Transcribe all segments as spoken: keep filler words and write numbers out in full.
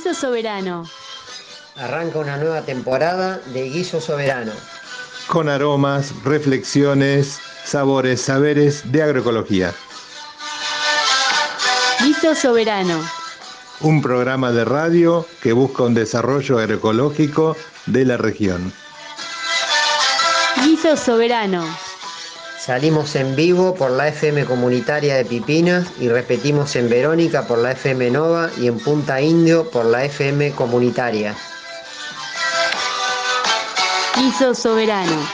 Guiso Soberano. Arranca una nueva temporada de Guiso Soberano. Con aromas, reflexiones, sabores, saberes de agroecología. Guiso Soberano. Un programa de radio que busca un desarrollo agroecológico de la región. Guiso Soberano. Salimos en vivo por la F M comunitaria de Pipinas y repetimos en Verónica por la F M Nova y en Punta Indio por la F M comunitaria. Guiso Soberano.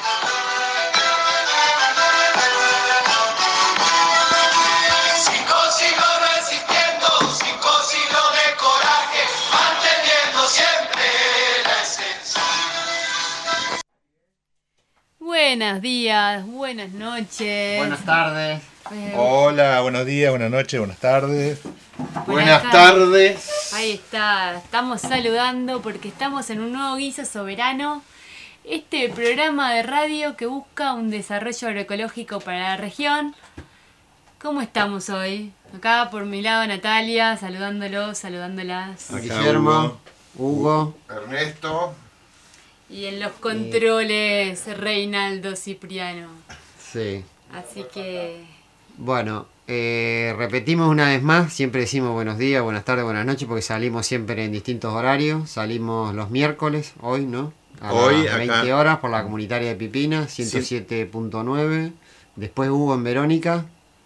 Buenos días, buenas noches. Buenas tardes. Eh, Hola, buenos días, buenas noches, buenas tardes. Buenas Buenas tardes. Ahí está, estamos saludando porque estamos en un nuevo Guiso Soberano. Este programa de radio que busca un desarrollo agroecológico para la región. ¿Cómo estamos hoy? Acá por mi lado Natalia, saludándolos, saludándolas. Acá Guillermo, Hugo, Ernesto. Y en los controles Reinaldo Cipriano. sí. Así que... Bueno, eh, repetimos una vez más, siempre decimos buenos días, buenas tardes, buenas noches, porque salimos siempre en distintos horarios. Salimos los miércoles, hoy, ¿no? A Hoy, las acá. veinte horas por la comunitaria de Pipinas, ciento siete punto nueve. Después Hugo en Verónica,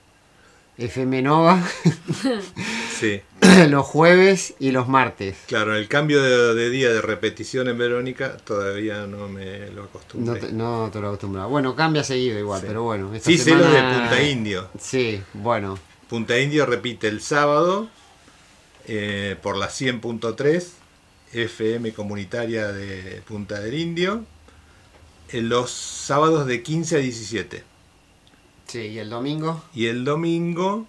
F M Nova, Sí, los jueves y los martes. claro, el cambio de, de día de repetición en Verónica todavía no me lo No acostumbré. te, no te lo acostumbrado. Bueno, cambia seguido igual, Sí. pero bueno. Esta Sí, sé lo de semana- Punta Indio. Sí, bueno. Punta Indio repite el sábado eh, por la cien punto tres, F M comunitaria de Punta del Indio, en los sábados de quince a diecisiete. Sí, y el domingo. Y el domingo,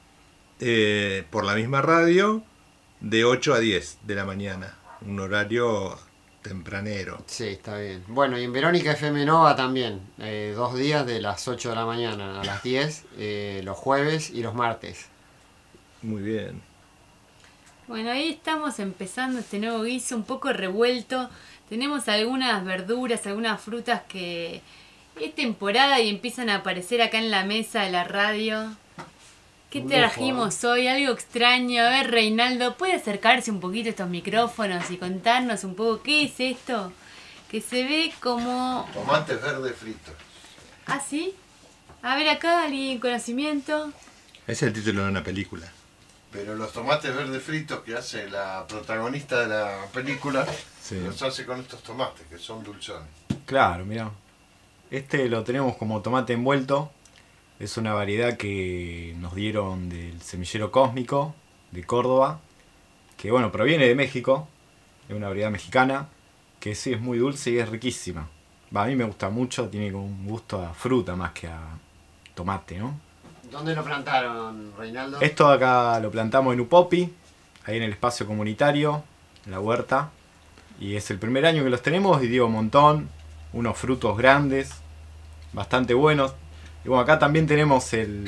eh, por la misma radio, de ocho a diez de la mañana. Un horario tempranero. Sí, está bien. Bueno, y en Verónica F M Nova también. eh, dos días de las ocho de la mañana a las diez, eh, los jueves y los martes. Muy bien. Bueno, ahí estamos empezando este nuevo guiso un poco revuelto. Tenemos algunas verduras, algunas frutas que es temporada y empiezan a aparecer acá en la mesa de la radio. ¿Qué Un trajimos hoy? Algo extraño. A ver, Reinaldo, ¿puede acercarse un poquito a estos micrófonos y contarnos un poco qué es esto? Que se ve como... Tomates verdes fritos. ¿Ah, sí? A ver acá, alguien conocimiento. Ese es el título de una película. Pero los tomates verdes fritos que hace la protagonista de la película, Sí. los hace con estos tomates, que son dulzones. Claro, mirá. Este lo tenemos como tomate envuelto. Es una variedad que nos dieron del semillero cósmico de Córdoba. Que bueno, proviene de México. Es una variedad mexicana. Que sí es muy dulce y es riquísima. Va, a mí me gusta mucho. Tiene como un gusto a fruta más que a tomate, ¿no? ¿Dónde lo plantaron, Reinaldo? Esto acá lo plantamos en Upopi. Ahí en el espacio comunitario. En la huerta. Y es el primer año que los tenemos y dio un montón. Unos frutos grandes. Bastante buenos. Y bueno, acá también tenemos el,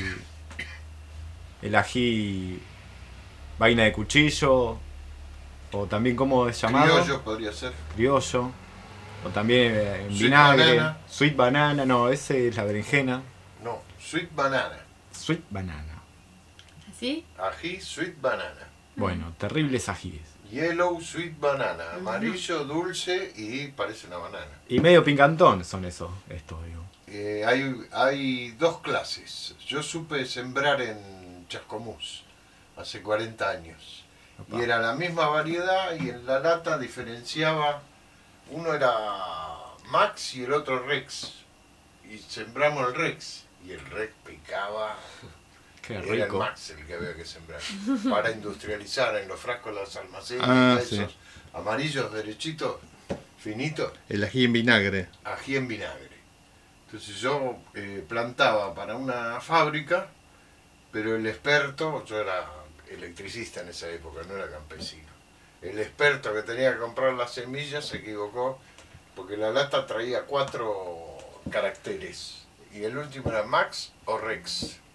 el ají vaina de cuchillo, o también como es llamado, Criollo podría ser. criollo, o también eh, en Sweet vinagre, banana. sweet banana, no, ese es la berenjena, No, sweet banana. sweet banana. ¿Así? Ají, sweet banana. Bueno, terribles ajíes. Yellow, sweet banana. Amarillo, dulce y parece una banana. Y medio pincantón son esos, estos, digo. Eh, hay, hay dos clases. Yo supe sembrar en Chascomús hace cuarenta años. Opa. Y era la misma variedad y en la lata diferenciaba, uno era Max y el otro Rex. Y sembramos el Rex. Y el Rex picaba. Qué Era el rico. Max el que había que sembrar. Para industrializar en los frascos de los almacenes, Ah, esos sí. amarillos derechitos, finitos. El ají en vinagre. Ají en vinagre. Entonces yo eh, plantaba para una fábrica, pero el experto, yo era electricista en esa época, no era campesino. El experto que tenía que comprar las semillas se equivocó porque la lata traía cuatro caracteres y el último era Max o Rex.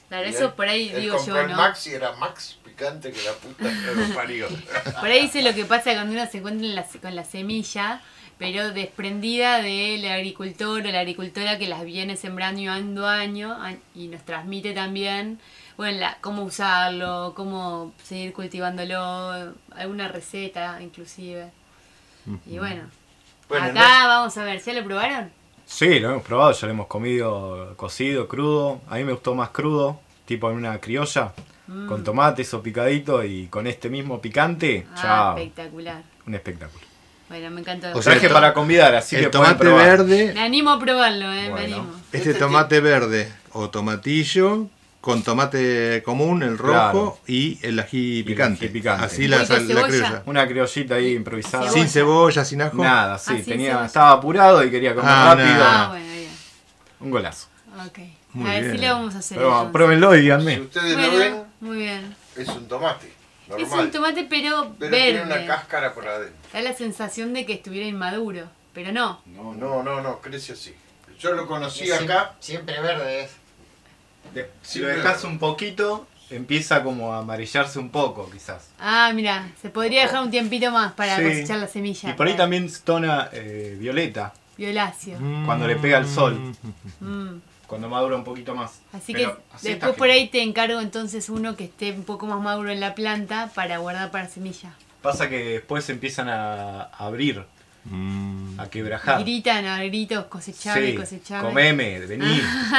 Claro, Y eso él- por ahí él digo compró yo, el ¿no? Max y era más picante que la puta que lo parió. Por ahí dice lo que pasa cuando uno se encuentra en la- con la semilla, pero desprendida del agricultor o la agricultora que las viene sembrando año a año a- y nos transmite también, bueno, la, cómo usarlo, cómo seguir cultivándolo, alguna receta inclusive. Y bueno, Bueno, en acá vamos a ver, ¿ya lo probaron? Sí, lo hemos probado, ya lo hemos comido cocido, crudo. A mí me gustó más crudo, tipo en una criolla, Mm. con tomates o picadito y con este mismo picante, Ah, chao, espectacular. un espectáculo. Bueno, me encantó. O sea, Traje el to- para convidar, así que El pueden tomate probar. verde, Me animo a probarlo, eh, me Bueno. animo. este Este tomate verde o tomatillo con tomate común, el rojo, Claro. y el ají el picante. ají picante. Así ¿Un la, poquito de sal- la cebolla? criolla. Una criollita ahí improvisada. Cebolla. Sin cebolla, sin ajo. Nada, sí, Ah, sin tenía, cebolla. estaba apurado y quería comer Ah, rápido. nada. Ah, bueno, bien. Un golazo. Ok. Muy a ver si bien. lo vamos a hacer. Pero entonces. pruébenlo y Si díganme. ustedes lo Bueno, ven, muy bien. es un tomate. Normal. Es un tomate pero, pero verde. tiene una cáscara por adentro. Da la sensación de que estuviera inmaduro, pero no. No, no, no, crece así. Yo lo conocí Siem- acá. Siempre verde es. De- si Sí, lo pero- dejas un poquito, empieza como a amarillarse un poco, quizás. Ah, mira, se podría dejar un tiempito más para Sí. cosechar la semilla. Y por ahí Para- también se tona eh, violeta, Violáceo. cuando le pega el sol, Mm. cuando madura un poquito más. Así Pero que así después está por genial. ahí te encargo entonces uno que esté un poco más maduro en la planta para guardar para semilla. Pasa que después empiezan a abrir, Mm. a quebrajar. Gritan a gritos, cosechame, Sí, cosechame. comeme, vení.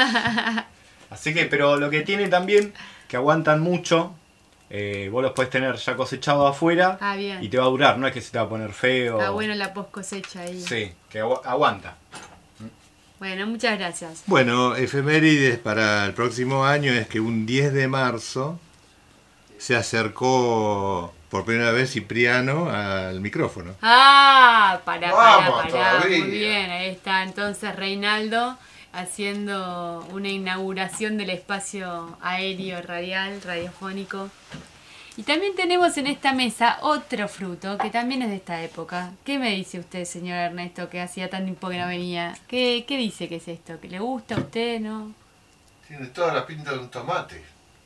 Así que, pero lo que tiene también, que aguantan mucho, eh, vos los podés tener ya cosechados afuera Ah, bien. y te va a durar, no es que se te va a poner feo. Está bueno la post cosecha ahí. Sí, que agu- aguanta. Bueno, muchas gracias. Bueno, efemérides para el próximo año es que un diez de marzo se acercó por primera vez Cipriano al micrófono. Ah, para, para, Vamos para. todavía. Muy bien, ahí está entonces Reinaldo haciendo una inauguración del espacio aéreo radial, radiofónico. Y también tenemos en esta mesa otro fruto que también es de esta época. ¿Qué me dice usted, señor Ernesto, que hacía tanto tiempo que no venía? ¿Qué, qué dice que es esto? ¿Que le gusta a usted, no? Tiene toda la pinta de un tomate.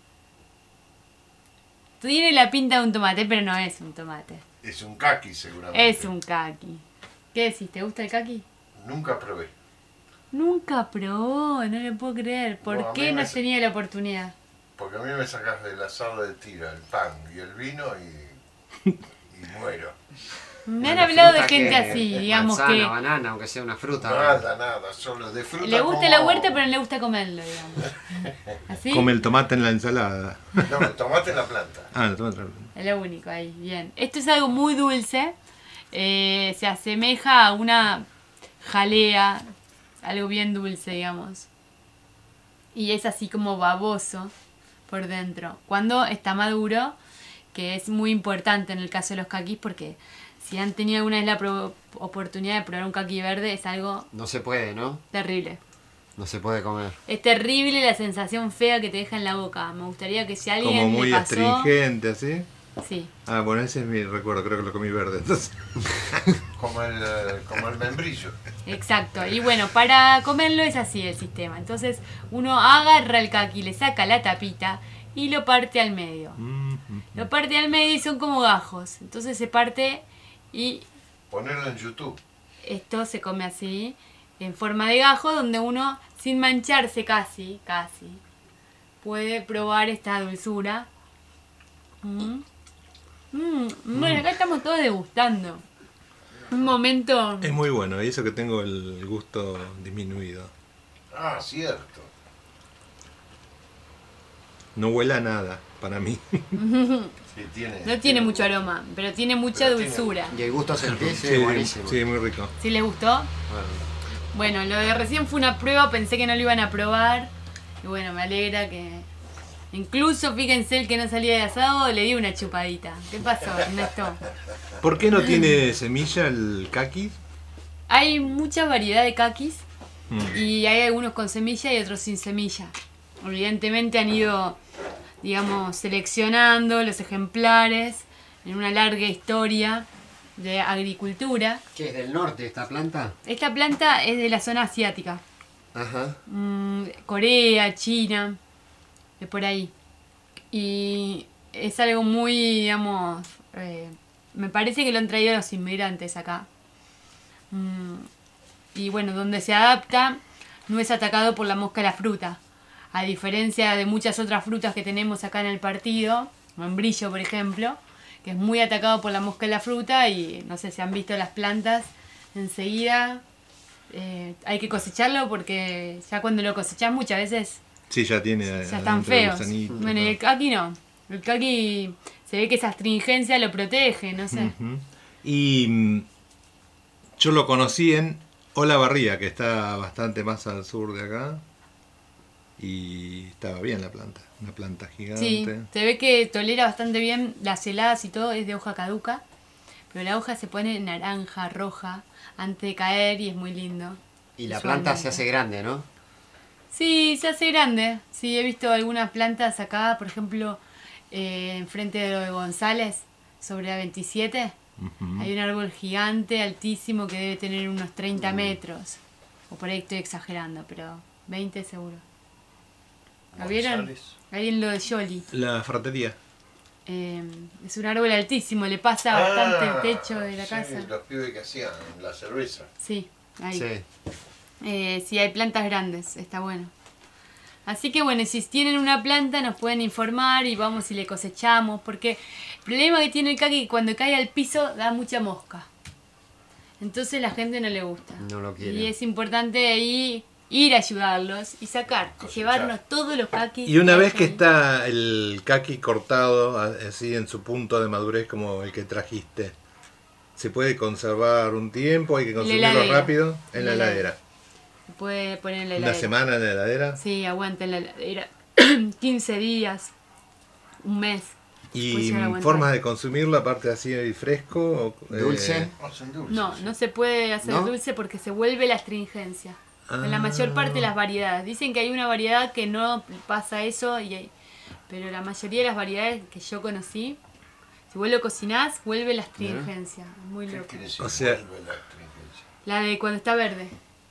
Tiene la pinta de un tomate, pero no es un tomate. Es un caqui seguramente. Es un caqui. ¿Qué decís? ¿Te gusta el caqui? Nunca probé. Nunca probó, no le puedo creer. ¿Por No, a qué mí no me- has tenido la oportunidad? Porque a mí me sacas del asado de tira, el pan y el vino y, y muero. Me han Una hablado de fruta gente que así, es digamos manzana, que banana, aunque sea una fruta. Nada, nada, solo de fruta. le gusta como- la huerta pero no le gusta comerlo, digamos. ¿Así? Come el tomate en la ensalada. No, el tomate en la planta. Ah, el tomate en la- Es lo único ahí, bien. Esto es algo muy dulce, eh, se asemeja a una jalea, algo bien dulce, digamos. Y es así como baboso por dentro. Cuando está maduro, que es muy importante en el caso de los caquis, porque si han tenido alguna vez la pro- oportunidad de probar un caqui verde, es algo No se puede, ¿no? terrible. No se puede comer. Es terrible la sensación fea que te deja en la boca. Me gustaría que si a alguien Como muy le pasó... astringente, así. Sí. Ah, bueno, ese es mi recuerdo, creo que lo comí verde. Entonces, Como el, eh, como el membrillo. Exacto, y bueno, para comerlo es así el sistema. Entonces uno agarra el caqui, le saca la tapita y lo parte al medio. mm, Lo parte al medio y son como gajos. Entonces se parte y Ponerlo en YouTube. esto se come así, en forma de gajo, donde uno, sin mancharse casi, casi, puede probar esta dulzura. Mm. Mm, Bueno, acá estamos todos degustando. Un momento... es muy bueno, y eso que tengo el gusto disminuido. Ah, cierto. No huele a nada para mí. Sí, tiene, No tiene mucho aroma, pero tiene mucha Pero tiene- dulzura. Y el gusto sentís, sí, Sí, buenísimo. sí, muy rico. ¿Sí les gustó? Bueno, Bueno, lo de recién fue una prueba, pensé que no lo iban a probar. Y bueno, me alegra que... Incluso, fíjense, el que no salía de asado le di una chupadita. ¿Qué pasó, Ernesto? ¿Por qué no tiene semilla el kaki? Hay mucha variedad de caquis Mm. y hay algunos con semilla y otros sin semilla. Evidentemente han ido, digamos, seleccionando los ejemplares en una larga historia de agricultura. ¿qué es del norte esta planta? Esta planta es de la zona asiática. Ajá. Mm, Corea, China. de por ahí. Y es algo muy, digamos, eh, me parece que lo han traído los inmigrantes acá. Mm, y bueno, donde se adapta no es atacado por la mosca de la fruta. A diferencia de muchas otras frutas que tenemos acá en el partido, membrillo por ejemplo, que es muy atacado por la mosca de la fruta y no sé si han visto las plantas, enseguida eh, hay que cosecharlo porque ya cuando lo cosechás muchas veces Sí, ya tiene. ya están adentro el feos. gusanito, Bueno, y el caqui no. El caqui se ve que esa astringencia lo protege, no sé. Ujú. Y mm, yo lo conocí en Olavarría, que está bastante más al sur de acá. Y estaba bien la planta, una planta gigante. Sí, se ve que tolera bastante bien las heladas y todo, es de hoja caduca. Pero la hoja se pone naranja, roja, antes de caer y es muy lindo. Y la planta Visualmente. se hace grande, ¿no? Sí, se hace grande. Sí, he visto algunas plantas acá, por ejemplo, eh, enfrente de lo de González, sobre la veintisiete. Ujú. Hay un árbol gigante, altísimo, que debe tener unos treinta metros. O por ahí estoy exagerando, pero veinte seguro. ¿Lo vieron? González. Ahí en lo de Yoli. La fratería. Eh, es un árbol altísimo, le pasa bastante Ah, el techo de la sí, casa. los pibes que hacían la cerveza. Sí, ahí. Sí. Eh, sí, hay plantas grandes, está bueno. Así que bueno, si tienen una planta nos pueden informar y vamos y le cosechamos, porque el problema que tiene el caqui es que cuando cae al piso da mucha mosca. Entonces la gente no le gusta. No lo quiere. Y es importante ahí ir a ayudarlos y sacar, Cosechar. llevarnos todos los caquis. Y una hay vez que ahí. está el caqui cortado, así en su punto de madurez como el que trajiste, ¿se puede conservar un tiempo? ¿Hay que consumirlo heladera. rápido? En la En la heladera. Se puede poner en la ¿Una heladera. semana en la heladera? Sí, aguanta en la heladera. quince días, un mes. Puede ¿Y llegar a aguantar. formas de consumirlo aparte así fresco? o, eh, Dulce. Hacen dulces. No, no se puede hacer ¿No? dulce porque se vuelve la astringencia. En la Ah. mayor parte de las variedades. Dicen que hay una variedad que no pasa eso, y hay- pero la mayoría de las variedades que yo conocí, si vos lo cocinás, vuelve la astringencia. Muy ¿Qué loco. quiere decir? O sea- Vuelve la astringencia. La de cuando está verde.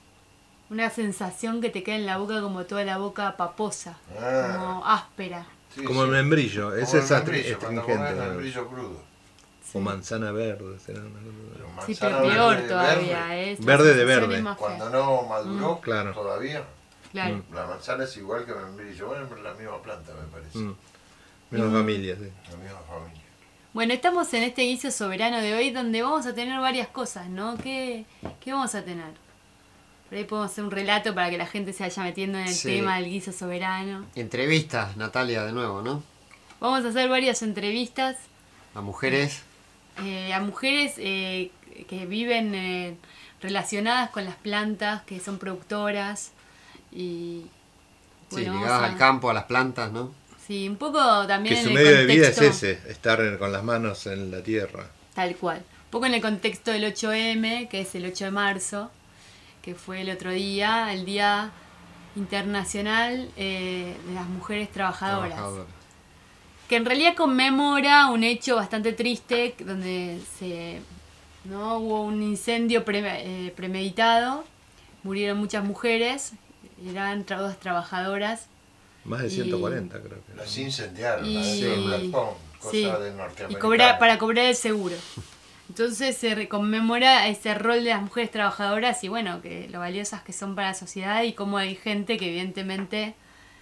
Una sensación que te queda en la boca como toda la boca paposa, Ah. como áspera. Sí, Como sí. el membrillo, Como ese el es astri- membrillo, cuando astringente. comes ¿no? membrillo crudo. O manzana verde. Será una cosa- Pero Sí, manzana pero peor verde, todavía, verde. ¿eh? La Verde de sensación verde. es más fea. Cuando no maduró, Mm. Claro. todavía. Claro. La manzana es igual que el membrillo. Bueno, es la misma planta, me parece. Mm. Menos familia, sí. La misma familia. Bueno, estamos en este guiso soberano de hoy donde vamos a tener varias cosas, ¿no? ¿Qué, qué vamos a tener? Por ahí podemos hacer un relato para que la gente se vaya metiendo en el Sí. tema del guiso soberano. Entrevistas, Natalia, de nuevo, ¿no? Vamos a hacer varias entrevistas A mujeres. eh, a mujeres eh, que viven eh, relacionadas con las plantas, que son productoras y... Sí, bueno, vamos ligadas a- al campo, a las plantas, ¿no? Sí, un poco también Que en su el medio de vida es contexto- ese, estar con las manos en la tierra. Tal cual. Un poco en el contexto del ocho eme, que es el ocho de marzo, que fue el otro día, el Día Internacional eh, de las Mujeres Trabajadoras. Trabajador. Que en realidad conmemora un hecho bastante triste, donde se no hubo un incendio pre- eh, premeditado, murieron muchas mujeres, eran tra- todas trabajadoras. Más de Y- ciento cuarenta creo que. Las incendiaron, Y- adentro del galpón, cosa Sí, de y norteamericano. cobrar, para cobrar el seguro. Entonces se re- conmemora ese rol de las mujeres trabajadoras y bueno, que lo valiosas que son para la sociedad y cómo hay gente que evidentemente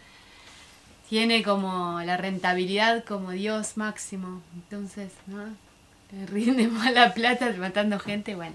tiene como la rentabilidad como Dios máximo. Entonces, ¿no? Le rinde más la plata matando gente, bueno.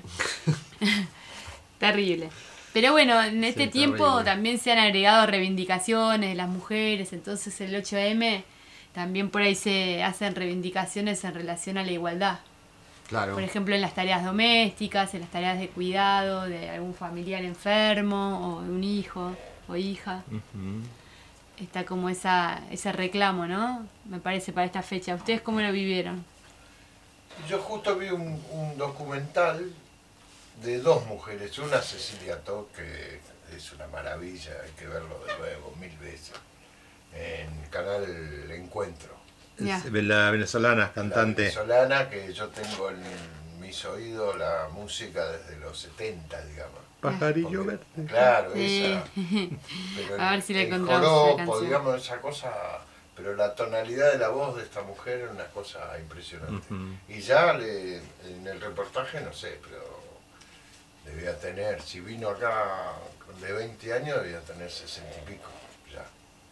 Terrible. Pero bueno, en este Sí, tiempo terrible. también se han agregado reivindicaciones de las mujeres, entonces el ocho eme también por ahí se hacen reivindicaciones en relación a la igualdad. Claro. Por ejemplo, en las tareas domésticas, en las tareas de cuidado de algún familiar enfermo o de un hijo o hija. Ujú. Está como esa ese reclamo, ¿no? Me parece para esta fecha. ¿Ustedes cómo lo vivieron? Yo justo vi un, un documental de dos mujeres, una Cecilia Todd, que es una maravilla, hay que verlo de nuevo mil veces, en el canal El Encuentro. Ya. Es la venezolana La cantante. venezolana que yo tengo en mi mis oídos la música desde los setenta, digamos. Pajarillo Porque, verde. claro, Sí. esa. Pero A el- ver si le el encontramos la joropo, canción. digamos, esa cosa, pero la tonalidad de la voz de esta mujer es una cosa impresionante. Ujú. Y ya le- en el reportaje, no sé, pero debía tener, si vino acá de veinte años, debía tener sesenta y pico, ya.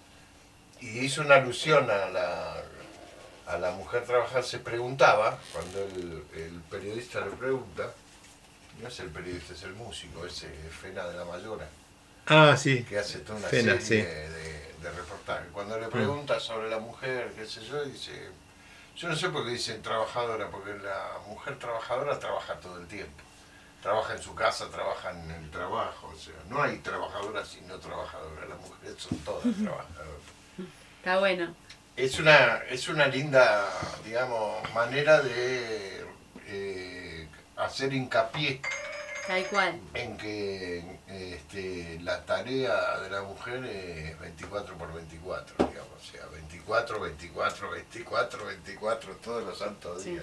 Y hizo una alusión a la, a la mujer trabajar, se preguntaba, cuando el, el periodista le pregunta, no es el periodista, es el músico, ese Fena de la Mayora, Ah, sí. que hace toda una Fena, serie sí. de, de reportajes. Cuando le pregunta sobre la mujer, qué sé yo, dice, yo no sé por qué dicen trabajadora, porque la mujer trabajadora trabaja todo el tiempo. Trabaja en su casa, trabaja en el trabajo, o sea, no hay trabajadoras y no trabajadoras, las mujeres son todas trabajadoras. Está bueno. Es una, es una linda, digamos, manera de eh, hacer hincapié Tal cual. en que este, la tarea de la mujer es veinticuatro por veinticuatro, digamos, o sea, veinticuatro, veinticuatro, veinticuatro, veinticuatro, todos los santos Sí. días.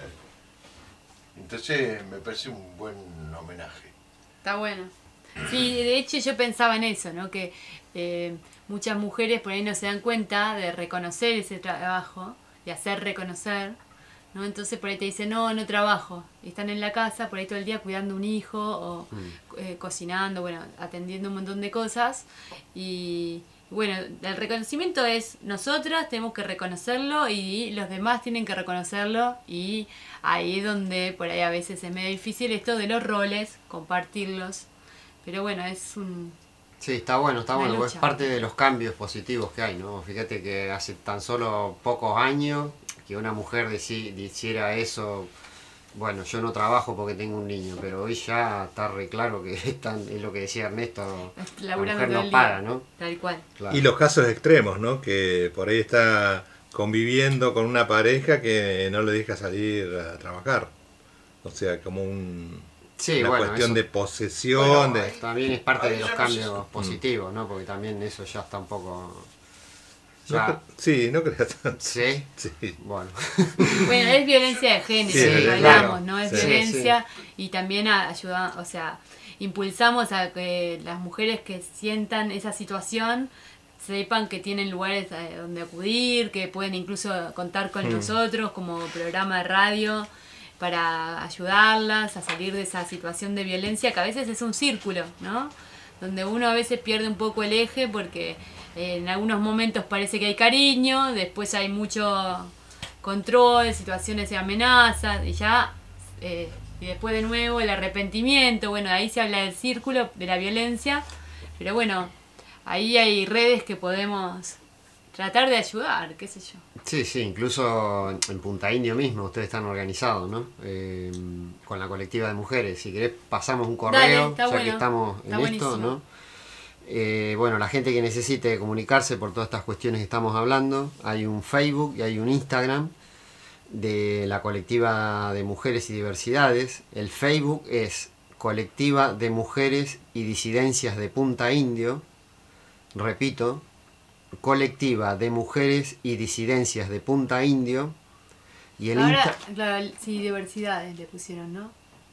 Entonces me parece un buen homenaje. Está bueno. Sí, de hecho yo pensaba en eso, ¿no? Que eh, muchas mujeres por ahí no se dan cuenta de reconocer ese trabajo, de hacer reconocer, ¿no? Entonces por ahí te dicen, no, no trabajo. Y están en la casa por ahí todo el día cuidando un hijo o eh, cocinando, bueno, atendiendo un montón de cosas. Y bueno, el reconocimiento es nosotras tenemos que reconocerlo y los demás tienen que reconocerlo. Y ahí es donde por ahí a veces es medio difícil esto de los roles, compartirlos. Pero bueno, es un... Sí, está bueno, está Una bueno, porque es lucha. parte de los cambios positivos que hay, ¿no? Fíjate que hace tan solo pocos años que una mujer deci- hiciera eso, bueno, yo no trabajo porque tengo un niño, pero hoy ya está re claro que es, tan- es lo que decía Ernesto, la laburando mujer todo no el para, día. ¿no? Tal cual. Claro. Y los casos extremos, ¿no? Que por ahí está conviviendo con una pareja que no le deja salir a trabajar. O sea, como un, Sí, una bueno, cuestión eso de posesión. Bueno, de... hay- también es parte Ay, de los yo no sé cambios si- positivos, ¿no? Porque también eso ya está un poco... No Ya, cre- sí, no creas tanto. sí, Sí. bueno. Bueno, es violencia de género, Sí, lo que claro. hablamos, ¿no? Es Sí. violencia y también a- ayuda, o sea, impulsamos a que las mujeres que sientan esa situación sepan que tienen lugares a donde acudir, que pueden incluso contar con nosotros como programa de radio para ayudarlas a salir de esa situación de violencia que a veces es un círculo, ¿no? Donde uno a veces pierde un poco el eje porque en algunos momentos parece que hay cariño, después hay mucho control, situaciones de amenazas y ya, eh, y después de nuevo el arrepentimiento, bueno, ahí se habla del círculo de la violencia, pero bueno, ahí hay redes que podemos tratar de ayudar, qué sé yo. Sí, sí, incluso en Punta Indio mismo ustedes están organizados, ¿no? Eh, con la colectiva de mujeres. Si querés pasamos un correo, Dale, está ya bueno, que estamos en está esto, buenísimo. ¿no? Eh, bueno, la gente que necesite comunicarse por todas estas cuestiones que estamos hablando, hay un Facebook y hay un Instagram de la colectiva de mujeres y diversidades. El Facebook es Colectiva de Mujeres y Disidencias de Punta Indio. Repito, Colectiva de Mujeres y Disidencias de Punta Indio. Y el Ahora, Insta- claro, sí, diversidades le pusieron, ¿no?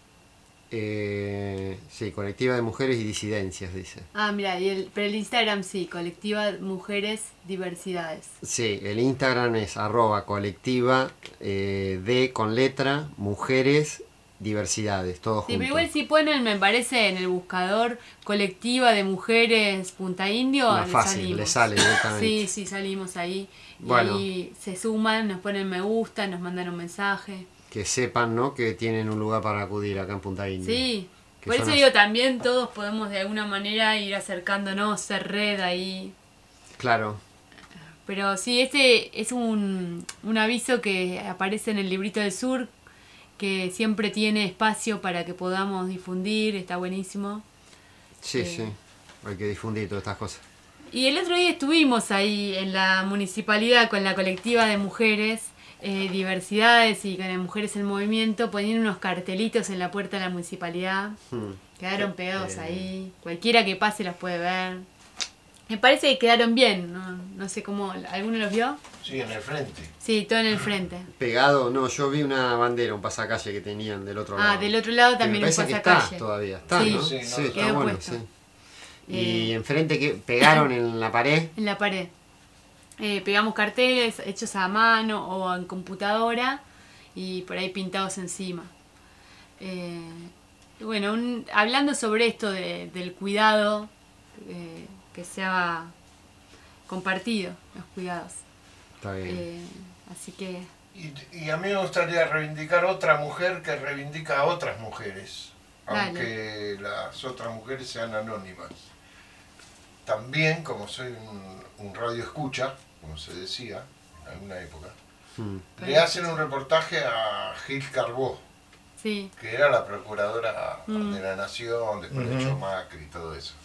eh, sí, Colectiva de Mujeres y Disidencias, dice. Ah, mira, y el, pero el Instagram sí, colectiva mujeres diversidades. Sí, el Instagram es arroba colectiva eh, de con letra mujeres diversidades, todo Sí, junto. pero igual si ponen, me parece, en el buscador colectiva de mujeres Punta Indio, Más le fácil, salimos. le sale directamente. Sí, sí, salimos ahí. Y Bueno. ahí se suman, nos ponen me gusta, nos mandan un mensaje. Que sepan, ¿no? Que tienen un lugar para acudir acá en Punta Indio. Sí, Que por son eso las- digo, también todos podemos de alguna manera ir acercándonos, ser red ahí. Claro, Pero sí, este es un, un aviso que aparece en el librito del sur, que siempre tiene espacio para que podamos difundir, está buenísimo. sí, Eh. sí. Hay que difundir todas estas cosas. Y el otro día estuvimos ahí en la municipalidad con la colectiva de mujeres, eh, diversidades y con las mujeres en movimiento, poniendo unos cartelitos en la puerta de la municipalidad. Hmm. Quedaron pegados Eh. ahí. Cualquiera que pase los puede ver. Me parece que quedaron bien, no, no sé cómo, ¿alguno los vio? Sí, en el frente. Sí, todo en el frente. Pegado, no, yo vi una bandera, un pasacalle que tenían del otro lado. Ah, del otro lado Que también me un parece que pasacalle. está todavía, está, Sí, ¿no? sí, Sí, no, está quedó bueno, puesto. sí. Eh, Y enfrente que pegaron en la pared. En la pared. Eh, pegamos carteles hechos a mano o en computadora y por ahí pintados encima. Eh, bueno, un- hablando sobre esto de- del cuidado, eh, que sea compartido, los cuidados. Está bien. Eh, así que, Y, y a mí me gustaría reivindicar otra mujer que reivindica a otras mujeres, Dale. aunque las otras mujeres sean anónimas. También, como soy un, un radio escucha, como se decía en alguna época, Mm. le hacen un reportaje a Gil Carbó, sí, que era la procuradora Mm. de la Nación, después de Ujú. hecho Macri y todo eso.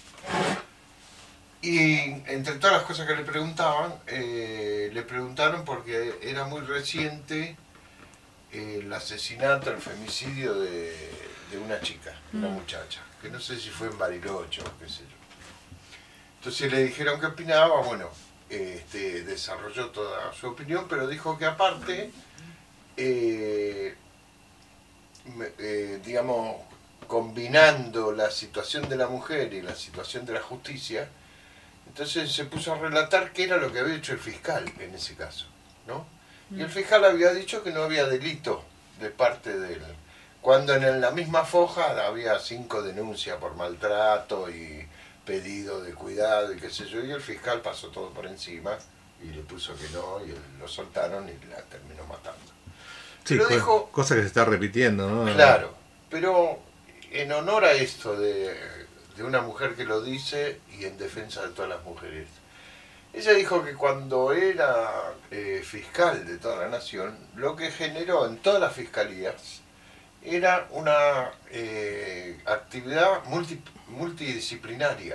Y entre todas las cosas que le preguntaban, eh, le preguntaron porque era muy reciente eh, el asesinato, el femicidio de, de una chica, de una Mm. muchacha, que no sé si fue en Bariloche o qué sé yo. Entonces le dijeron qué opinaba, bueno, este, desarrolló toda su opinión, pero dijo que aparte, eh, me- eh, digamos, combinando la situación de la mujer y la situación de la justicia, entonces se puso a relatar qué era lo que había hecho el fiscal en ese caso, ¿no? Y el fiscal había dicho que no había delito de parte de él, cuando en la misma foja había cinco denuncias por maltrato y pedido de cuidado y qué sé yo, y el fiscal pasó todo por encima y le puso que no, y lo soltaron y la terminó matando. Sí, Pero co- dijo- cosa que se está repitiendo, ¿no? Claro, pero en honor a esto de, de una mujer que lo dice y en defensa de todas las mujeres, ella dijo que cuando era eh, fiscal de toda la nación, lo que generó en todas las fiscalías era una eh, actividad multi- multidisciplinaria.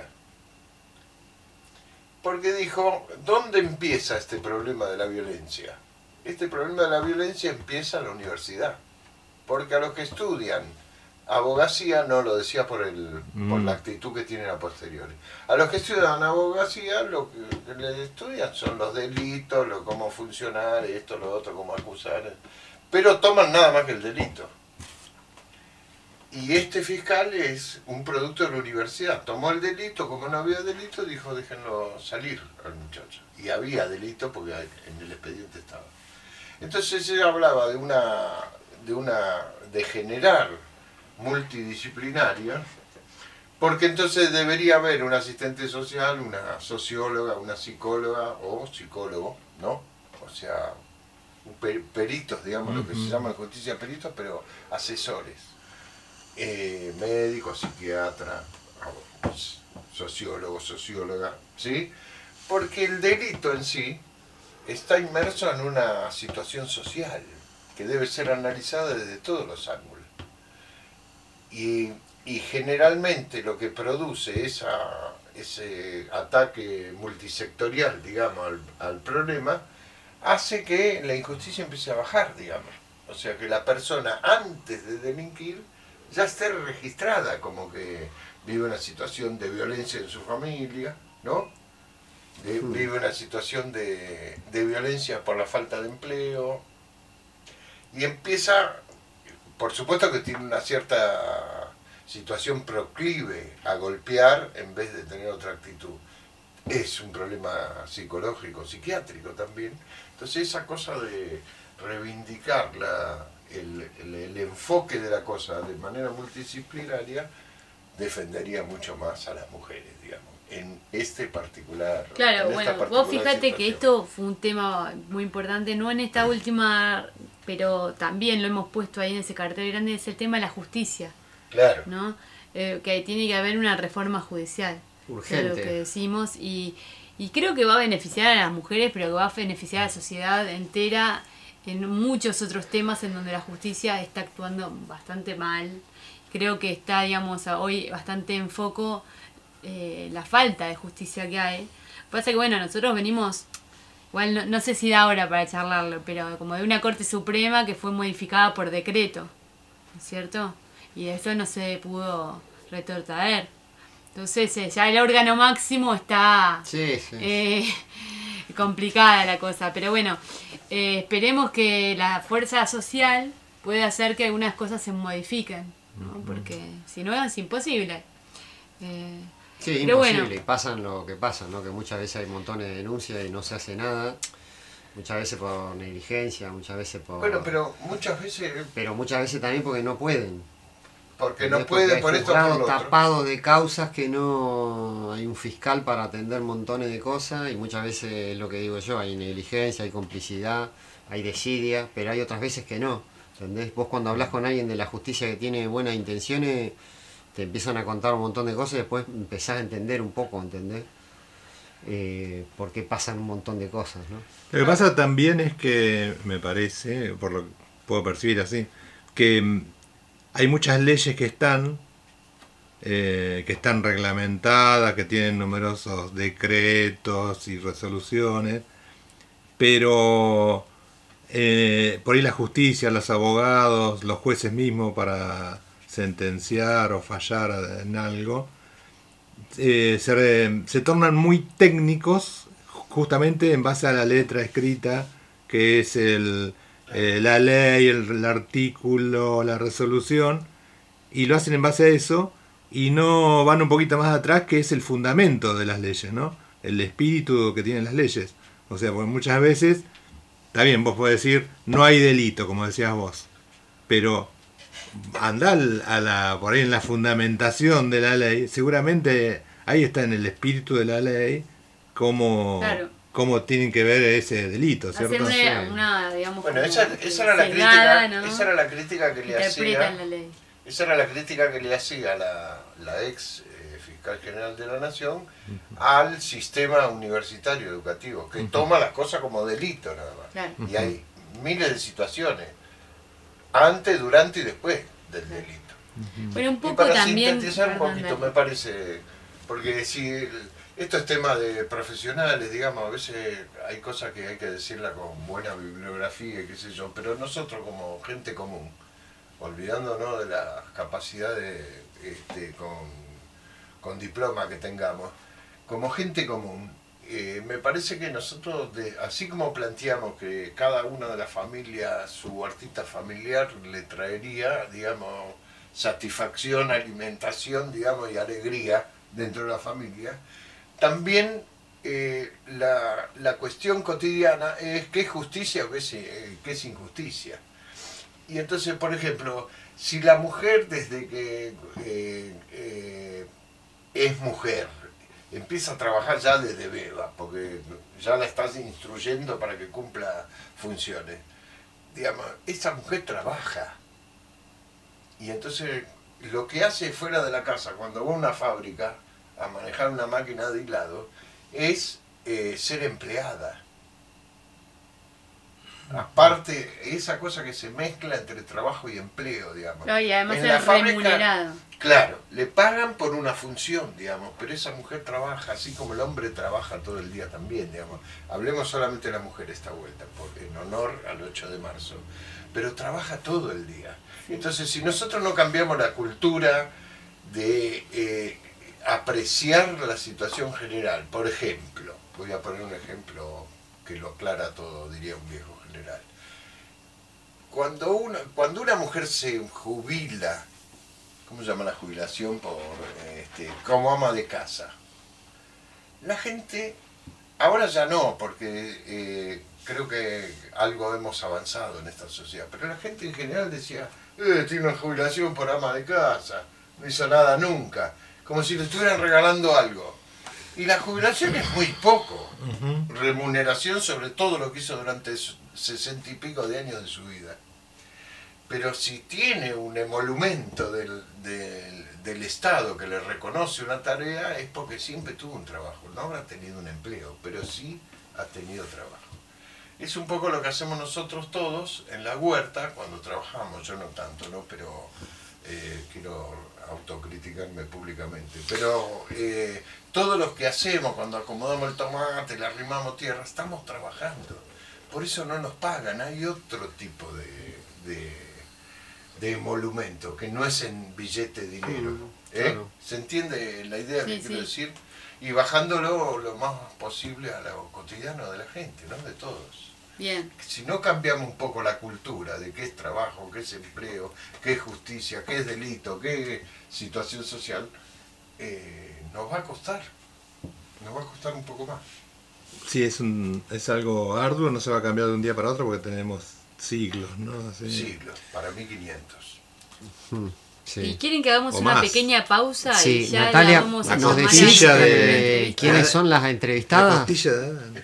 Porque dijo, ¿dónde empieza este problema de la violencia? Este problema de la violencia empieza en la universidad. Porque a los que estudian abogacía, no lo decía por el por Mm. la actitud que tienen a posteriori. A los que estudian abogacía, lo que, que les estudian son los delitos, lo, cómo funcionar, esto, lo otro, cómo acusar. Pero toman nada más que el delito. Y este fiscal es un producto de la universidad. Tomó el delito, como no había delito, dijo déjenlo salir al muchacho. Y había delito porque en el expediente estaba. Entonces ella hablaba de una, de una, de generar multidisciplinaria, porque entonces debería haber un asistente social, una socióloga, una psicóloga o psicólogo, ¿no? O sea, un per- peritos, digamos, lo que se Ujú. llama en justicia peritos, pero asesores. Eh, médico, psiquiatra, sociólogo, socióloga, ¿sí? Porque el delito en sí está inmerso en una situación social que debe ser analizada desde todos los ángulos. Y, y generalmente lo que produce esa, ese ataque multisectorial, digamos, al, al problema, hace que la injusticia empiece a bajar, digamos. O sea, que la persona antes de delinquir ya esté registrada como que vive una situación de violencia en su familia, ¿no? De- vive una situación de, de violencia por la falta de empleo, y empieza, por supuesto que tiene una cierta situación proclive a golpear en vez de tener otra actitud. Es un problema psicológico, psiquiátrico también. Entonces esa cosa de reivindicar la, el, el, el enfoque de la cosa de manera multidisciplinaria defendería mucho más a las mujeres, digamos, en este particular. claro, en esta bueno, vos particular fíjate que situación. esto fue un tema muy importante, no en esta última, pero también lo hemos puesto ahí en ese cartel grande, es el tema de la justicia, Claro. ¿no? Eh, que tiene que haber una reforma judicial. Urgente. Es lo que decimos, y, y creo que va a beneficiar a las mujeres, pero que va a beneficiar a la sociedad entera en muchos otros temas en donde la justicia está actuando bastante mal. Creo que está, digamos, a- hoy bastante en foco eh, la falta de justicia que hay. Pasa que, bueno, nosotros venimos, igual no, no sé si da ahora para charlarlo, pero como de una Corte Suprema que fue modificada por decreto, ¿no es cierto? Y eso no se pudo retrotraer. Entonces eh, ya el órgano máximo está Sí, sí. eh, complicada la cosa. Pero bueno, eh, esperemos que la fuerza social pueda hacer que algunas cosas se modifiquen, ¿no? Porque si no es imposible. Eh, Sí, pero imposible. bueno. Pasan lo que pasa, ¿no? Que muchas veces hay montones de denuncias y no se hace nada. Muchas veces por negligencia, muchas veces por... Bueno, pero muchas veces, Pero muchas veces también porque no pueden. porque no ¿Entendés? puede Porque por hay esto o por juzgados lo otro. tapados de causas que no hay un fiscal para atender montones de cosas y muchas veces es lo que digo yo, hay negligencia, hay complicidad, hay desidia, pero hay otras veces que no. ¿Entendés? Vos cuando hablas con alguien de la justicia que tiene buenas intenciones, te empiezan a contar un montón de cosas y después empezás a entender un poco, ¿entendés? Eh, por qué pasan un montón de cosas, ¿no? Lo que pasa también es que, me parece, por lo que puedo percibir así, que mm, hay muchas leyes que están, eh, que están reglamentadas, que tienen numerosos decretos y resoluciones, pero eh, por ahí la justicia, los abogados, los jueces mismos para sentenciar o fallar en algo, eh, se, se tornan muy técnicos justamente en base a la letra escrita, que es el, eh, la ley, el, el artículo, la resolución, y lo hacen en base a eso, y no van un poquito más atrás, que es el fundamento de las leyes, ¿no? El espíritu que tienen las leyes. O sea, porque muchas veces, está bien, vos podés decir, no hay delito, como decías vos, pero andá a la, por ahí en la fundamentación de la ley, seguramente ahí está en el espíritu de la ley, cómo, Claro. cómo tienen que ver ese delito, ¿cierto? hacer una, Sí. una, digamos, Bueno, como esa, esa era la sesgada, crítica, ¿no? esa era la crítica que le Interpretan hacía, la ley. esa era la crítica que le hacía la, la ex eh, fiscal general de la Nación al sistema universitario educativo, que toma las cosas como delito nada más. Claro. Y hay miles de situaciones, antes, durante y después del delito. Pero un Y poco para también... sintetizar un perdón, poquito, dale. me parece, porque si el- esto es tema de profesionales, digamos, a veces hay cosas que hay que decirla con buena bibliografía y qué sé yo, pero nosotros como gente común, olvidándonos de las capacidades este, con, con diploma que tengamos, como gente común, eh, me parece que nosotros, de, así como planteamos que cada una de las familias, su artista familiar le traería, digamos, satisfacción, alimentación, digamos, y alegría dentro de la familia, también eh, la, la cuestión cotidiana es qué es justicia o qué es, eh, qué es injusticia. Y entonces, por ejemplo, si la mujer desde que eh, eh, es mujer empieza a trabajar ya desde beba, porque ya la estás instruyendo para que cumpla funciones, digamos, esa mujer trabaja. Y entonces lo que hace fuera de la casa, cuando va a una fábrica a manejar una máquina de hilado, es eh, ser empleada. Aparte, esa cosa que se mezcla entre trabajo y empleo, digamos. No, y además En la es fábrica, remunerado. claro, le pagan por una función, digamos, pero esa mujer trabaja, así como el hombre trabaja todo el día también, digamos. Hablemos solamente de la mujer esta vuelta, por, en honor al ocho de marzo, pero trabaja todo el día. Entonces, si nosotros no cambiamos la cultura de eh, apreciar la situación general, por ejemplo, voy a poner un ejemplo que lo aclara todo, diría un viejo general. Cuando una, cuando una mujer se jubila, ¿cómo se llama la jubilación? Por, este, como ama de casa. La gente, ahora ya no, porque eh, creo que algo hemos avanzado en esta sociedad, pero la gente en general decía, eh, tiene una jubilación por ama de casa, no hizo nada nunca, como si le estuvieran regalando algo. Y la jubilación es muy poco, remuneración sobre todo lo que hizo durante sesenta y pico de años de su vida. Pero si tiene un emolumento del, del, del Estado que le reconoce una tarea, es porque siempre tuvo un trabajo. No habrá tenido un empleo, pero sí ha tenido trabajo. Es un poco lo que hacemos nosotros todos en la huerta cuando trabajamos, yo no tanto, ¿no? Pero eh, quiero autocriticarme públicamente. Pero eh, todos los que hacemos cuando acomodamos el tomate, le arrimamos tierra, estamos trabajando. Por eso no nos pagan, hay otro tipo de... de de emolumento, que no es en billete de dinero. Mm, ¿eh? claro. ¿Se entiende la idea Sí, que quiero sí. decir? Y bajándolo lo más posible a lo cotidiano de la gente, ¿no? De todos. Bien. Si no cambiamos un poco la cultura de qué es trabajo, qué es empleo, qué es justicia, qué es delito, qué es situación social, eh, nos va a costar, nos va a costar un poco más. Sí, es, un, es algo arduo, no se va a cambiar de un día para otro porque tenemos siglos, ¿no? Así- Siglos, para mí quinientos. Mm, sí. ¿Y quieren que hagamos O una más. pequeña pausa y Sí, ya Natalia, la vamos a la nos llamar a decís costilla la de- eh, quiénes son las La entrevistadas. costilla de Adán.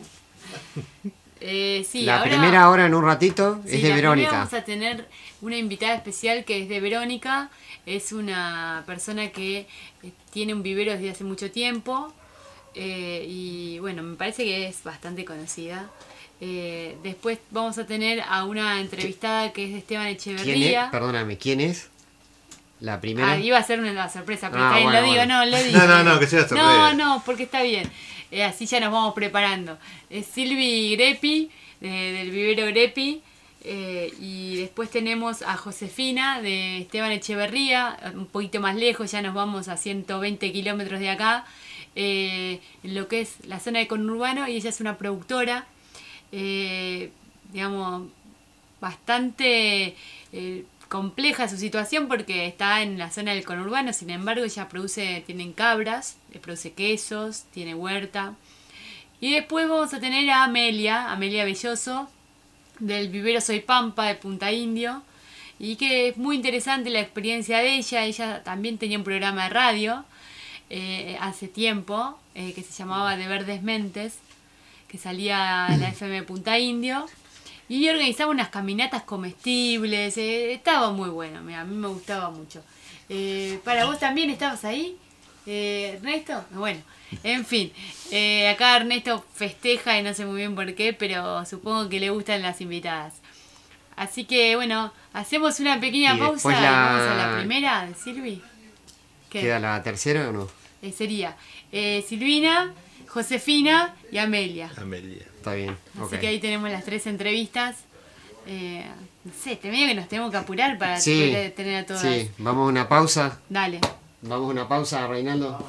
Eh, sí, La ahora- primera hora en un ratito Sí, es de la primera Verónica. Vamos a tener una invitada especial que es de Verónica. Es una persona que eh, tiene un vivero desde hace mucho tiempo. eh, y bueno, me parece que es bastante conocida. Eh, después vamos a tener a una entrevistada que es de Esteban ¿Quién es? Echeverría. Perdóname, ¿quién es? La primera. Ah, iba a ser una sorpresa, pero Ah, está bien, bueno, lo digo, bueno. no, lo digo. No, no, no, que sea No, sorpresa. no, porque está bien. Eh, así ya nos vamos preparando. Es Silvi Grepi, de- del vivero Grepi. eh, y después tenemos a Josefina, de Esteban Echeverría, un poquito más lejos, ya nos vamos a ciento veinte kilómetros de acá, eh, en lo que es la zona de conurbano, y ella es una productora, eh, digamos, bastante eh, compleja su situación porque está en la zona del conurbano. Sin embargo, ella produce, tienen cabras, eh, produce quesos, tiene huerta. Y después vamos a tener a Amelia, Amelia Belloso, del vivero Soy Pampa de Punta Indio, y que es muy interesante la experiencia de ella. Ella también tenía un programa de radio eh, hace tiempo, eh, que se llamaba De Verdes Mentes, que salía en la F M de Punta Indio, y organizaba unas caminatas comestibles. eh, estaba muy bueno, mira, a mí me gustaba mucho. Eh, ¿Para vos también estabas ahí, eh, Ernesto? Bueno, en fin, eh, acá Ernesto festeja y no sé muy bien por qué, pero supongo que le gustan las invitadas. Así que bueno, hacemos una pequeña Y pausa después y la- vamos a la primera de Silvi. ¿Qué? ¿Queda la tercera o no? Eh, sería eh, Silvina, Josefina y Amelia. Amelia. Está bien. Así ok. que ahí tenemos las tres entrevistas. Eh, no sé, te medio que nos tenemos que apurar para Sí, poder tener a todas. sí, vamos a una pausa. Dale. Vamos a una pausa, Reinaldo.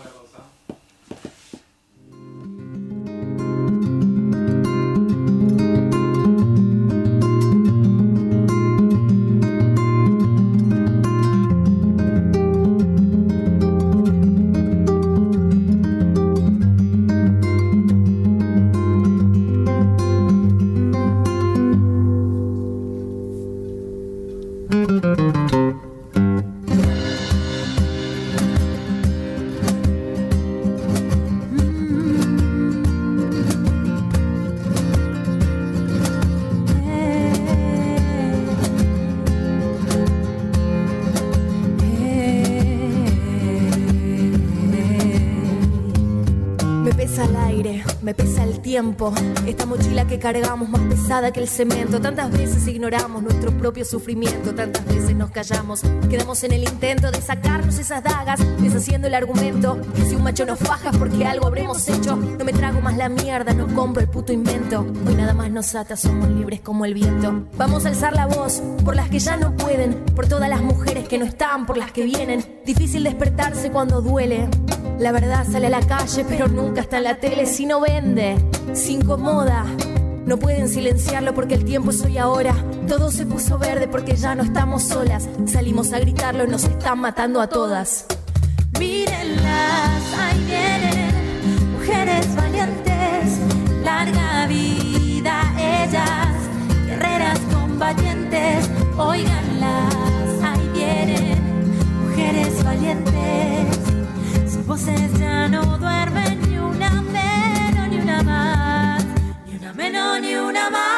Me pesa el aire, me pesa el tiempo. Esta mochila que cargamos más pesada que el cemento. Tantas veces ignoramos nuestro propio sufrimiento. Tantas veces nos callamos, quedamos en el intento de sacarnos esas dagas, deshaciendo el argumento que si un macho nos faja porque algo habremos hecho. No me trago más la mierda, no compro el puto invento. Hoy nada más nos ata, somos libres como el viento. Vamos a alzar la voz por las que ya no pueden, por todas las mujeres que no están, por las que vienen. Difícil despertarse cuando duele. La verdad sale a la calle, pero nunca está en la tele. Si no vende, se incomoda. No pueden silenciarlo porque el tiempo es hoy ahora. Todo se puso verde porque ya no estamos solas. Salimos a gritarlo, nos están matando a todas. Mírenlas, ahí vienen, mujeres valientes, larga vida ellas, guerreras combatientes, óiganlas, ahí vienen, mujeres valientes, sus voces ya no duermen, ni una menos, ni una más, ni una menos, ni una más.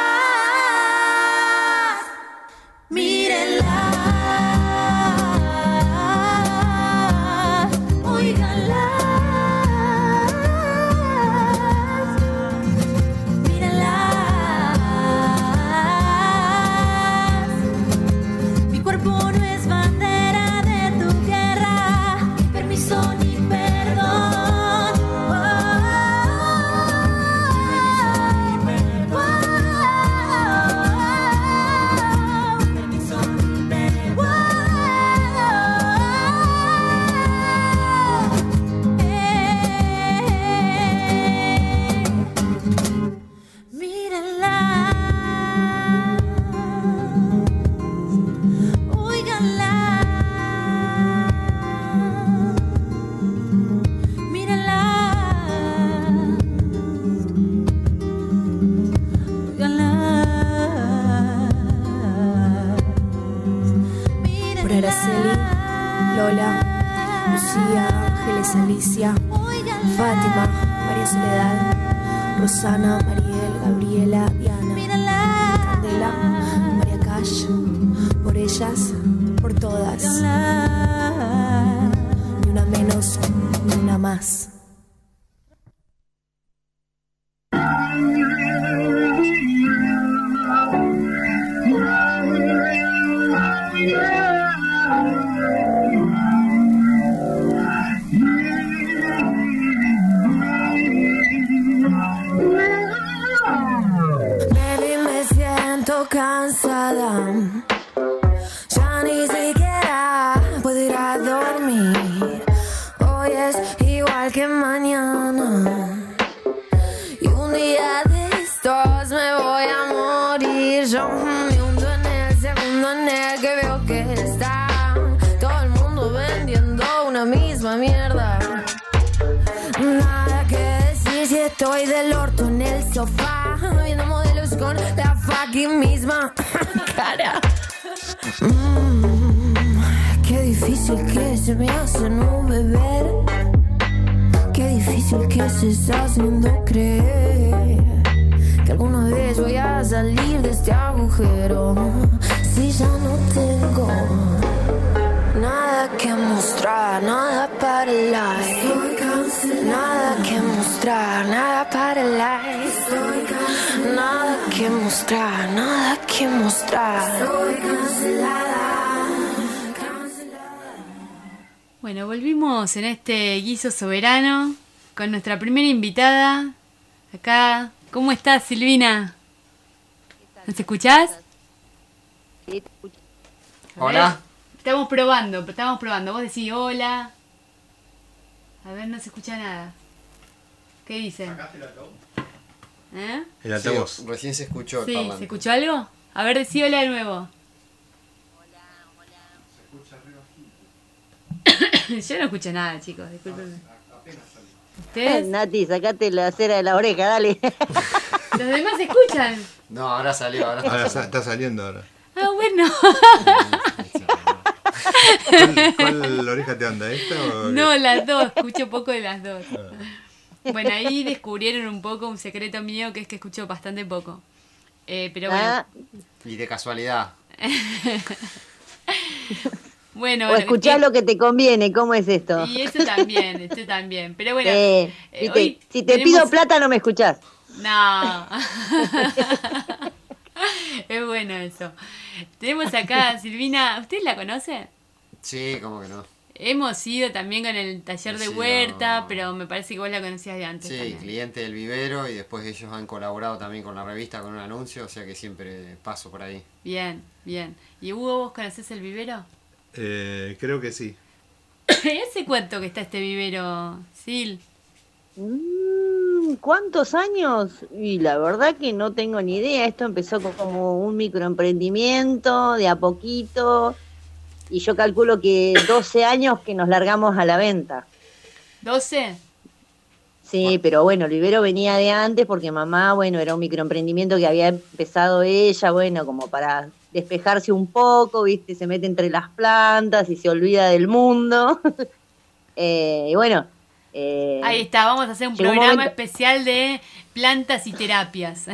Mírenlas, óiganlas, mírenlas, Araceli, Lola, Lucía, Ángeles, Alicia, Fátima, María Soledad, Rosana, Mariel, Gabriela, Diana, Candela, María Cash, por ellas, por todas. Ni una menos, ni una más. Baby, me siento cansada. Ya ni siquiera puedo ir a dormir. Hoy es igual que mañana. Y un día de estos me voy a morir. Yo me hundo en el segundo en el que veo que está todo el mundo vendiendo una misma mierda. Nada que decir si estoy del orto en el sofá, viendo modelos con la fucking misma cara. Mm, qué difícil que se me hace no beber. Qué difícil que se está haciendo creer que alguna vez voy a salir de este agujero. Si ya no tengo nada que mostrar, nada para el like. Nada que mostrar, nada para el like. Nada que mostrar, nada que mostrar. Estoy cancelada. Bueno, volvimos en este guiso soberano con nuestra primera invitada. Acá, ¿cómo estás, Silvina? ¿Nos escuchás? Sí, te escucho. Hola. Estamos probando, estamos probando. Vos decís hola. A ver, no se escucha nada. ¿Qué dicen? ¿Eh? El altavoz. Sí, recién se escuchó el Sí, parlante. ¿se escuchó algo? A ver, decí hola de nuevo. Yo no escucho nada, chicos, discúlpenme. ¿Ustedes? Nati, sacate la cera de la oreja, dale. ¿Los demás escuchan? No, ahora salió, ahora está Ahora saliendo. sa- está saliendo ahora. Ah, bueno. ¿Cuál, cuál oreja te anda? ¿Esta o No, qué? las dos, escucho poco de las dos. Bueno, ahí descubrieron un poco un secreto mío, que es que escucho bastante poco. Eh, pero bueno. Ah, Y de casualidad. Bueno, o bueno, escuchá eh, lo que te conviene, ¿cómo es esto? Y eso también, esto también. Pero bueno, Eh, eh, viste, hoy si te tenemos- pido plata no me escuchás. No. Es bueno eso. Tenemos acá a Silvina. ¿Usted la conoce? Sí, ¿cómo que no? Hemos ido también con el taller de Sí, huerta, no. pero me parece que vos la conocías de antes. Sí, también. cliente del vivero y después ellos han colaborado también con la revista con un anuncio, o sea que siempre paso por ahí. Bien, bien. ¿Y Hugo, vos conocés el vivero? Eh, creo que sí. ¿Hace cuánto que está este vivero, Sil? Mm, ¿Cuántos años? Y la verdad que no tengo ni idea. Esto empezó co- como un microemprendimiento, de a poquito. Y yo calculo que doce años que nos largamos a la venta. ¿doce? Sí, pero bueno, el vivero venía de antes porque mamá, bueno, era un microemprendimiento que había empezado ella, bueno, como para despejarse un poco, ¿viste? Se mete entre las plantas y se olvida del mundo. Eh, y bueno. eh, Ahí está, vamos a hacer un llegó un programa momento- especial de plantas y terapias.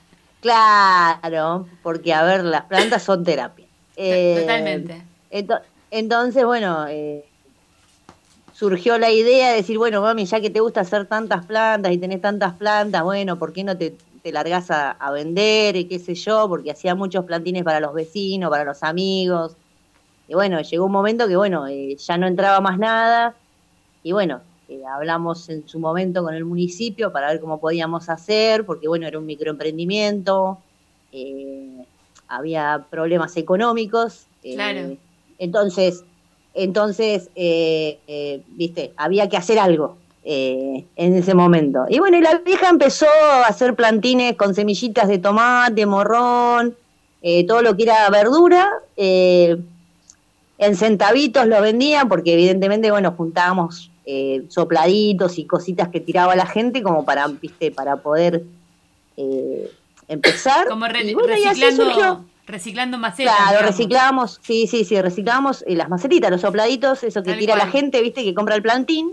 Claro, porque a ver, las plantas son terapia. Eh, Totalmente. ento- entonces, bueno, eh, surgió la idea de decir, bueno, mami, ya que te gusta hacer tantas plantas y tenés tantas plantas, bueno, ¿por qué no te, te largás a, a vender y qué sé yo? Porque hacía muchos plantines para los vecinos, para los amigos. Y bueno, llegó un momento que, bueno, eh, ya no entraba más nada. Y bueno, eh, hablamos en su momento con el municipio para ver cómo podíamos hacer, porque bueno, era un microemprendimiento, eh, había problemas económicos. eh, Claro. Entonces, entonces eh, eh, viste, había que hacer algo eh, en ese momento. Y bueno, y la vieja empezó a hacer plantines con semillitas de tomate, morrón, eh, todo lo que era verdura. eh, En centavitos lo vendían porque evidentemente, bueno, juntábamos eh, sopladitos y cositas que tiraba la gente como para, viste, para poder eh, empezar. Como re- Y bueno, y así reciclando, surgió. reciclando macetas. Claro, digamos. reciclábamos, sí, sí, sí, reciclábamos eh, las macetitas, los sopladitos, eso que Tal tira cual. la gente, viste, que compra el plantín.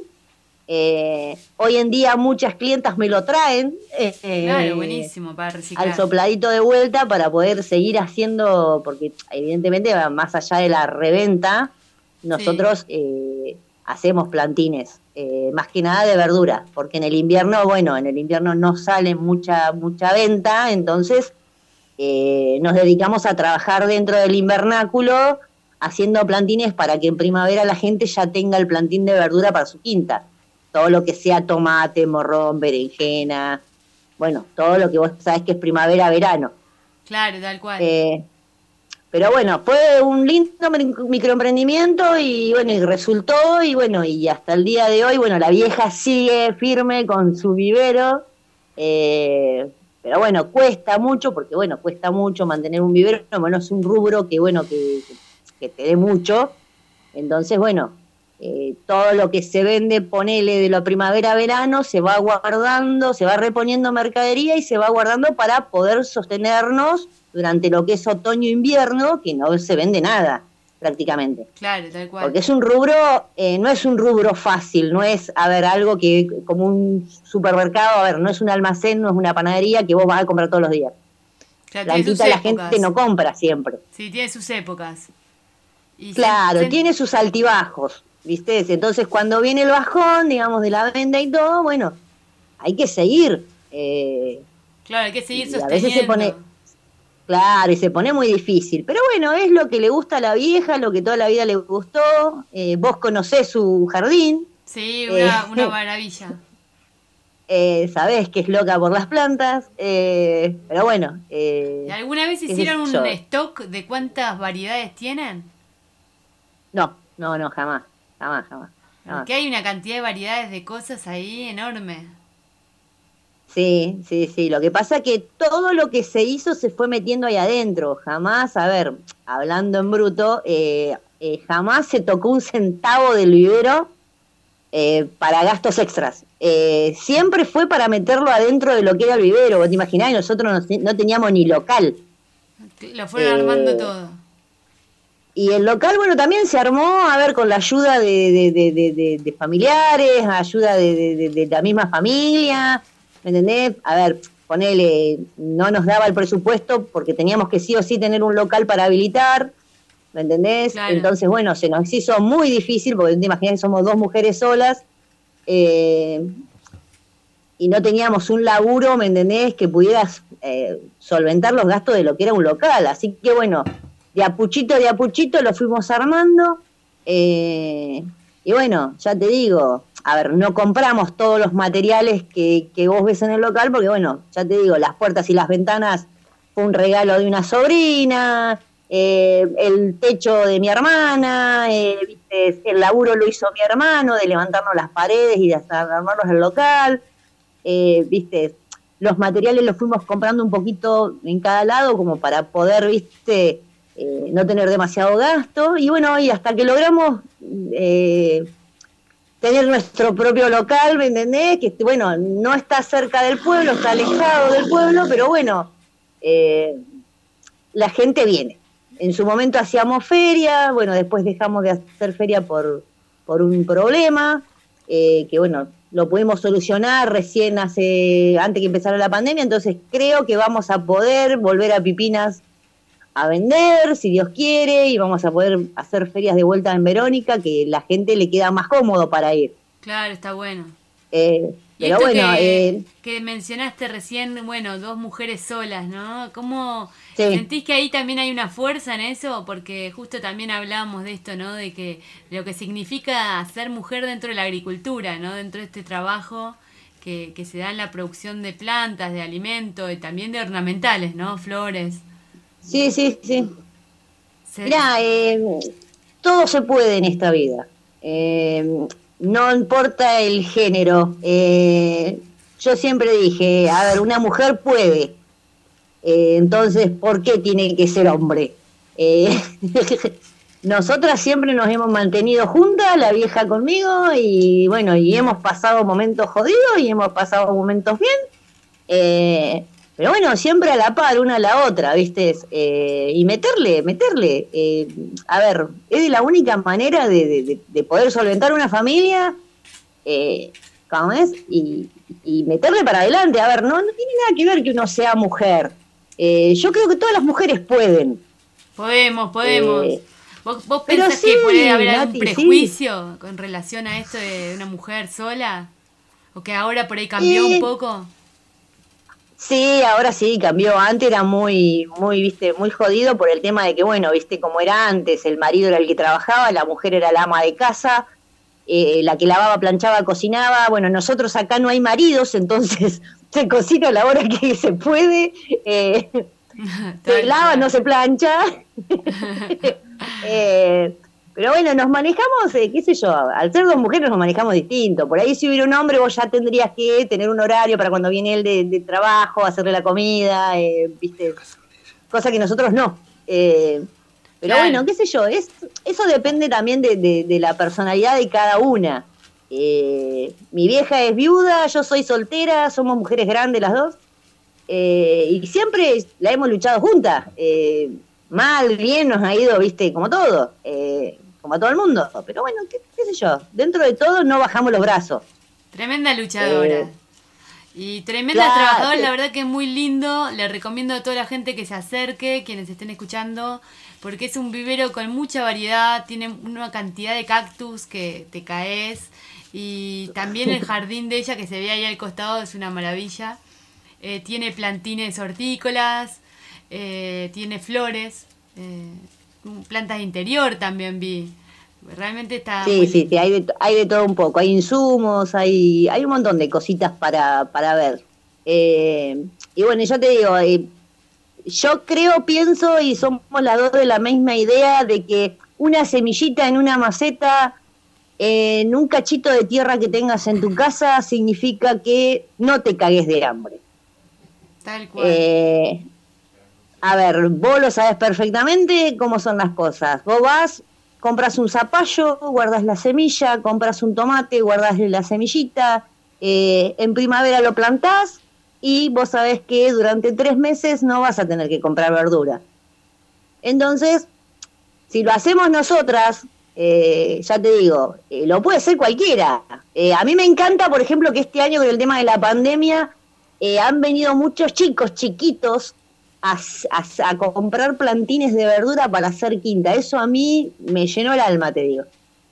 Eh, hoy en día muchas clientas me lo traen. eh, Claro, buenísimo para reciclar. al sopladito de vuelta para poder seguir haciendo, porque evidentemente más allá de la reventa, nosotros eh, hacemos plantines, eh, más que nada de verdura, porque en el invierno, bueno, en el invierno no sale mucha, mucha venta, entonces eh, nos dedicamos a trabajar dentro del invernáculo haciendo plantines para que en primavera la gente ya tenga el plantín de verdura para su quinta. Todo lo que sea tomate, morrón, berenjena, bueno, todo lo que vos sabés que es primavera-verano. Claro, tal cual. Eh, pero bueno, fue un lindo microemprendimiento y bueno, y resultó, y bueno, y hasta el día de hoy, bueno, la vieja sigue firme con su vivero, eh, pero bueno, cuesta mucho, porque bueno, cuesta mucho mantener un vivero, bueno, es un rubro que bueno, que, que, que te dé mucho, entonces bueno, Eh, todo lo que se vende, ponele de la primavera-verano, se va guardando, se va reponiendo mercadería y se va guardando para poder sostenernos durante lo que es otoño-invierno, que no se vende nada, prácticamente. Claro, tal cual. Porque es un rubro, eh, no es un rubro fácil, no es, a ver, algo que como un supermercado, a ver, no es un almacén, no es una panadería que vos vas a comprar todos los días. Claro, tiene sus Plantita la épocas. gente no compra siempre. Sí, tiene sus épocas. Y Claro, se- se- tiene sus altibajos, ¿viste? Entonces cuando viene el bajón, digamos, de la venta y todo, bueno, hay que seguir. Eh, Claro, hay que seguir y a sosteniendo. veces se pone, claro, y se pone muy difícil. Pero bueno, es lo que le gusta a la vieja, lo que toda la vida le gustó. Eh, vos conocés su jardín, Sí, una, Eh, una maravilla. eh, sabés que es loca por las plantas, eh, pero bueno. Eh, ¿Y ¿Alguna vez qué sé hicieron un yo. stock de cuántas variedades tienen? No, no, no, jamás, jamás, jamás. jamás. Porque hay una cantidad de variedades de cosas ahí enorme. Sí, sí, sí. Lo que pasa es que todo lo que se hizo se fue metiendo ahí adentro. Jamás, a ver, hablando en bruto, eh, eh, jamás se tocó un centavo del vivero eh, para gastos extras. Eh, siempre fue para meterlo adentro de lo que era el vivero. Vos te imaginás, nosotros no, no teníamos ni local. Lo fueron Eh, armando todo. Y el local, bueno, también se armó, a ver, con la ayuda de, de, de, de, de- de familiares, ayuda de, de, de- de la misma familia, ¿me entendés? A ver, ponele, no nos daba el presupuesto porque teníamos que sí o sí tener un local para habilitar, ¿me entendés? Claro. Entonces, bueno, se nos hizo muy difícil, porque te imaginas que somos dos mujeres solas, eh, y no teníamos un laburo, ¿me entendés?, que pudieras eh, solventar los gastos de lo que era un local. Así que bueno, de a puchito, de a puchito lo fuimos armando. eh, y bueno, ya te digo, a ver, no compramos todos los materiales que, que vos ves en el local, porque bueno, ya te digo, las puertas y las ventanas fue un regalo de una sobrina, eh, el techo de mi hermana, eh, ¿viste? El laburo lo hizo mi hermano de levantarnos las paredes y de hacer- armarnos el local. Eh, viste, los materiales los fuimos comprando un poquito en cada lado como para poder, viste, eh, no tener demasiado gasto, y bueno, y hasta que logramos eh, tener nuestro propio local, ¿me entendés? Que bueno, no está cerca del pueblo, está alejado del pueblo, pero bueno, eh, la gente viene. En su momento hacíamos feria, bueno, después dejamos de hacer feria por, por un problema, eh, que bueno, lo pudimos solucionar recién hace, antes que empezara la pandemia, entonces creo que vamos a poder volver a Pipinas a vender, si Dios quiere, y vamos a poder hacer ferias de vuelta en Verónica, que la gente le queda más cómodo para ir. Claro, está bueno. Eh, Y pero esto bueno, que, eh, que mencionaste recién, bueno, dos mujeres solas, ¿no? ¿Cómo Sí. sentís que ahí también hay una fuerza en eso? Porque justo también hablábamos de esto, ¿no? De que de lo que significa ser mujer dentro de la agricultura, ¿no? Dentro de este trabajo que, que se da en la producción de plantas, de alimentos y también de ornamentales, ¿no? Flores. sí, sí, sí. Se- Mirá, eh, todo se puede en esta vida. Eh, no importa el género. Eh, yo siempre dije, a ver, una mujer puede. Eh, entonces, ¿por qué tiene que ser hombre? Eh, nosotras siempre nos hemos mantenido juntas, la vieja conmigo, y bueno, y hemos pasado momentos jodidos y hemos pasado momentos bien. Eh, pero bueno, siempre a la par, una a la otra, ¿viste? Eh, y meterle, meterle. Eh, a ver, es la única manera de, de, de poder solventar una familia, eh, ¿cómo es? Y, y meterle para adelante. A ver, no, no tiene nada que ver que uno sea mujer. Eh, yo creo que todas las mujeres pueden. Podemos, podemos. Eh, ¿Vos, vos pero pensás sí, que puede haber algún Nati, prejuicio con relación a esto de una mujer sola? ¿O que ahora por ahí cambió Eh, un poco? Sí, ahora sí, cambió. Antes era muy, muy, viste, muy jodido por el tema de que, bueno, viste, como era antes, el marido era el que trabajaba, la mujer era la ama de casa, eh, la que lavaba, planchaba, cocinaba. Bueno, nosotros acá no hay maridos, entonces se cocina a la hora que se puede, eh, se lava, no se plancha. eh, Pero bueno, nos manejamos, eh, qué sé yo, al ser dos mujeres nos manejamos distinto. Por ahí si hubiera un hombre vos ya tendrías que tener un horario para cuando viene él de, de trabajo, hacerle la comida, eh, viste, cosa que nosotros no. Eh, pero Claro. bueno, qué sé yo, es, eso depende también de, de, de la personalidad de cada una. Eh, mi vieja es viuda, yo soy soltera, somos mujeres grandes las dos, eh, y siempre la hemos luchado juntas. Eh, mal, bien, nos ha ido, viste, como todo, eh, como a todo el mundo. Pero bueno, qué, qué sé yo, dentro de todo no bajamos los brazos. Tremenda luchadora. Eh, Y tremenda claro, trabajadora, sí. la verdad que es muy lindo. Le recomiendo a toda la gente que se acerque, quienes estén escuchando, porque es un vivero con mucha variedad, tiene una cantidad de cactus que te caes. Y también el jardín de ella que se ve ahí al costado es una maravilla. Eh, tiene plantines hortícolas, eh, tiene flores, eh, plantas de interior también vi. Realmente está Sí, muy sí, lindo. sí, hay de, to- hay de todo un poco, hay insumos, hay, hay un montón de cositas para, para ver. Eh, y bueno, yo te digo, eh, yo creo, pienso y somos las dos de la misma idea de que una semillita en una maceta, eh, en un cachito de tierra que tengas en tu casa, significa que no te cagues de hambre. Tal cual. Eh, a ver, vos lo sabés perfectamente cómo son las cosas. Vos vas, compras un zapallo, guardas la semilla, compras un tomate, guardas la semillita, eh, en primavera lo plantás y vos sabés que durante tres meses no vas a tener que comprar verdura. Entonces, si lo hacemos nosotras, eh, ya te digo, eh, lo puede hacer cualquiera. Eh, a mí me encanta, por ejemplo, que este año con el tema de la pandemia eh, han venido muchos chicos chiquitos a, a, a comprar plantines de verdura para hacer quinta. Eso a mí me llenó el alma, te digo.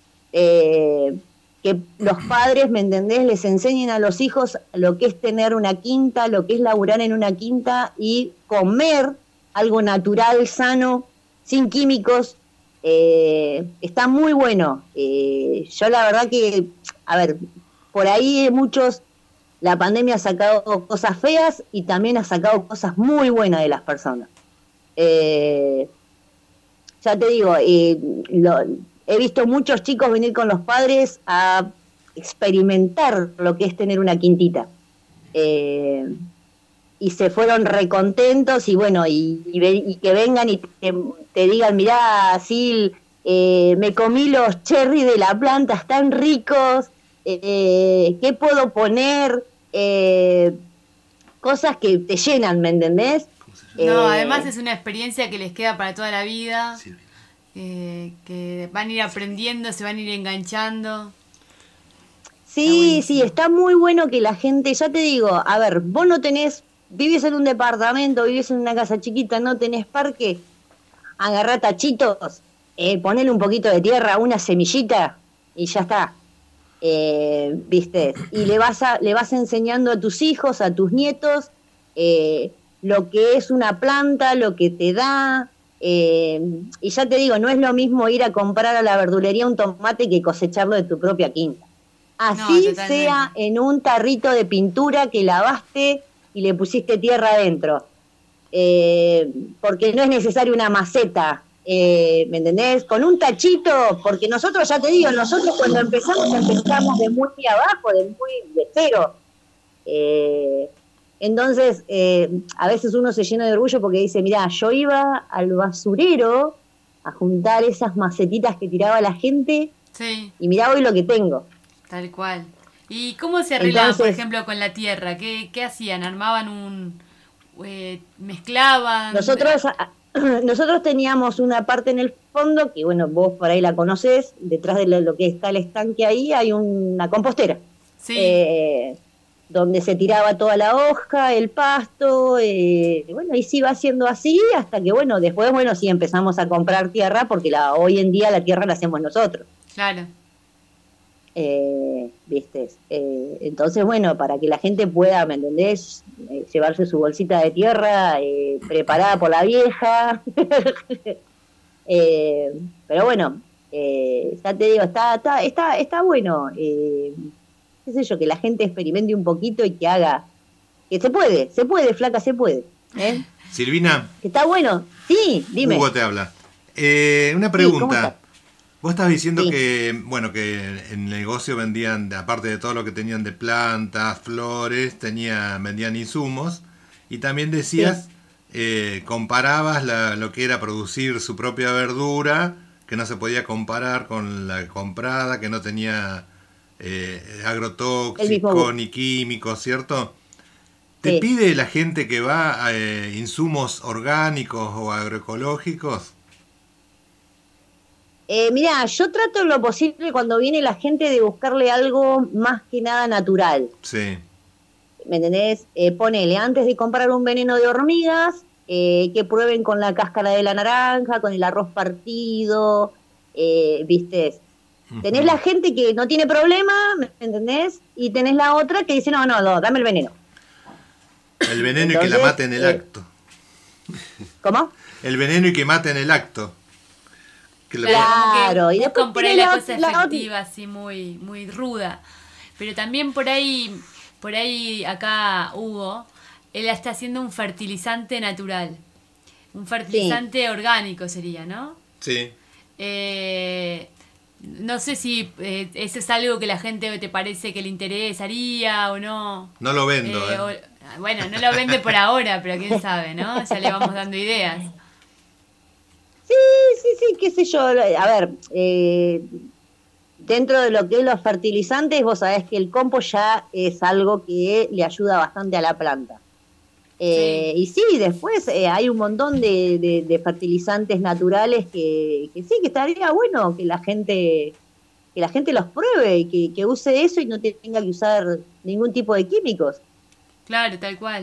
Eh, que los padres, ¿me entendés?, les enseñen a los hijos lo que es tener una quinta, lo que es laburar en una quinta y comer algo natural, sano, sin químicos. Eh, está muy bueno. Eh, yo la verdad que, a ver, por ahí muchos, la pandemia ha sacado cosas feas y también ha sacado cosas muy buenas de las personas. Eh, ya te digo, eh, lo, he visto muchos chicos venir con los padres a experimentar lo que es tener una quintita. Eh, y se fueron recontentos y bueno, y, y, ve, y que vengan y te, te digan, mirá, Sil, eh, me comí los cherries de la planta, están ricos, eh, ¿qué puedo poner? Eh, cosas que te llenan, ¿me entendés? No, Eh, además es una experiencia que les queda para toda la vida, eh, que van a ir aprendiendo, se van a ir enganchando. Sí, sí, está muy bueno que la gente, ya te digo, a ver, vos no tenés, vivís en un departamento, vivís en una casa chiquita, no tenés parque, agarrá tachitos, eh, ponele un poquito de tierra, una semillita y ya está. Eh, ¿viste? Y le vas, a, le vas enseñando a tus hijos, a tus nietos, eh, lo que es una planta, lo que te da. Eh, y ya te digo, no es lo mismo ir a comprar a la verdulería un tomate que cosecharlo de tu propia quinta. Así No, sea en un tarrito de pintura que lavaste y le pusiste tierra adentro. Eh, porque no es necesario una maceta, eh, ¿me entendés? Con un tachito, porque nosotros, ya te digo, nosotros cuando empezamos, empezamos de muy abajo, de muy de cero. Eh, entonces, eh, a veces uno se llena de orgullo porque dice, mirá, yo iba al basurero a juntar esas macetitas que tiraba la gente Sí, y mirá hoy lo que tengo. tal cual. ¿Y cómo se arreglaban, por Entonces- ejemplo, con la tierra? ¿Qué, qué hacían? ¿Armaban un, eh, mezclaban. Nosotros, nosotros teníamos una parte en el fondo, que bueno, vos por ahí la conocés, detrás de lo que está el estanque ahí hay una compostera. Sí. Eh, donde se tiraba toda la hoja, el pasto, eh, bueno, y se iba haciendo así hasta que, bueno, después, bueno, sí empezamos a comprar tierra, porque la hoy en día la tierra la hacemos nosotros. Claro. Eh, ¿viste? Eh, entonces, bueno, para que la gente pueda, ¿me entendés? Eh, llevarse su bolsita de tierra eh, preparada por la vieja. eh, pero bueno, eh, ya te digo, está, está, está, está bueno. Eh, qué sé yo, que la gente experimente un poquito y que haga, que se puede, se puede, flaca, se puede. ¿eh? Silvina. Que está bueno. Sí, dime. Hugo te habla. Eh, una pregunta. Sí, vos estás diciendo sí. que, bueno, que en el negocio vendían, aparte de todo lo que tenían de plantas, flores, tenía, vendían insumos, y también decías, sí. eh, comparabas la, lo que era producir su propia verdura, que no se podía comparar con la comprada, que no tenía eh, agrotóxicos ni químicos, ¿cierto? ¿Te sí. pide la gente que va a eh, insumos orgánicos o agroecológicos? Eh, mirá, yo trato lo posible cuando viene la gente de buscarle algo más que nada natural. Sí. ¿Me entendés? Eh, ponele, antes de comprar un veneno de hormigas, eh, que prueben con la cáscara de la naranja, con el arroz partido, eh, ¿viste? Uh-huh. Tenés la gente que no tiene problema, ¿me entendés? Y tenés la otra que dice, no, no, no, dame el veneno. El veneno Entonces, y que la mate en el eh, acto. ¿Cómo? El veneno y que mate en el acto. Que claro, y después por ahí la, la cosa la efectiva, la... así muy, muy ruda. Pero también por ahí, por ahí acá Hugo, él está haciendo un fertilizante natural. Un fertilizante sí. orgánico sería, ¿no? Sí. Eh, no sé si eh, eso es algo que la gente te parece que le interesaría o no. No lo vendo. Eh, eh. O, bueno, no lo vende por ahora, pero quién sabe, ¿no? Ya le vamos dando ideas. Sí, sí, sí, qué sé yo. A ver, eh, dentro de lo que es los fertilizantes, vos sabés que el compost ya es algo que le ayuda bastante a la planta. Eh, sí. Y sí, después eh, hay un montón de, de, de fertilizantes naturales que, que sí, que estaría bueno que la gente que la gente los pruebe y que, que use eso y no tenga que usar ningún tipo de químicos. Claro, tal cual.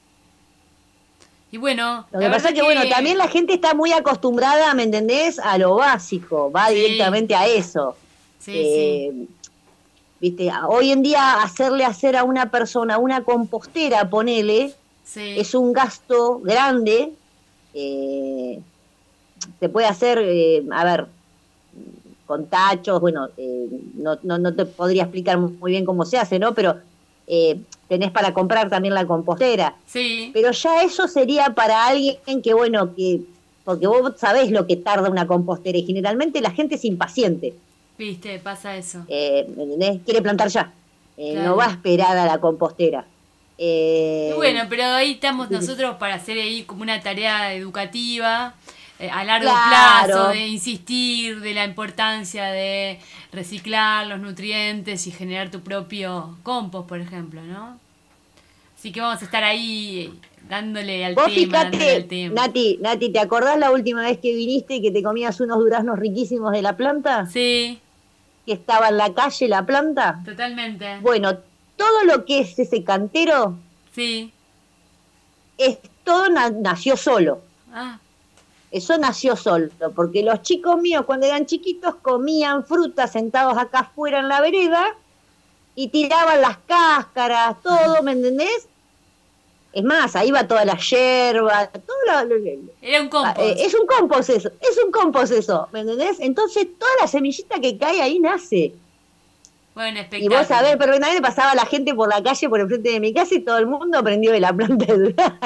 Y bueno, lo que pasa es que, que, bueno, también la gente está muy acostumbrada, ¿me entendés? A lo básico, va sí. directamente a eso. Sí, eh, sí. Viste, hoy en día hacerle hacer a una persona una compostera, ponele, sí. es un gasto grande. Eh, se puede hacer, eh, a ver, con tachos, bueno, eh, no, no, no te podría explicar muy bien cómo se hace, ¿no? Pero eh, tenés para comprar también la compostera. Sí. Pero ya eso sería para alguien que, bueno, que porque vos sabés lo que tarda una compostera y generalmente la gente es impaciente. Viste, pasa eso. Eh, ¿entendés? Quiere plantar ya. Eh, claro. No va a esperar a la compostera. Eh, y bueno, pero ahí estamos nosotros para hacer ahí como una tarea educativa eh, a largo claro. plazo, de insistir de la importancia de reciclar los nutrientes y generar tu propio compost, por ejemplo, ¿no? Así que vamos a estar ahí dándole al Vos tema, fíjate, dándole al tema. Nati, Nati, ¿te acordás la última vez que viniste y que te comías unos duraznos riquísimos de la planta? Sí. Que estaba en la calle la planta. Totalmente. Bueno, todo lo que es ese cantero, sí, es todo na- nació solo. Ah. Eso nació solo, porque los chicos míos cuando eran chiquitos comían frutas sentados acá afuera en la vereda y tiraban las cáscaras, todo, ¿me entendés? Es más, ahí va toda la yerba, todo lo, lo, lo, era un compost. Eh, es un compost eso, es un compost eso, ¿me entendés? Entonces toda la semillita que cae ahí nace. Bueno, espectacular. Y vos sabés, perfectamente pasaba la gente por la calle por enfrente de mi casa y todo el mundo aprendió de la planta de durazno.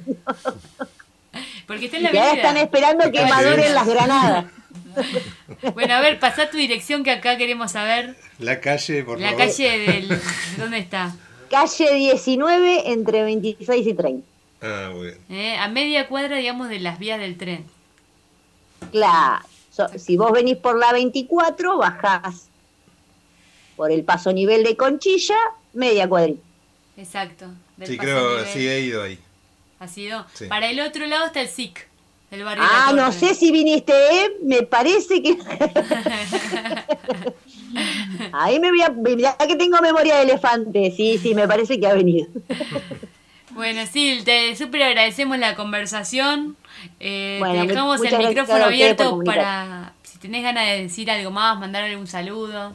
Porque está en la y ahora están esperando que maduren las granadas. Bueno, a ver, pasá tu dirección que acá queremos saber. La calle, por La favor. calle del... ¿Dónde está? Calle diecinueve, entre veintiséis y treinta. Ah, muy bien. Eh, a media cuadra, digamos, de las vías del tren. Claro. So, si vos venís por la veinticuatro, bajás por el paso nivel de Conchilla, media cuadrita. Exacto. Sí, creo, sí, he ido ahí. ¿Has ido? Sí. Para el otro lado está el S I C, el barrio Ah, de la no Torre. sé si viniste, ¿eh? Me parece que... Ahí me voy a... Ya que tengo memoria de elefante, sí, sí, me parece que ha venido. Bueno, sí, te súper agradecemos la conversación. Eh, Bueno, te dejamos muchas el gracias micrófono a ustedes por abierto comunicar. para, si tenés ganas de decir algo más, mandar algún saludo.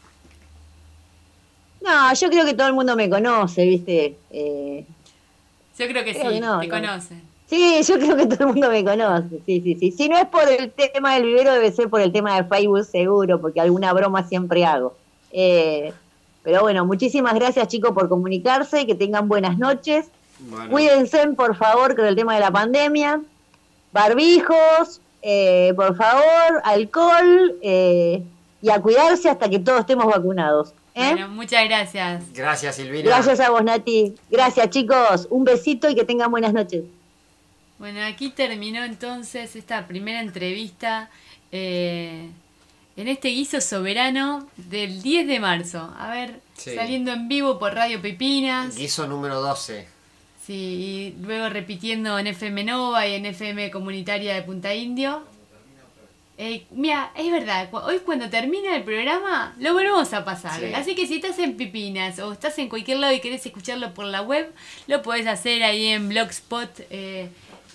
No, yo creo que todo el mundo me conoce, ¿viste? Eh, Yo creo que Creo sí, que no, te no. conocen. sí, yo creo que todo el mundo me conoce, sí, sí, sí. Si no es por el tema del vivero, debe ser por el tema de Facebook seguro, porque alguna broma siempre hago. Eh, pero bueno, muchísimas gracias, chicos, por comunicarse, que tengan buenas noches. Bueno, Cuídense, por favor, con el tema de la pandemia. Barbijos, eh, por favor, alcohol, eh, y a cuidarse hasta que todos estemos vacunados. ¿eh? Bueno, muchas gracias. gracias, Silvina. Gracias a vos, Nati. Gracias, chicos. Un besito y que tengan buenas noches. Bueno, aquí terminó entonces esta primera entrevista eh, en este guiso soberano del diez de marzo. A ver, Sí. saliendo en vivo por Radio Pepinas. Guiso número doce. Sí, y luego repitiendo en F M Nova y en F M Comunitaria de Punta Indio. Eh, mira, es verdad, cu- hoy cuando termina el programa lo volvemos a pasar. Sí. Así que si estás en Pipinas o estás en cualquier lado y querés escucharlo por la web, lo podés hacer ahí en Blogspot. Eh,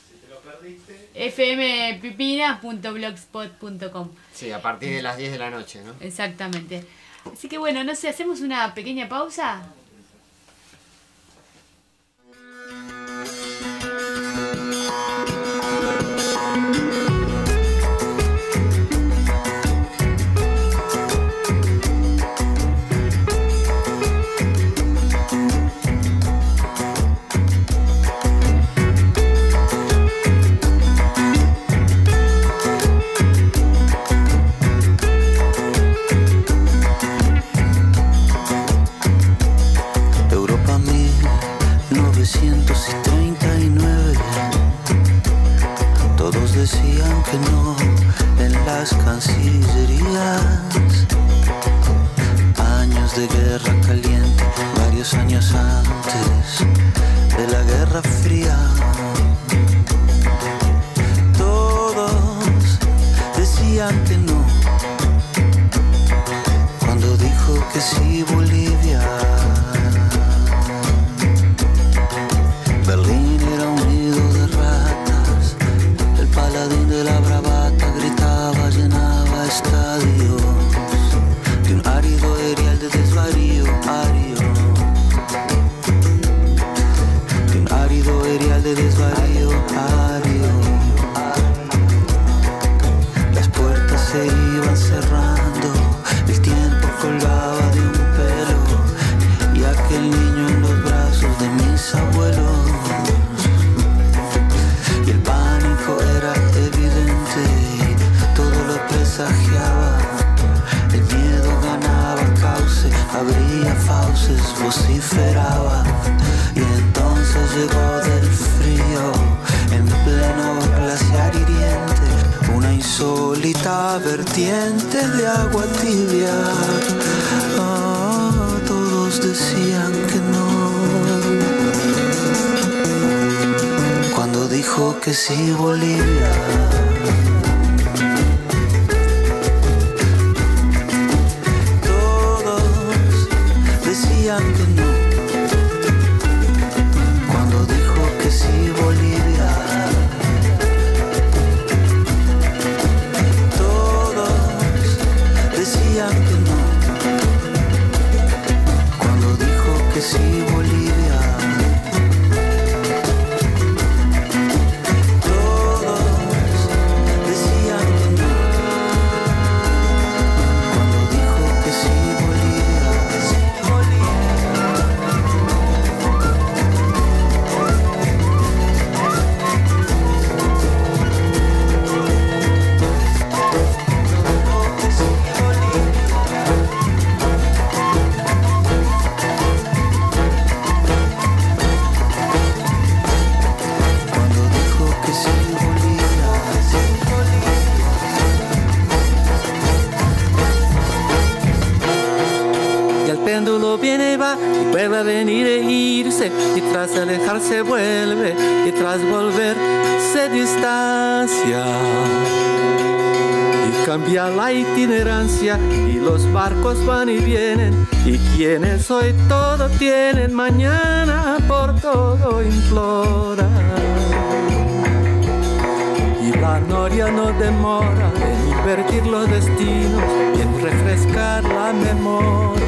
f m pipinas punto blogspot punto com. Sí, a partir de las diez de la noche, ¿no? Exactamente. Así que bueno, no sé, hacemos una pequeña pausa. Europa mil novecientos treinta y nueve. Todos decían que no en las cancillerías. Años de guerra caliente, varios años antes de la Guerra Fría. Todos decían que no cuando dijo que sí Bolivia. Berlín era un nido de ratas, el paladín de la bravata gritaba, llenaba estadios de un árido erial de desvarío, ario, de un árido erial de desvarío, ario. Las puertas se iban cerrando, el tiempo colgaba de un pelo y aquel niño en los brazos de mis abuelos. Y el pánico era evidente, todo lo presagiaba. El miedo ganaba cauce, abría fauces, vociferaba. Y entonces llegó del frío, en pleno glaciar hiriente, una insólita vertiente de agua tibia. Ah, todos decían que no cuando dijo que sí Bolivia. Todos decían que no cuando dijo que sí Bolivia. Todos decían que no cuando dijo que sí Bolivia. Todos péndulo viene y va, y vuelve a venir e irse, y tras alejarse vuelve, y tras volver se distancia. Y cambia la itinerancia, y los barcos van y vienen, y quienes hoy todo tienen, mañana por todo imploran. Y la noria no demora en invertir los destinos y en refrescar la memoria.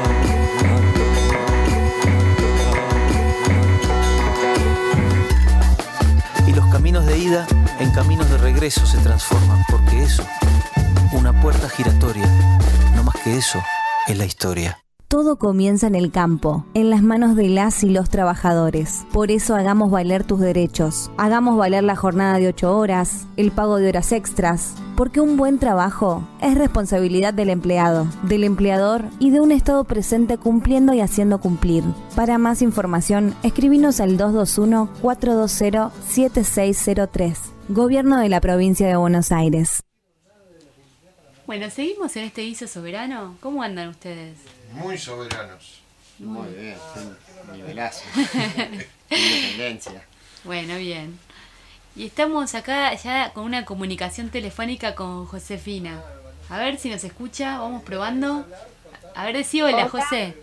Y los caminos de ida en caminos de regreso se transforman, porque eso, una puerta giratoria, no más que eso, es la historia. Todo comienza en el campo, en las manos de las y los trabajadores. Por eso hagamos valer tus derechos. Hagamos valer la jornada de ocho horas, el pago de horas extras, porque un buen trabajo es responsabilidad del empleado, del empleador y de un Estado presente cumpliendo y haciendo cumplir. Para más información, escribinos al dos dos uno, cuatro dos cero, siete seis cero tres. Gobierno de la Provincia de Buenos Aires. Bueno, seguimos en este guiso soberano. ¿Cómo andan ustedes? Muy soberanos. Muy bien, nivelazo. Independencia. Bueno, bien. Y estamos acá ya con una comunicación telefónica con Josefina. A ver si nos escucha, vamos probando. A ver, decí hola, Hola. José.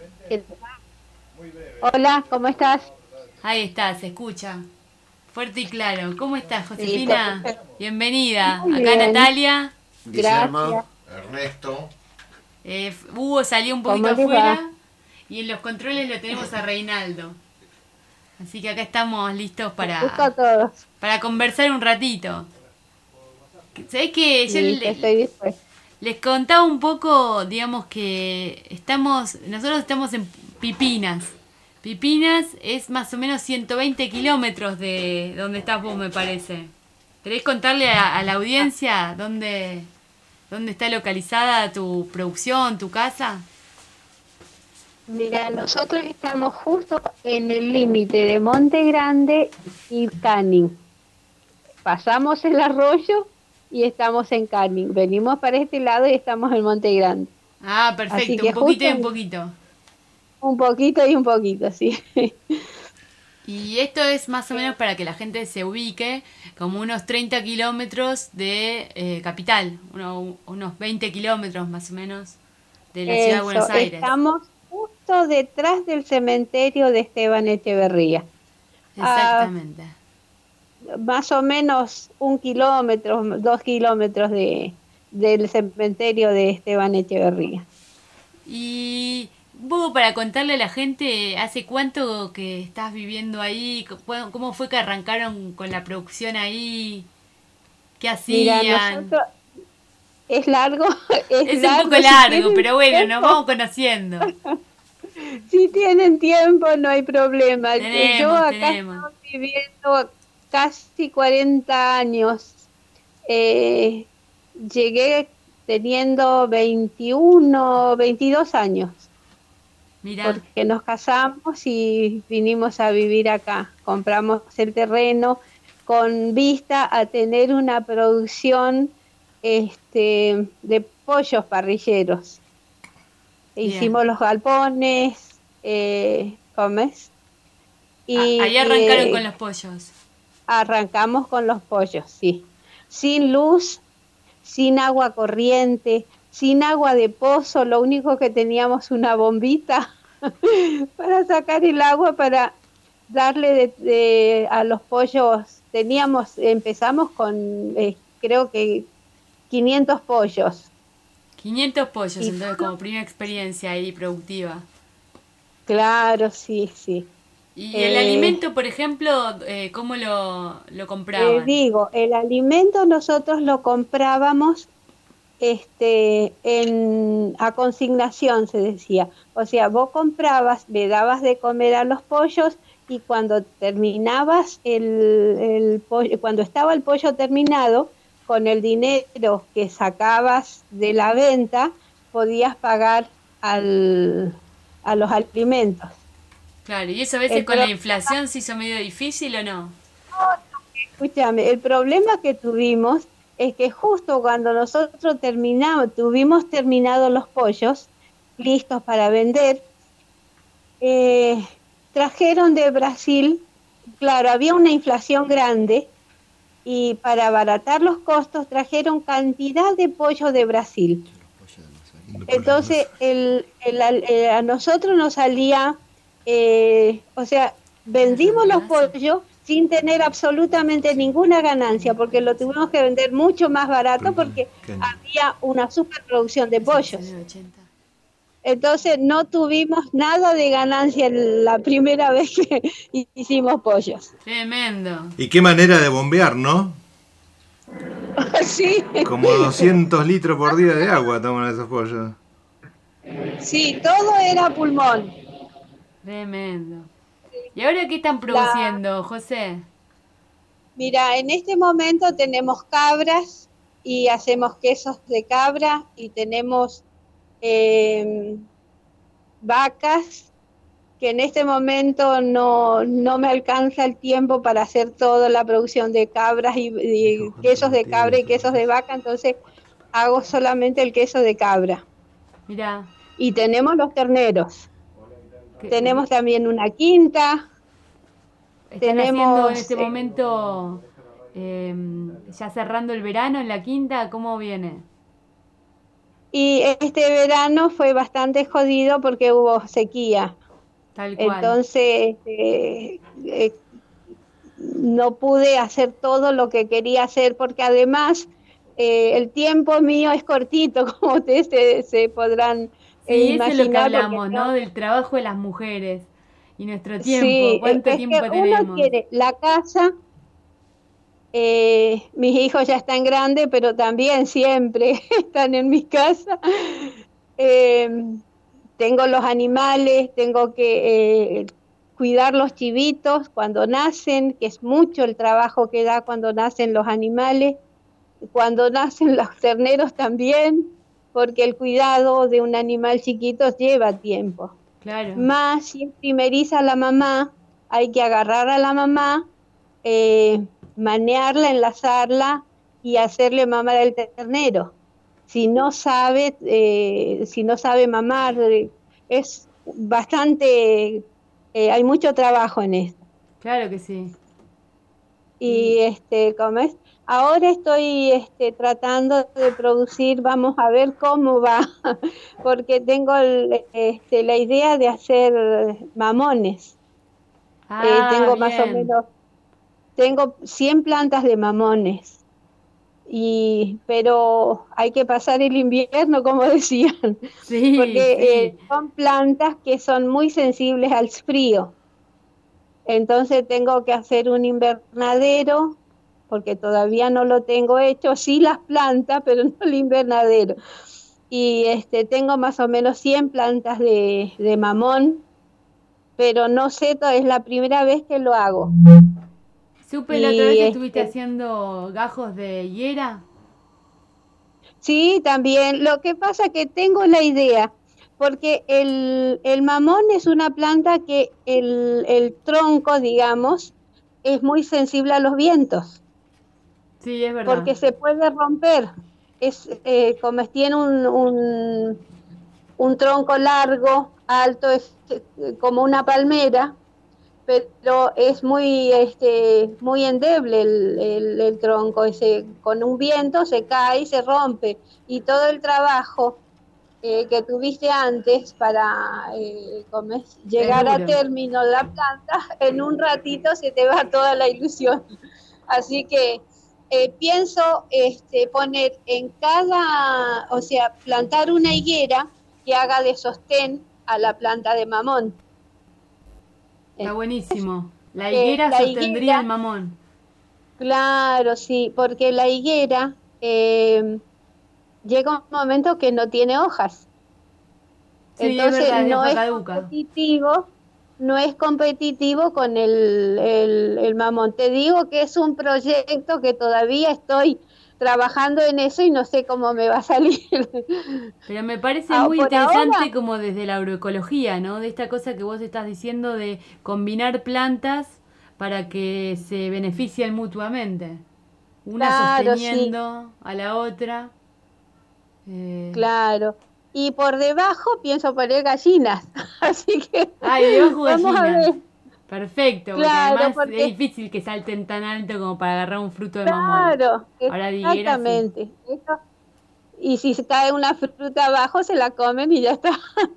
Hola, ¿cómo estás? Ahí está, se escucha. Fuerte y claro. ¿Cómo estás, Josefina? Bienvenida. Muy Acá bien. Natalia. Gracias. Ernesto. Eh, Hugo salió un ¿Cómo poquito les afuera. va? Y en los controles lo tenemos a Reinaldo. Así que acá estamos listos Gusto a para, todos. para conversar un ratito. ¿Sabés que yo Sí, le- estoy dispuesta. les contaba un poco, digamos que estamos, nosotros estamos en Pipinas. Pipinas es más o menos ciento veinte kilómetros de donde estás vos, me parece. ¿Querés contarle a, a la audiencia dónde, dónde está localizada tu producción, tu casa? Mira, nosotros estamos justo en el límite de Monte Grande y Canning. Pasamos el arroyo y estamos en Canning. Venimos para este lado y estamos en Monte Grande. Ah, Así perfecto, que un poquito y justo- un poquito. Un poquito y un poquito, sí. Y esto es más o menos para que la gente se ubique, como unos treinta kilómetros de eh, capital, uno- unos veinte kilómetros más o menos de la ciudad de Eso, Buenos Aires. Estamos justo detrás del cementerio de Esteban Echeverría. Exactamente. Ah, más o menos un kilómetro, dos kilómetros de, del cementerio de Esteban Echeverría. Y un poco para contarle a la gente, ¿hace cuánto que estás viviendo ahí? ¿Cómo cómo fue que arrancaron con la producción ahí? ¿Qué Mira, hacían? nosotros, es largo, es, Es un largo, poco si largo, tienen pero bueno, nos tiempo, vamos conociendo. Si tienen tiempo, no hay problema. Yo Tenemos, acá tenemos. estoy viviendo casi cuarenta años. Eh, llegué teniendo veintiuno, veintidós años. Mirá, Porque nos casamos y vinimos a vivir acá. Compramos el terreno con vista a tener una producción este, de pollos parrilleros. Bien. Hicimos los galpones, eh, ¿comes? Y, Ah, ahí arrancaron eh, con los pollos. Arrancamos con los pollos, sí. Sin luz, sin agua corriente, sin agua de pozo, lo único que teníamos una bombita para sacar el agua para darle de, de- a los pollos. Teníamos, empezamos con eh, creo que quinientos pollos. quinientos pollos, Y- entonces, como primera experiencia ahí productiva. Claro, sí, sí. Y el Eh, alimento, por ejemplo, eh, ¿cómo lo, lo Eh, compraban? digo, el alimento nosotros lo comprábamos este, en, a consignación, se decía. O sea, vos comprabas, le dabas de comer a los pollos y cuando terminabas el, el pollo, cuando estaba el pollo terminado, con el dinero que sacabas de la venta, podías pagar al, a los alimentos. Claro, y eso a veces el con la pro- inflación se hizo medio difícil o no. Escúchame, el problema que tuvimos es que justo cuando nosotros terminamos, tuvimos terminados los pollos listos para vender, eh, trajeron de Brasil, claro, había una inflación grande y para abaratar los costos trajeron cantidad de pollo de Brasil. Entonces el, el, el, a nosotros nos salía, eh, o sea, vendimos los pollos sin tener absolutamente ninguna ganancia, porque lo tuvimos que vender mucho más barato porque había una superproducción de pollos. Entonces no tuvimos nada de ganancia la primera vez que hicimos pollos. Tremendo. Y qué manera de bombear, ¿no? Sí. Como doscientos litros por día de agua toman esos pollos. Sí, todo era pulmón. Tremendo. ¿Y ahora qué están produciendo, la... José? Mira, en este momento tenemos cabras y hacemos quesos de cabra y tenemos eh, vacas, que en este momento no, no me alcanza el tiempo para hacer toda la producción de cabras y, y quesos de cabra y quesos de vaca, entonces hago solamente el queso de cabra. Mira. Y tenemos los terneros. Tenemos también una quinta. ¿Están tenemos haciendo en este momento, eh, ya cerrando el verano en la quinta? ¿Cómo viene? Y este verano fue bastante jodido porque hubo sequía. Tal cual. Entonces, eh, eh, no pude hacer todo lo que quería hacer porque además eh, el tiempo mío es cortito, como ustedes se, se podrán Sí, imaginar. eso es lo que hablamos, no, ¿no? Del trabajo de las mujeres y nuestro tiempo. Sí, ¿Cuánto es tiempo que tenemos? Uno quiere la casa, eh, mis hijos ya están grandes, pero también siempre están en mi casa. Eh, tengo los animales, tengo que eh, cuidar los chivitos cuando nacen, que es mucho el trabajo que da cuando nacen los animales, cuando nacen los terneros también, porque el cuidado de un animal chiquito lleva tiempo. Claro. Más si es primeriza la mamá, hay que agarrar a la mamá, eh, manearla, enlazarla y hacerle mamar al ternero. Si no sabe, eh, si no sabe mamar, eh, es bastante, eh, hay mucho trabajo en esto. Claro que sí. Y este, ¿cómo es? Ahora estoy este, tratando de producir, vamos a ver cómo va, porque tengo el, este, la idea de hacer mamones. Ah, eh, tengo bien. más o menos, tengo cien plantas de mamones, y pero hay que pasar el invierno, como decían, sí, porque sí. Eh, son plantas que son muy sensibles al frío. Entonces tengo que hacer un invernadero, porque todavía no lo tengo hecho, sí las plantas, pero no el invernadero. Y este tengo más o menos cien plantas de, de mamón, pero no sé, es la primera vez que lo hago. Supe la otra vez que este, estuviste haciendo gajos de higuera. Sí, también. Lo que pasa es que tengo la idea, porque el, el mamón es una planta que el, el tronco, digamos, es muy sensible a los vientos. Sí, es verdad. Porque se puede romper. Es eh, como tiene un, un, un tronco largo, alto, es eh, como una palmera, pero es muy este muy endeble el, el, el tronco. Ese, con un viento se cae y se rompe. Y todo el trabajo eh, que tuviste antes para eh, ¿cómo es? llegar a término de la planta, en un ratito se te va toda la ilusión. Así que Eh, pienso este, poner en cada, o sea, plantar una higuera que haga de sostén a la planta de mamón. Está buenísimo. La higuera eh, la sostendría higuera, el mamón. Claro, sí, porque la higuera eh, llega un momento que no tiene hojas. Sí, entonces es verdad, no es caduca. competitivo. No es competitivo con el, el, el mamón. Te digo que es un proyecto que todavía estoy trabajando en eso y no sé cómo me va a salir. Pero me parece ah, muy interesante ahora, como desde la agroecología, ¿no? De esta cosa que vos estás diciendo de combinar plantas para que se beneficien mutuamente. Una claro, sosteniendo sí. a la otra. Eh... Claro. Y por debajo pienso poner gallinas. Así que Ay, debajo vamos a gallina. ver. Perfecto, porque Claro, además porque- es difícil que salten tan alto como para agarrar un fruto de mamón. Claro, Ahora diguera, sí. exactamente. Eso- y si se cae una fruta abajo, se la comen y ya está.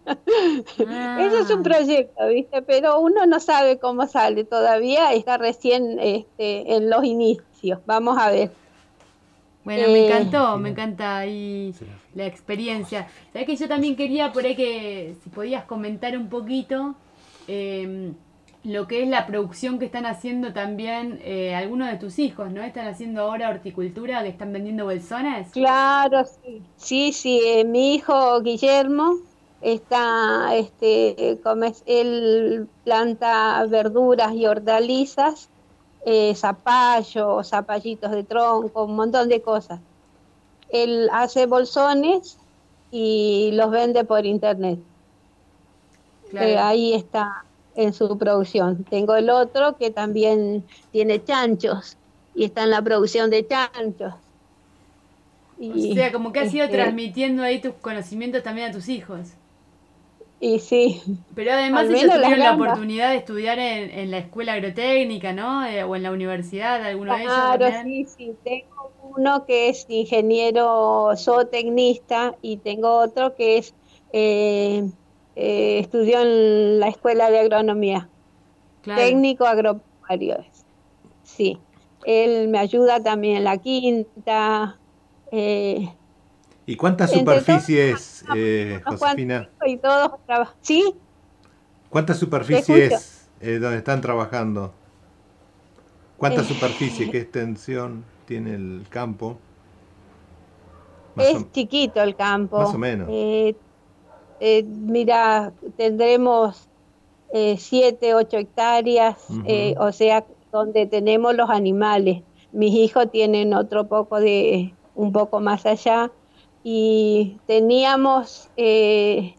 Ah. Eso es un proyecto, ¿viste? Pero uno no sabe cómo sale todavía, está recién este, en los inicios. Vamos a ver. Bueno, me Eh, encantó, me encanta ahí la experiencia. Sabés que yo también quería por ahí que si podías comentar un poquito eh, lo que es la producción que están haciendo también eh, algunos de tus hijos, ¿no? Están haciendo ahora horticultura, que están vendiendo bolsones. Claro, sí, sí, sí, eh, mi hijo Guillermo está, este, como es, él planta verduras y hortalizas, eh, zapallo, zapallitos de tronco, un montón de cosas. Él hace bolsones y los vende por internet. Claro. Eh, ahí está en su producción. Tengo el otro que también tiene chanchos y está en la producción de chanchos. Y, O sea, como que has ido este, transmitiendo ahí tus conocimientos también a tus hijos. Y sí. Pero además Al ellos menos las tuvieron la gambas. oportunidad de estudiar en, en la escuela agrotécnica, ¿no? Eh, o en la universidad, alguno de ellos Claro, también. sí, sí. Tengo uno que es ingeniero zootecnista y tengo otro que es eh, eh, estudió en la escuela de agronomía. Claro. Técnico agropecuario es. Sí. Él me ayuda también en la quinta. Eh, ¿Y cuánta Entre superficie es, eh, unos Josefina? cuantos y todos trabajan. ¿Sí? ¿Cuánta Te superficie escucho. es eh, donde están trabajando? ¿Cuánta Eh, superficie, qué extensión tiene el campo? Más Es o- chiquito el campo. más o menos. Eh, eh, mira, tendremos eh, siete, ocho hectáreas, Ujú. eh, o sea, donde tenemos los animales. Mis hijos tienen otro poco de, un poco más allá, y teníamos eh,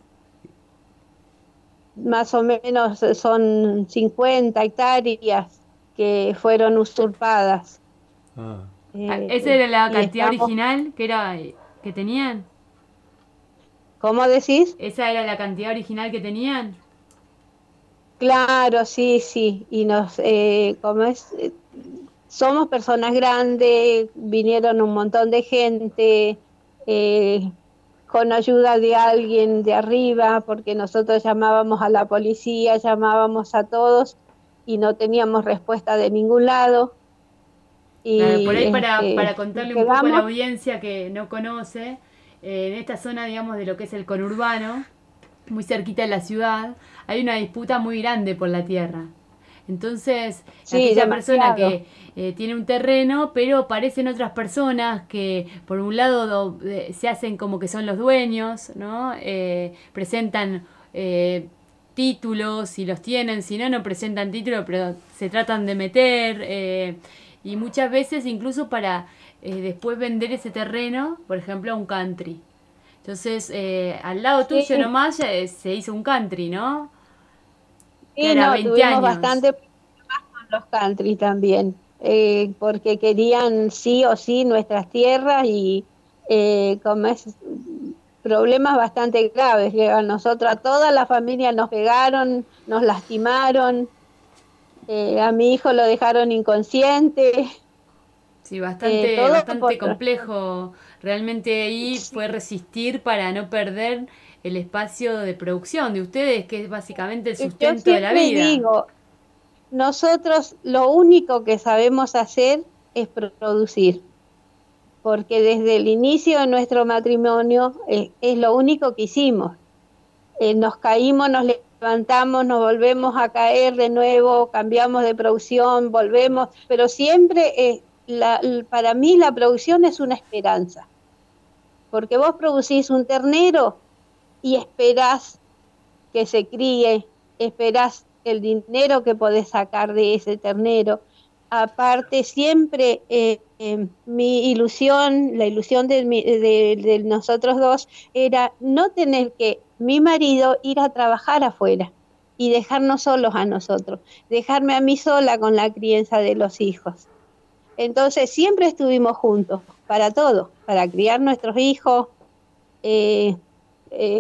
más o menos eh, son cincuenta hectáreas que fueron usurpadas. Ah. Ah, Eh, ¿esa era la y cantidad estamos- original que era que tenían? ¿Cómo decís? ¿Esa era la cantidad original que tenían? Claro, sí, sí, y nos, eh, como es, eh, somos personas grandes, vinieron un montón de gente, eh, con ayuda de alguien de arriba, porque nosotros llamábamos a la policía, llamábamos a todos y no teníamos respuesta de ningún lado. Y, Claro, por ahí para, este, para contarle un poco a la quedamos- audiencia que no conoce, eh, en esta zona, digamos, de lo que es el conurbano, muy cerquita de la ciudad, hay una disputa muy grande por la tierra. Entonces, Sí, aquella persona demasiado. que eh, tiene un terreno, pero aparecen otras personas que, por un lado, do- eh, se hacen como que son los dueños, ¿no? Eh, presentan eh, títulos, si los tienen, si no, no presentan títulos, pero se tratan de meter, eh, y muchas veces incluso para eh, después vender ese terreno, por ejemplo, a un country. Entonces, eh, al lado Sí. tuyo nomás ya, eh, se hizo un country, ¿no? Sí, Que era no, veinte tuvimos años. bastante problemas con los country también, eh, porque querían sí o sí nuestras tierras y eh, como es, problemas bastante graves. Que a nosotros, a toda la familia nos pegaron, nos lastimaron, eh, a mi hijo lo dejaron inconsciente. Sí, bastante, Eh, todo bastante por- complejo. Realmente ahí fue resistir para no perder el espacio de producción de ustedes, que es básicamente el Yo sustento de la siempre vida. digo, nosotros lo único que sabemos hacer es producir, porque desde el inicio de nuestro matrimonio eh, es lo único que hicimos. Eh, nos caímos, nos levantamos, nos volvemos a caer de nuevo, cambiamos de producción, volvemos, pero siempre eh, la- l- para mí la producción es una esperanza, porque vos producís un ternero y esperás que se críe, esperás el dinero que podés sacar de ese ternero. Aparte, siempre eh, eh, mi ilusión, la ilusión de, mi- de- de nosotros dos, era no tener que mi marido ir a trabajar afuera y dejarnos solos a nosotros, dejarme a mí sola con la crianza de los hijos. Entonces, siempre estuvimos juntos, para todo, para criar nuestros hijos, eh, eh,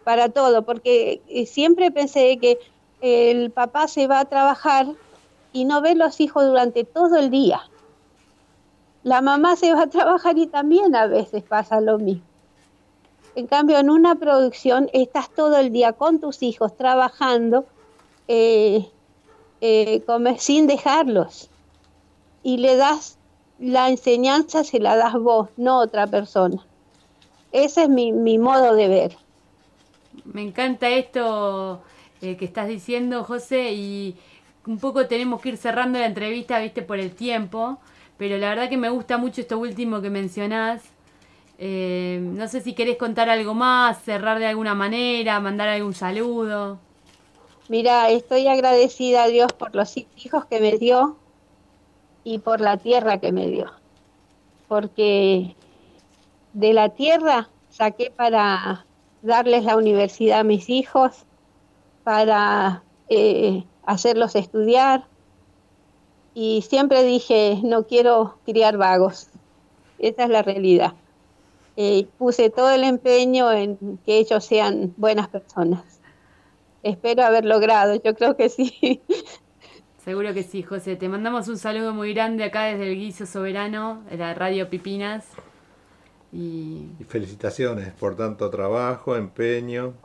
para todo, porque siempre pensé que el papá se va a trabajar y no ve los hijos durante todo el día. La mamá se va a trabajar y también a veces pasa lo mismo. En cambio, en una producción estás todo el día con tus hijos trabajando eh, eh, como sin dejarlos. Y le das la enseñanza, se la das vos, no otra persona. Ese es mi, mi modo de ver. Me encanta esto eh, que estás diciendo, José, y un poco tenemos que ir cerrando la entrevista, viste, por el tiempo, pero la verdad que me gusta mucho esto último que mencionás. Eh, no sé si querés contar algo más, cerrar de alguna manera, mandar algún saludo. Mira, estoy agradecida a Dios por los hijos que me dio y por la tierra que me dio, porque de la tierra saqué para darles la universidad a mis hijos, para eh, hacerlos estudiar, y siempre dije, no quiero criar vagos. Esa es la realidad. Eh, puse todo el empeño en que ellos sean buenas personas. Espero haber logrado, yo creo que sí. Seguro que sí, José. Te mandamos un saludo muy grande acá desde el Guiso Soberano, de la Radio Pipinas. Y... y felicitaciones por tanto trabajo, empeño.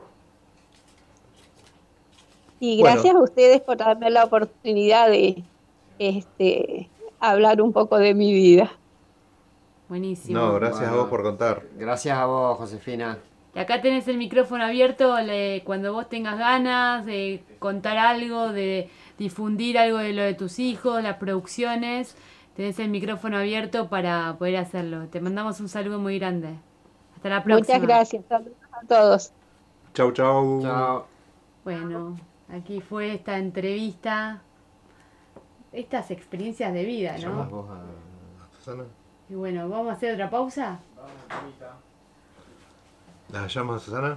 Y gracias bueno. a ustedes por darme la oportunidad de este, hablar un poco de mi vida. Buenísimo. No, gracias bueno, a vos por contar. Gracias a vos, Josefina. Y acá tenés el micrófono abierto, le, cuando vos tengas ganas de contar algo, de difundir algo de lo de tus hijos, las producciones, tenés el micrófono abierto para poder hacerlo. Te mandamos un saludo muy grande. Hasta la próxima. Muchas gracias. Saludos a todos. Chau, chau. Chau. Bueno, aquí fue esta entrevista, estas experiencias de vida, ¿no? Vos a Susana. Y bueno, ¿vamos a hacer otra pausa? ¿La llamo a Susana?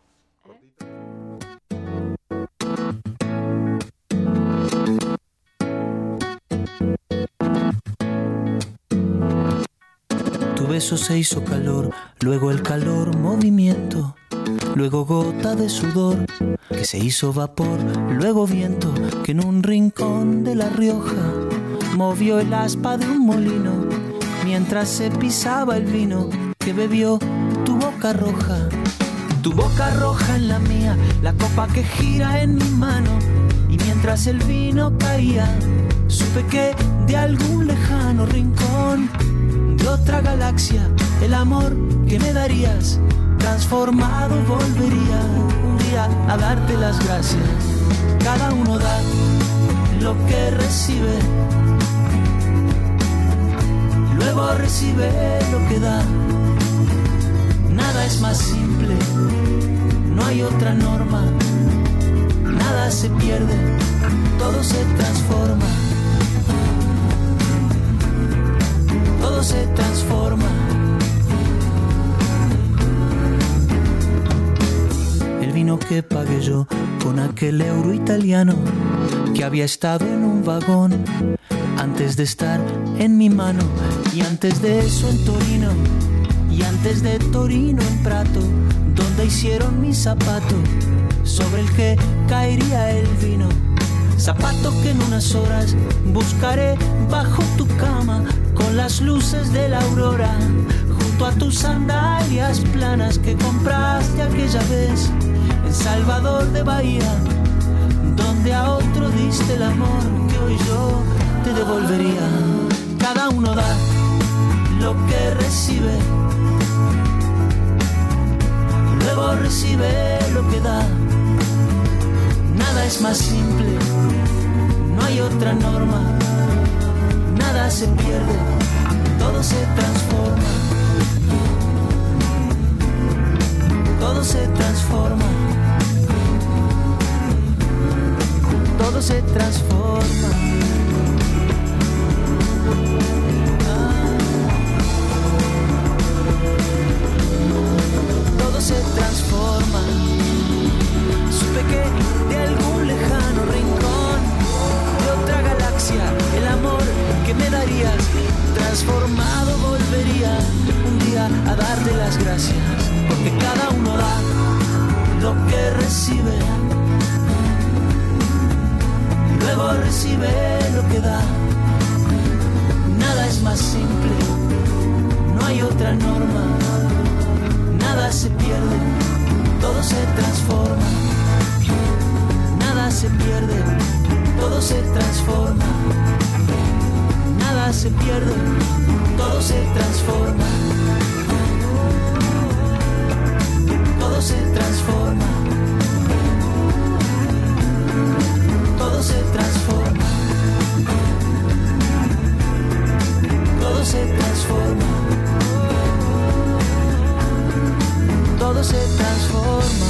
Tu beso se hizo calor, luego el calor movimiento, luego gota de sudor que se hizo vapor, luego viento que en un rincón de La Rioja movió el aspa de un molino mientras se pisaba el vino que bebió tu boca roja. Tu boca roja en la mía, la copa que gira en mi mano, y mientras el vino caía supe que de algún lejano rincón de otra galaxia el amor que me darías transformado volvería un día a darte las gracias. Cada uno da lo que recibe, luego recibe lo que da. Nada es más simple, no hay otra norma. Nada se pierde, todo se transforma. Todo se transforma. El vino que pagué yo con aquel euro italiano que había estado en un vagón antes de estar en mi mano, y antes de eso en Torino, y antes de Torino en Prato, donde hicieron mi zapato sobre el que caería el vino. Zapato que en unas horas buscaré bajo tu cama con las luces de la aurora, junto a tus sandalias planas que compraste aquella vez en Salvador de Bahía, donde a otro diste el amor que hoy yo te devolvería. Cada uno da lo que recibe, luego recibe lo que da. Nada es más simple, no hay otra norma. Nada se pierde, todo se transforma. Todo se transforma. Todo se transforma. Todo se transforma. Supe que de algún lejano rincón de otra galaxia el amor que me darías transformado volvería un día a darte las gracias, porque cada uno da lo recibe, luego recibe lo que da. Nada es más simple, no hay otra norma. Nada se pierde, todo se transforma. Nada se pierde, todo se transforma. Nada se pierde, todo se transforma. Todo se transforma. Todo se transforma. Todo se transforma. Todo se transforma.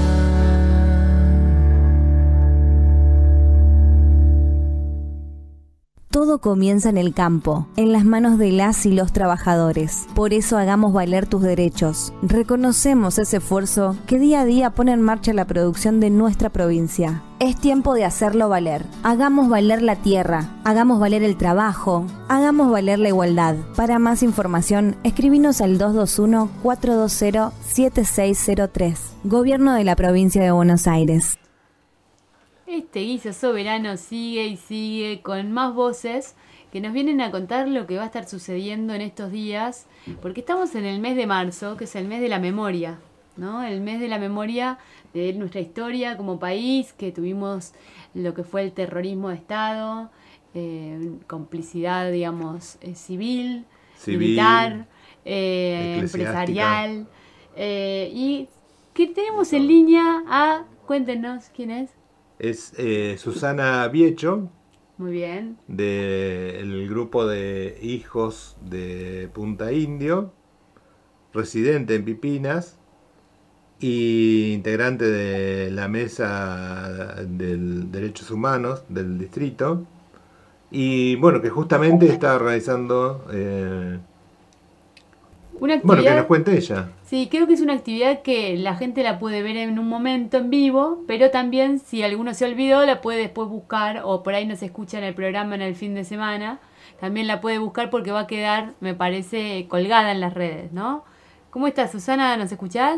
Todo comienza en el campo, en las manos de las y los trabajadores. Por eso hagamos valer tus derechos. Reconocemos ese esfuerzo que día a día pone en marcha la producción de nuestra provincia. Es tiempo de hacerlo valer. Hagamos valer la tierra, hagamos valer el trabajo, hagamos valer la igualdad. Para más información, escribinos al dos dos uno, cuatro dos cero, siete seis cero tres. Gobierno de la Provincia de Buenos Aires. Este guiso soberano sigue y sigue con más voces que nos vienen a contar lo que va a estar sucediendo en estos días, porque estamos en el mes de marzo, que es el mes de la memoria, ¿no? El mes de la memoria de nuestra historia como país, que tuvimos lo que fue el terrorismo de Estado, eh, complicidad, digamos, eh, civil, Civil, militar, eh, empresarial, eh, y que tenemos en línea a, cuéntenos, ¿quién es? Es eh, Susana Viecho, Muy bien. del grupo de hijos de Punta Indio, residente en Pipinas y integrante de la mesa de derechos humanos del distrito, y bueno, que justamente está organizando eh, Una actividad, bueno, que nos cuente ella. Sí, creo que es una actividad que la gente la puede ver en un momento en vivo, pero también si alguno se olvidó la puede después buscar, o por ahí nos escucha en el programa en el fin de semana, también la puede buscar porque va a quedar, me parece, colgada en las redes, ¿no? ¿Cómo estás, Susana? ¿Nos escuchás?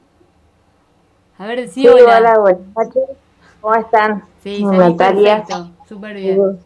A ver, sí, sí hola. Hola, buenas noches. ¿Cómo están? Sí, Natalia. Perfecto, súper bien.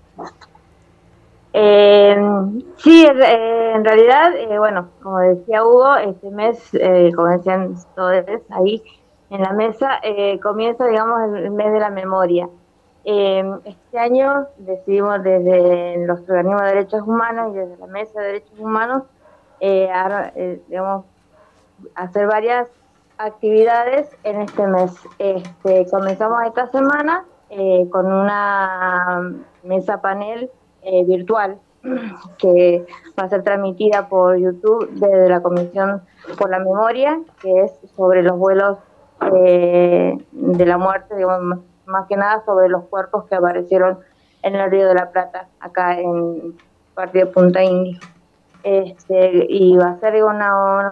Eh, sí, eh, en realidad, eh, bueno, como decía Hugo, este mes, eh, como decían todos ahí en la mesa, eh, comienza, digamos, el, el mes de la memoria. Eh, este año decidimos desde los organismos de derechos humanos y desde la Mesa de Derechos Humanos, eh, a, eh, digamos, hacer varias actividades en este mes. Este, comenzamos esta semana eh, con una mesa panel Eh, virtual que va a ser transmitida por YouTube desde la Comisión por la Memoria, que es sobre los vuelos eh, de la muerte, digamos, más, más que nada sobre los cuerpos que aparecieron en el Río de la Plata, acá en parte de Punta Indio. Este, y va a ser digo, una,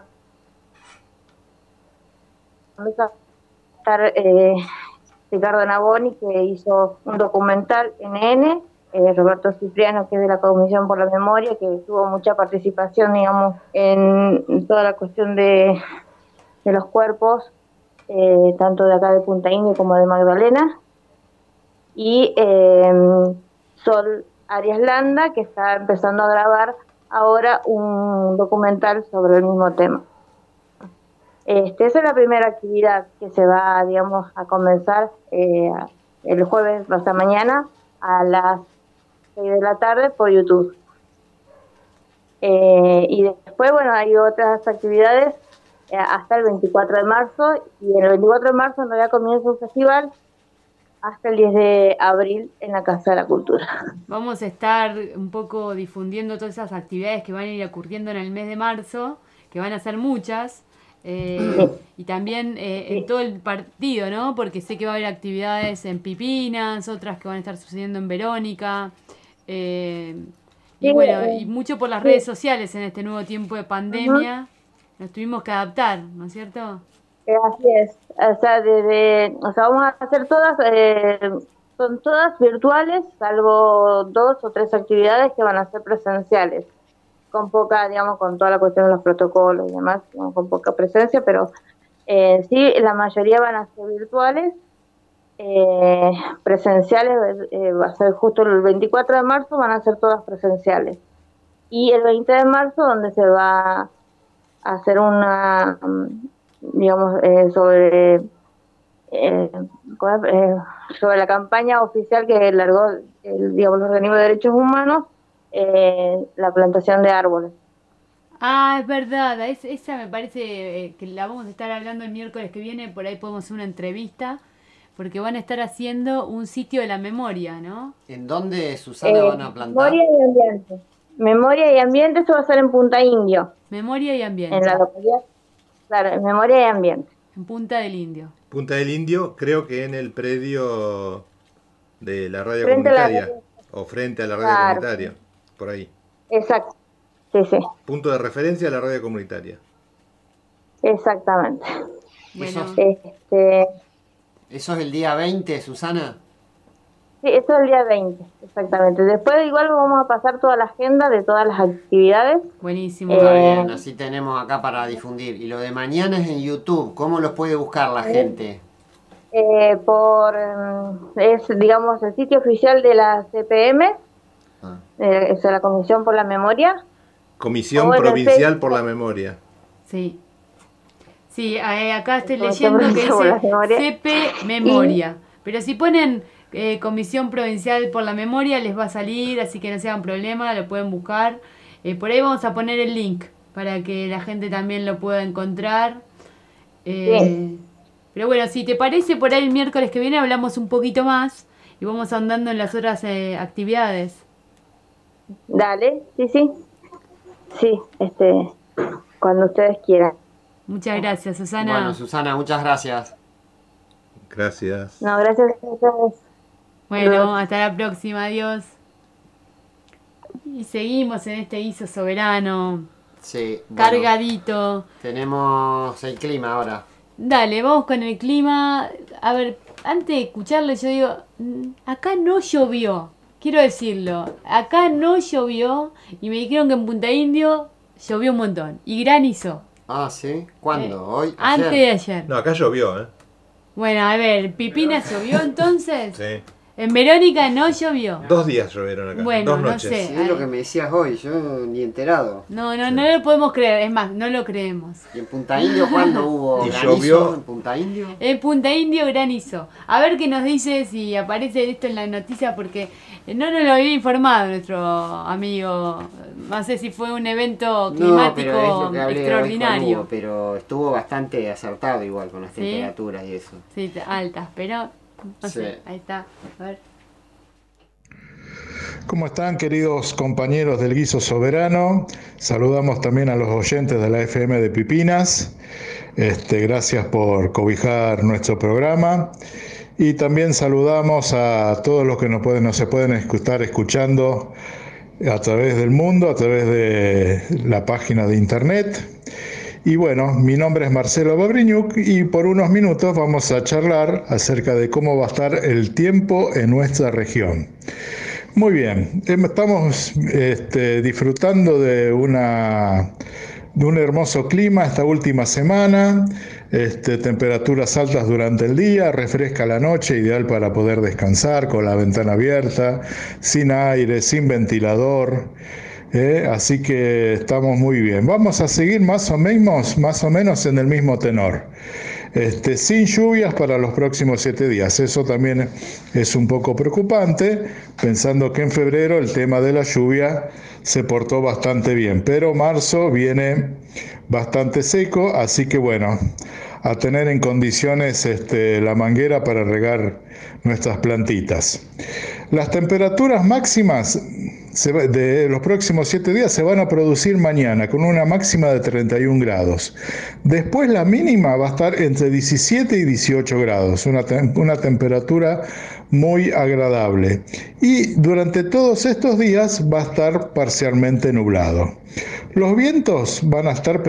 una va a estar eh, Ricardo Naboni, que hizo un documental en N N, Eh, Roberto Cipriano, que es de la Comisión por la Memoria, que tuvo mucha participación, digamos, en toda la cuestión de, de los cuerpos, eh, tanto de acá de Punta Indio como de Magdalena, y eh, Sol Arias Landa, que está empezando a grabar ahora un documental sobre el mismo tema. Este, esa es la primera actividad que se va, digamos, a comenzar eh, el jueves, hasta mañana, a las seis de la tarde por YouTube. Eh, y después, bueno, hay otras actividades eh, hasta el veinticuatro de marzo, y el veinticuatro de marzo en realidad comienza un festival hasta el diez de abril en la Casa de la Cultura. Vamos a estar un poco difundiendo todas esas actividades que van a ir ocurriendo en el mes de marzo, que van a ser muchas, eh, sí. Y también eh, sí. en todo el partido, ¿no? Porque sé que va a haber actividades en Pipinas, otras que van a estar sucediendo en Verónica, eh, y sí, bueno, eh, y mucho por las sí. redes sociales en este nuevo tiempo de pandemia. Uh-huh. Nos tuvimos que adaptar, ¿no es cierto? Así es, o sea, desde, o sea, vamos a hacer todas, eh, son todas virtuales, salvo dos o tres actividades que van a ser presenciales, con poca, digamos, con toda la cuestión de los protocolos y demás, con poca presencia, pero Eh, sí, la mayoría van a ser virtuales, eh, presenciales, eh, va a ser justo el veinticuatro de marzo, van a ser todas presenciales. Y el veinte de marzo, donde se va a hacer una, digamos, eh, sobre, eh, eh, sobre la campaña oficial que largó el, digamos, el organismo de derechos humanos, eh, la plantación de árboles. Ah, es verdad, es, esa me parece eh, que la vamos a estar hablando el miércoles que viene, por ahí podemos hacer una entrevista, porque van a estar haciendo un sitio de la memoria, ¿no? ¿En dónde, Susana, Eh, van a plantar? Memoria y ambiente. Memoria y ambiente, eso va a ser en Punta Indio. Memoria y ambiente. En la localidad, claro, en Memoria y ambiente. En Punta del Indio. Punta del Indio, creo que en el predio de la radio Frente a la comunitaria, radio. o frente a la radio Claro. comunitaria, por ahí. Exacto, sí, sí, Punto de referencia a la radio comunitaria. exactamente. Eso, Este, ¿Eso es el día veinte, Susana? sí, eso es el día veinte, exactamente. Después igual vamos a pasar toda la agenda de todas las actividades. Buenísimo. Está Eh, bien, así tenemos acá para difundir. Y lo de mañana es en YouTube. ¿Cómo los puede buscar la Sí. gente? Eh, por, mm, es, digamos, el sitio oficial de la C P M, Ah. eh, es la Comisión por la Memoria. Comisión Bueno, Provincial Facebook. por la Memoria. Sí. Sí, eh, acá estoy Como leyendo que siempre, por la dice memoria. C P Memoria. Pero si ponen eh, Comisión Provincial por la Memoria les va a salir, así que no se hagan problema, lo pueden buscar. Eh, por ahí vamos a poner el link para que la gente también lo pueda encontrar. Eh, Sí. Pero bueno, si te parece, por ahí el miércoles que viene hablamos un poquito más y vamos andando en las otras eh, actividades. Dale, sí, sí. Sí, este, cuando ustedes quieran. Muchas gracias, Susana. Bueno, Susana, muchas gracias. Gracias. No, gracias a ustedes. Bueno, hasta la próxima, adiós. Y seguimos en este guiso soberano, Sí. bueno, cargadito. Tenemos el clima ahora. Dale, vamos con el clima. A ver, antes de escucharlo, yo digo, mm, acá no llovió, quiero decirlo. Acá no llovió y me dijeron que en Punta Indio llovió un montón. Y granizó. Ah, ¿sí? ¿Cuándo? Eh, ¿Hoy? Antes ¿Ayer? de ayer. No, acá llovió, ¿eh? Bueno, a ver, ¿Pipina llovió entonces? Sí. En Verónica no llovió. Dos días llovieron acá. Bueno, dos no noches. sé. Sí, es lo que me decías hoy, yo ni enterado. No, no, no lo podemos creer, es más, no lo creemos. ¿Y en Punta Indio cuándo hubo Y granizo? llovió. ¿En Punta Indio? En Punta Indio granizo. A ver qué nos dice si aparece esto en la noticia porque no nos lo había informado nuestro amigo. No sé si fue un evento No, pero es climático lo que hablé hoy con extraordinario. Hugo, pero estuvo bastante acertado igual con las ¿Sí? temperaturas y eso. Sí, altas, pero no Sí. sé, ahí está. A ver. ¿Cómo están, queridos compañeros del Guiso Soberano? Saludamos también a los oyentes de la F M de Pipinas. Este, gracias por cobijar nuestro programa. Y también saludamos a todos los que nos, pueden, nos se pueden estar escuchando a través del mundo, a través de la página de internet. Y bueno, mi nombre es Marcelo Babriñuk y por unos minutos vamos a charlar acerca de cómo va a estar el tiempo en nuestra región. Muy bien, estamos este, disfrutando de, una, de un hermoso clima esta última semana, este, temperaturas altas durante el día, refresca la noche, ideal para poder descansar con la ventana abierta, sin aire, sin ventilador. Eh, así que estamos muy bien. Vamos a seguir más o menos, más o menos en el mismo tenor. Este, sin lluvias para los próximos siete días. Eso también es un poco preocupante, pensando que en febrero el tema de la lluvia se portó bastante bien, pero marzo viene bastante seco, así que bueno, a tener en condiciones este, la manguera para regar nuestras plantitas. Las temperaturas máximas de los próximos siete días se van a producir mañana con una máxima de treinta y un grados. Después la mínima va a estar entre diecisiete y dieciocho grados, una, tem- una temperatura muy agradable. Y durante todos estos días va a estar parcialmente nublado. Los vientos van a estar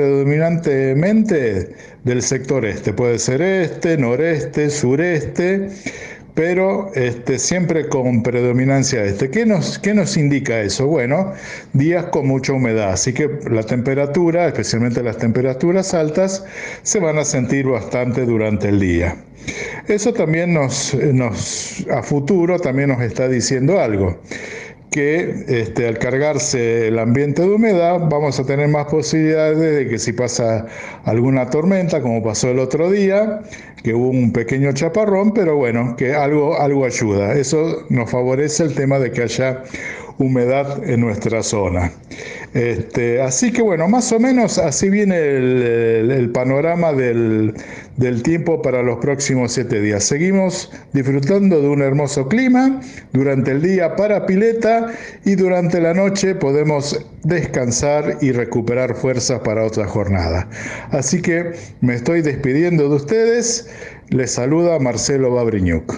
predominantemente del sector este, puede ser este, noreste, sureste, pero este, siempre con predominancia este. ¿Qué nos, qué nos indica eso? Bueno, días con mucha humedad, así que la temperatura, especialmente las temperaturas altas, se van a sentir bastante durante el día. Eso también nos, nos a futuro también nos está diciendo algo, que este, al cargarse el ambiente de humedad vamos a tener más posibilidades de que si pasa alguna tormenta, como pasó el otro día, que hubo un pequeño chaparrón, pero bueno, que algo, algo ayuda. Eso nos favorece el tema de que haya humedad en nuestra zona. Este, así que bueno, más o menos así viene el, el, el panorama del, del tiempo para los próximos siete días. Seguimos disfrutando de un hermoso clima durante el día para pileta y durante la noche podemos descansar y recuperar fuerzas para otra jornada. Así que me estoy despidiendo de ustedes. Les saluda Marcelo Babriñuk.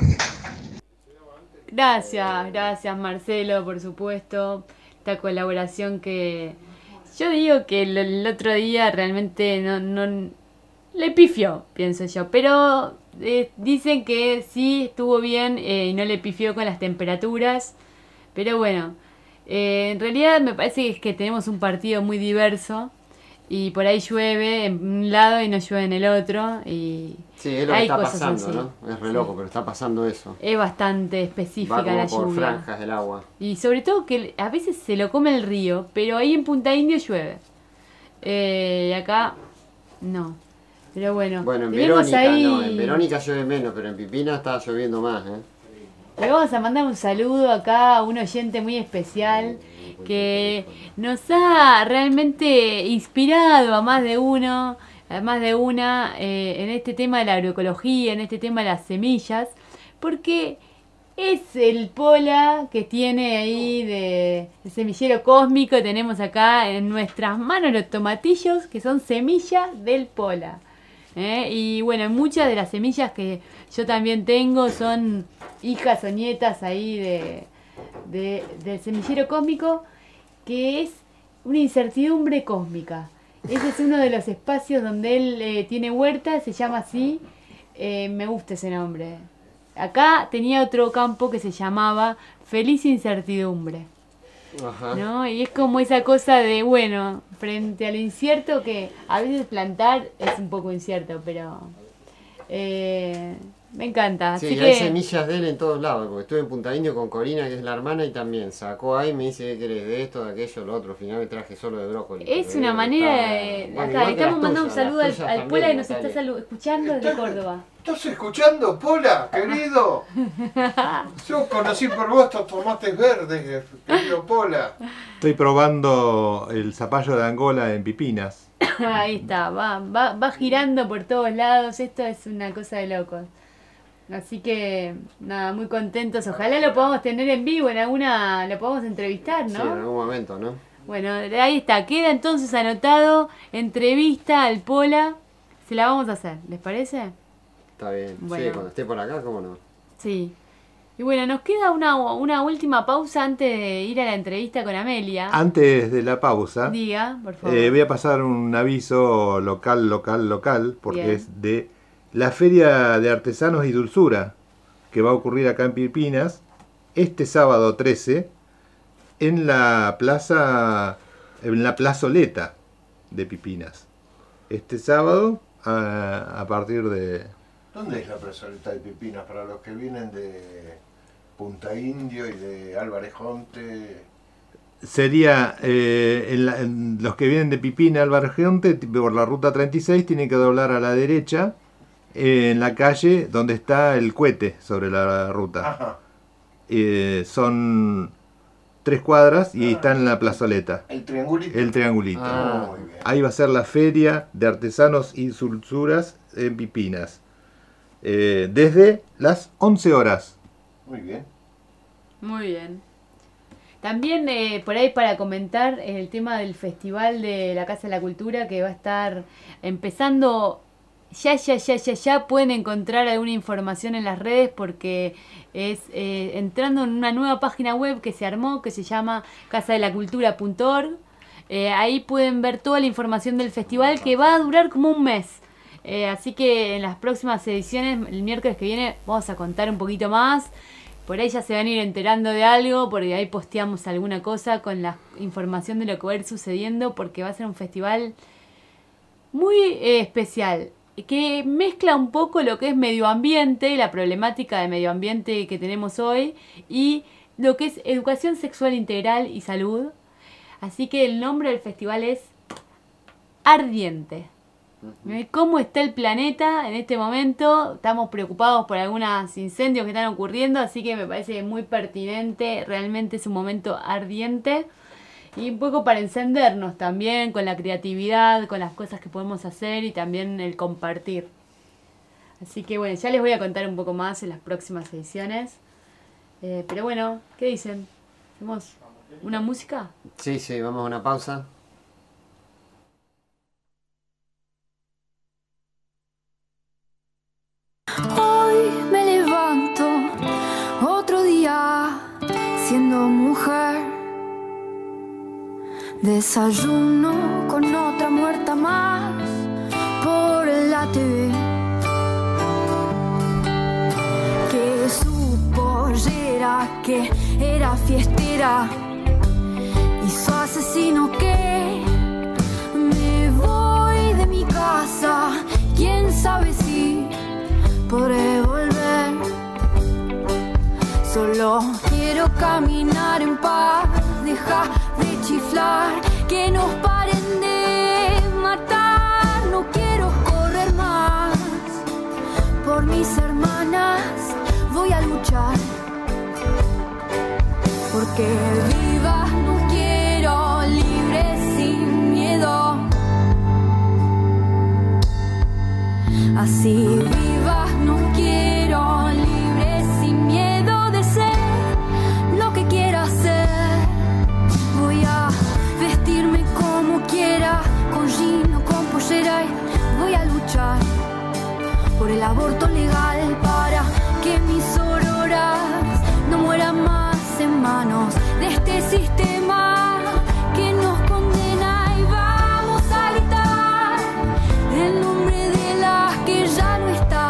Gracias, gracias Marcelo, por supuesto, esta colaboración que yo digo que el, el otro día realmente no, no le pifió, pienso yo, pero eh, dicen que sí estuvo bien eh, y no le pifió con las temperaturas, pero bueno, eh, en realidad me parece que es que tenemos un partido muy diverso y por ahí llueve en un lado y no llueve en el otro y sí, es lo que hay está cosas pasando, así. ¿no? Es re loco, pero está pasando eso. Es bastante específica Va como la por lluvia. franjas del agua. Y sobre todo que a veces se lo come el río, pero ahí en Punta Indio llueve. Eh, y acá no. Pero bueno, Bueno, en tenemos Verónica ahí... no, en Verónica llueve menos, pero en Pipina está lloviendo más, ¿eh? Le vamos a mandar un saludo acá a un oyente muy especial que nos ha realmente inspirado a más de uno, a más de una, eh, en este tema de la agroecología, en este tema de las semillas, porque es el Pola que tiene ahí de, de semillero cósmico. Tenemos acá en nuestras manos los tomatillos que son semillas del Pola. ¿eh? Y bueno, muchas de las semillas que yo también tengo son hijas o nietas ahí de, de, del semillero cósmico, que es una incertidumbre cósmica. Ese es uno de los espacios donde él eh, tiene huerta, se llama así, eh, me gusta ese nombre. Acá tenía otro campo que se llamaba Feliz Incertidumbre. Ajá. ¿No? Y es como esa cosa de, bueno, frente al incierto, que a veces plantar es un poco incierto, pero eh, me encanta. Sí, Así y que hay semillas de él en todos lados, porque estuve en Punta Indio con Corina, que es la hermana, y también sacó ahí, me dice que querés de esto, de aquello, lo otro. Al final me traje solo de brócoli. es pero una está- manera de... Bueno, acá igual le que estamos las mandando un tuyas, saludo las al, tuyas al también, Pola que nos Natalia. está salu- escuchando desde Córdoba. ¿Estás escuchando, Pola, querido? Yo conocí por vos estos tomates verdes, querido Pola. Estoy probando el zapallo de Angola en Pipinas. Ahí está, va, va, va girando por todos lados, esto es una cosa de locos. Así que, nada, muy contentos. Ojalá lo podamos tener en vivo, en alguna, lo podamos entrevistar, Sí, en ¿no? algún momento, ¿no? Bueno, ahí está, queda entonces anotado, entrevista al Pola, se la vamos a hacer, ¿les parece? Está bien. Bueno. Sí, cuando esté por acá, ¿cómo no? Sí. Y bueno, nos queda una, una última pausa antes de ir a la entrevista con Amelia. Antes de la pausa, Diga, por favor. eh, voy a pasar un aviso local, local, local, porque Bien. es de la Feria de Artesanos y Dulzura, que va a ocurrir acá en Pipinas, este sábado trece, en la plaza, en la plazoleta de Pipinas. Este sábado, a, a partir de... ¿Dónde es la plazoleta de Pipinas para los que vienen de Punta Indio y de Álvarez Jonte? Sería, eh, en la- en los que vienen de Pipina al Bargeonte, por la ruta treinta y seis, tienen que doblar a la derecha, eh, en la calle donde está el cohete sobre la ruta. Ajá. Eh, son tres cuadras y está en la plazoleta. El triangulito. El triangulito. Ah, muy bien. Ahí va a ser la feria de artesanos y dulzuras en Pipinas. Eh, desde las once horas. Muy bien. Muy bien. También eh, por ahí para comentar el tema del Festival de la Casa de la Cultura, que va a estar empezando ya, ya, ya, ya, ya. Pueden encontrar alguna información en las redes porque es eh, entrando en una nueva página web que se armó, que se llama casa de la cultura punto org. Eh, ahí pueden ver toda la información del festival, que va a durar como un mes. Eh, así que en las próximas ediciones, el miércoles que viene, vamos a contar un poquito más. Por ahí ya se van a ir enterando de algo, porque ahí posteamos alguna cosa con la información de lo que va a ir sucediendo, porque va a ser un festival muy eh, especial, que mezcla un poco lo que es medio ambiente, la problemática de medio ambiente que tenemos hoy, y lo que es educación sexual integral y salud. Así que el nombre del festival es Ardiente. ¿Cómo está el planeta en este momento? Estamos preocupados por algunos incendios que están ocurriendo, así que me parece muy pertinente. Realmente es un momento ardiente y un poco para encendernos también con la creatividad, con las cosas que podemos hacer y también el compartir. Así que bueno, ya les voy a contar un poco más en las próximas ediciones. Eh, pero bueno, ¿qué dicen? ¿Hacemos una música? Sí, sí, vamos a una pausa. Hoy me levanto otro día siendo mujer. Desayuno con otra muerta más por la T V. Que su pollera, que era fiestera, y su asesino que me voy de mi casa. Quién sabe si podré volver. Solo quiero caminar en paz, deja de chiflar, que nos paren de matar. No quiero correr más, por mis hermanas voy a luchar, porque vivas no quiero, libre sin miedo. Así vivas no quiero, libre sin miedo de ser lo que quiera ser. Voy a vestirme como quiera, con jean o con pollera, y voy a luchar por el aborto legal, para que mis auroras no mueran más en manos de este sistema que nos condena. Y vamos a gritar el nombre de las que ya no están.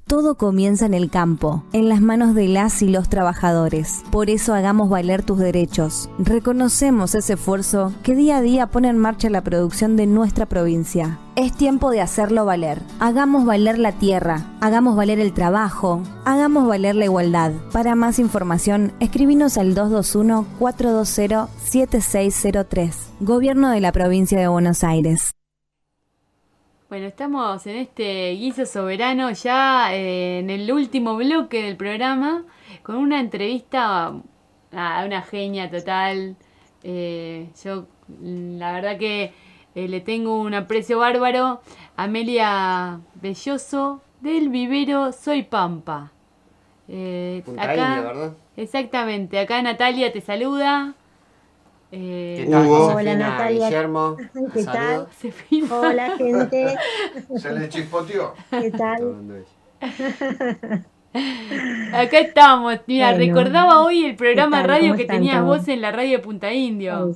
Todo comienza en el campo, en las manos de las y los trabajadores. Por eso hagamos valer tus derechos. Reconocemos ese esfuerzo que día a día pone en marcha la producción de nuestra provincia. Es tiempo de hacerlo valer. Hagamos valer la tierra, hagamos valer el trabajo, hagamos valer la igualdad. Para más información, escribinos al dos dos uno, cuatro dos cero, siete seis cero tres. Gobierno de la Provincia de Buenos Aires. Bueno, estamos en este guiso soberano ya eh, en el último bloque del programa con una entrevista a una genia total. Eh, yo la verdad que eh, le tengo un aprecio bárbaro. Amelia Belloso del vivero Soy Pampa. Eh, Punta acá, Indio, ¿verdad? Exactamente, acá Natalia te saluda. Eh, ¿Qué tal, Hugo? Josefina, Hola, Natalia. Guillermo? ¿Qué tal? Hola, gente. Se le chispoteó. ¿Qué tal? Acá estamos. Mira, Bueno, recordaba hoy el programa ¿qué de tal? radio ¿Cómo que están tenías todos? vos en la radio de Punta Indio.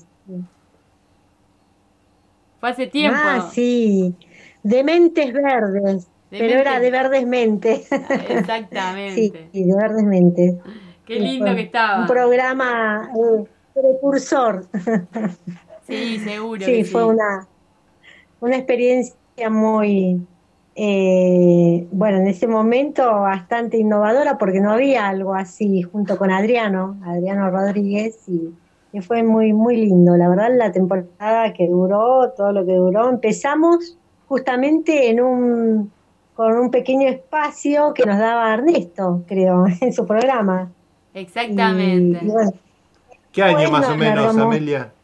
Fue hace tiempo. Ah, sí. De mentes verdes. De pero era mentes- de verdes mentes. Exactamente. Sí, de verdes mentes. Qué Sí, lindo fue que estaba. Un programa eh, precursor. Sí, seguro Sí, que fue sí. una, una experiencia muy, eh, bueno, en ese momento bastante innovadora porque no había algo así junto con Adriano, Adriano Rodríguez, y, y fue muy, muy lindo. La verdad, la temporada que duró, todo lo que duró, empezamos justamente en un, con un pequeño espacio que nos daba Ernesto, creo, en su programa. Exactamente. Y, y bueno, ¿Qué año Bueno, más o menos, largamos- Amelia?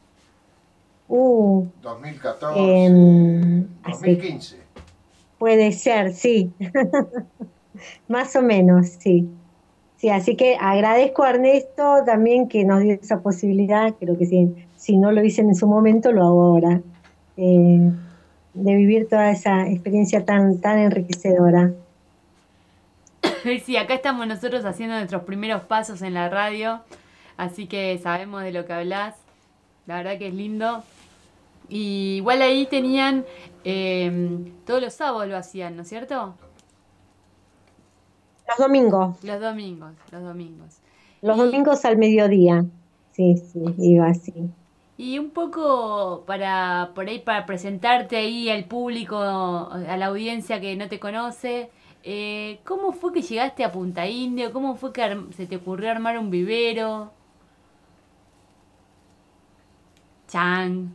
uh, dos mil catorce, em, dos mil quince. puede ser, sí. Más o menos, sí. Sí, así que agradezco a Ernesto también que nos dio esa posibilidad, creo que sí, si no lo hice en su momento, lo hago ahora, eh, de vivir toda esa experiencia tan, tan enriquecedora. Sí, acá estamos nosotros haciendo nuestros primeros pasos en la radio, así que sabemos de lo que hablas. La verdad que es lindo. Y igual ahí tenían, eh, todos los sábados lo hacían, ¿no es cierto? Los domingos, Los domingos, los domingos. los Y- domingos al mediodía, sí, sí, iba así. Y un poco para, por ahí, para presentarte ahí al público, a la audiencia que no te conoce, eh, ¿cómo fue que llegaste a Punta Indio? ¿Cómo fue que arm- se te ocurrió armar un vivero? Chan.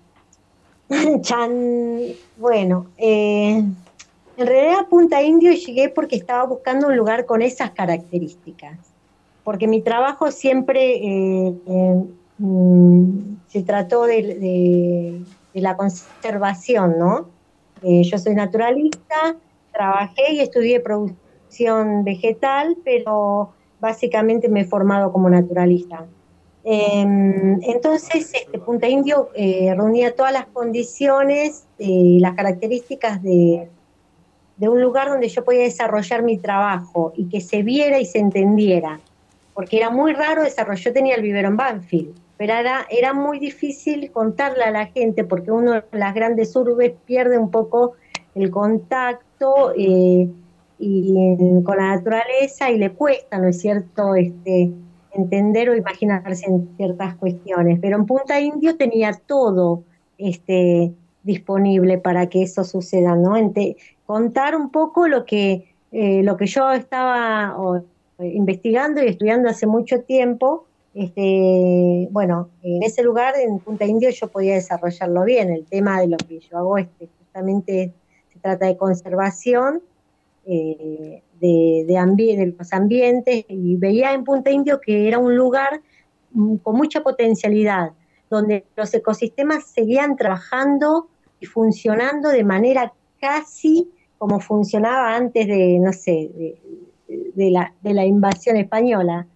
Chan, bueno, eh, en realidad a Punta Indio llegué porque estaba buscando un lugar con esas características, porque mi trabajo siempre eh, eh, mm, se trató de, de- de la conservación, ¿no? Eh, yo soy naturalista, trabajé y estudié producción vegetal, pero básicamente me he formado como naturalista. Eh, entonces, este, Punta Indio eh, reunía todas las condiciones y las características de, de un lugar donde yo podía desarrollar mi trabajo y que se viera y se entendiera, porque era muy raro desarrollar. Yo tenía el vivero en Banfield, pero era, era muy difícil contarle a la gente porque uno en las grandes urbes pierde un poco el contacto eh, y, eh, con la naturaleza y le cuesta, ¿no es cierto?, este, entender o imaginarse en ciertas cuestiones. Pero en Punta Indio tenía todo este, disponible para que eso suceda, ¿no? Ente- contar un poco lo que, eh, lo que yo estaba o, eh, investigando y estudiando hace mucho tiempo. Este, bueno, en ese lugar, en Punta Indio, yo podía desarrollarlo bien. El tema de lo que yo hago este, justamente se trata de conservación, eh, de, de, ambi- de los ambientes, y veía en Punta Indio que era un lugar mm, con mucha potencialidad, donde los ecosistemas seguían trabajando y funcionando de manera casi como funcionaba antes de, no sé, de, de la, de la invasión española.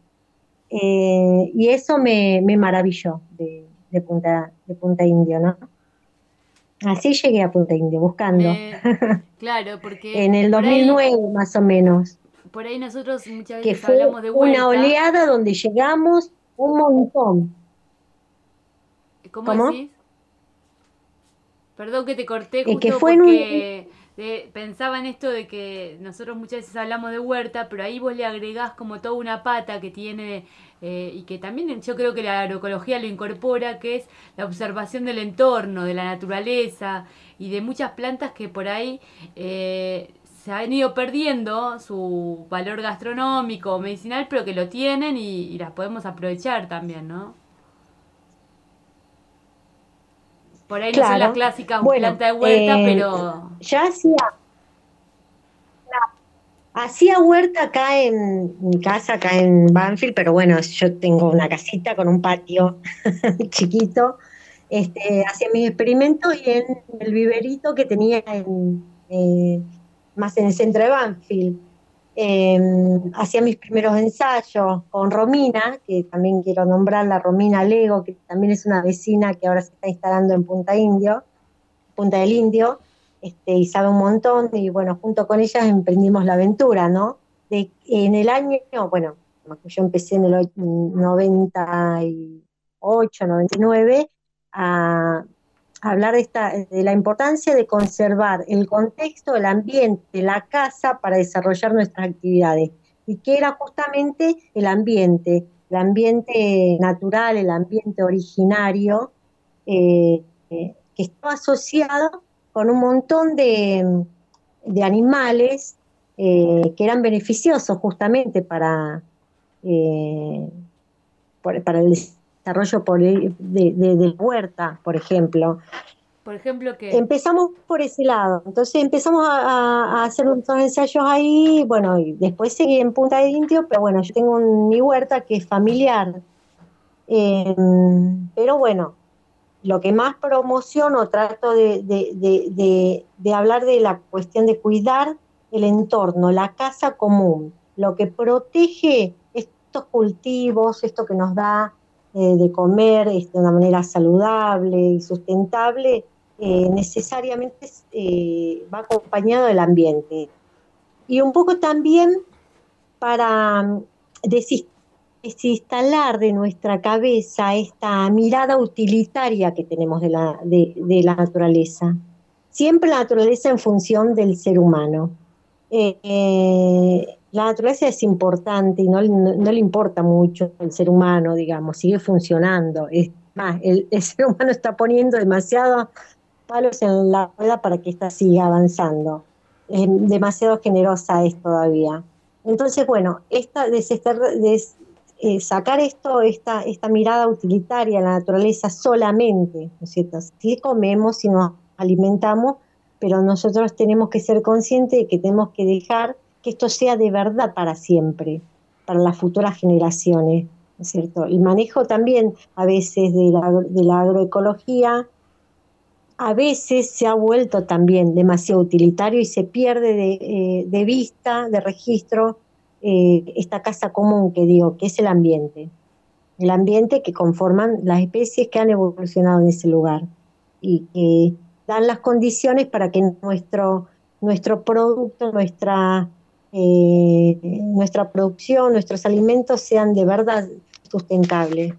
Eh, y eso me, me maravilló de, de, Punta, de Punta Indio, ¿no? Así llegué a Punta Indio, buscando. Me- claro, porque En el por ahí- dos mil nueve más o menos, Por ahí nosotros muchas que veces fue hablamos de vuelta. una oleada donde llegamos un montón. ¿Cómo, ¿Cómo? decís? Perdón que te corté Eh, justo que fue en un- porque te, pensaba en esto de que nosotros muchas veces hablamos de huerta, pero ahí vos le agregás como toda una pata que tiene, eh, y que también yo creo que la agroecología lo incorpora, que es la observación del entorno, de la naturaleza y de muchas plantas que por ahí eh, se han ido perdiendo su valor gastronómico o medicinal, pero que lo tienen y, y las podemos aprovechar también, ¿no? Por ahí Claro. no son las clásicas Bueno, plantas de huerta, eh, pero... Ya hacía, hacía huerta acá en mi casa, acá en Banfield, pero bueno, yo tengo una casita con un patio chiquito. Este, hacía mis experimentos y en el viverito que tenía en, eh, más en el centro de Banfield. Eh, hacía mis primeros ensayos con Romina, que también quiero nombrarla, Romina Lego, que también es una vecina que ahora se está instalando en Punta Indio, Punta del Indio, este, y sabe un montón, y bueno, junto con ellas emprendimos la aventura, ¿no? De, en el año, bueno, yo empecé en el noventa y ocho, noventa y nueve, a hablar de, esta, de la importancia de conservar el contexto, el ambiente, la casa para desarrollar nuestras actividades. Y que era justamente el ambiente, el ambiente natural, el ambiente originario, eh, eh, que estaba asociado con un montón de, de animales eh, que eran beneficiosos justamente para, eh, por, para el desarrollo por, de, de, de la huerta, por ejemplo. Por ejemplo, que... Empezamos por ese lado, entonces empezamos a, a hacer unos ensayos ahí, bueno, y después seguí en Punta del Indio, pero bueno, yo tengo un, mi huerta que es familiar, eh, pero bueno, lo que más promociono, trato de, de, de, de, de hablar de la cuestión de cuidar el entorno, la casa común, lo que protege estos cultivos, esto que nos da eh, de comer este, de una manera saludable y sustentable, eh, necesariamente eh, va acompañado del ambiente. Y un poco también para desinstalar de nuestra cabeza esta mirada utilitaria que tenemos de la, de, de la naturaleza. Siempre la naturaleza en función del ser humano. Eh, eh, la naturaleza es importante y no, no, no le importa mucho el ser humano, digamos, sigue funcionando. Es más, el, el ser humano está poniendo demasiados palos en la rueda para que ésta siga avanzando. Eh, demasiado generosa es todavía. Entonces, bueno, esta desester, des, eh, sacar esto, esta, esta mirada utilitaria a la naturaleza solamente, ¿no es cierto? Sí comemos, sí nos alimentamos, pero nosotros tenemos que ser conscientes de que tenemos que dejar que esto sea de verdad para siempre, para las futuras generaciones, ¿no es cierto? El manejo también a veces de la, de la agroecología a veces se ha vuelto también demasiado utilitario y se pierde de, eh, de vista, de registro, eh, esta casa común que digo, que es el ambiente. El ambiente que conforman las especies que han evolucionado en ese lugar y que dan las condiciones para que nuestro, nuestro producto, nuestra, eh, nuestra producción, nuestros alimentos sean de verdad sustentables.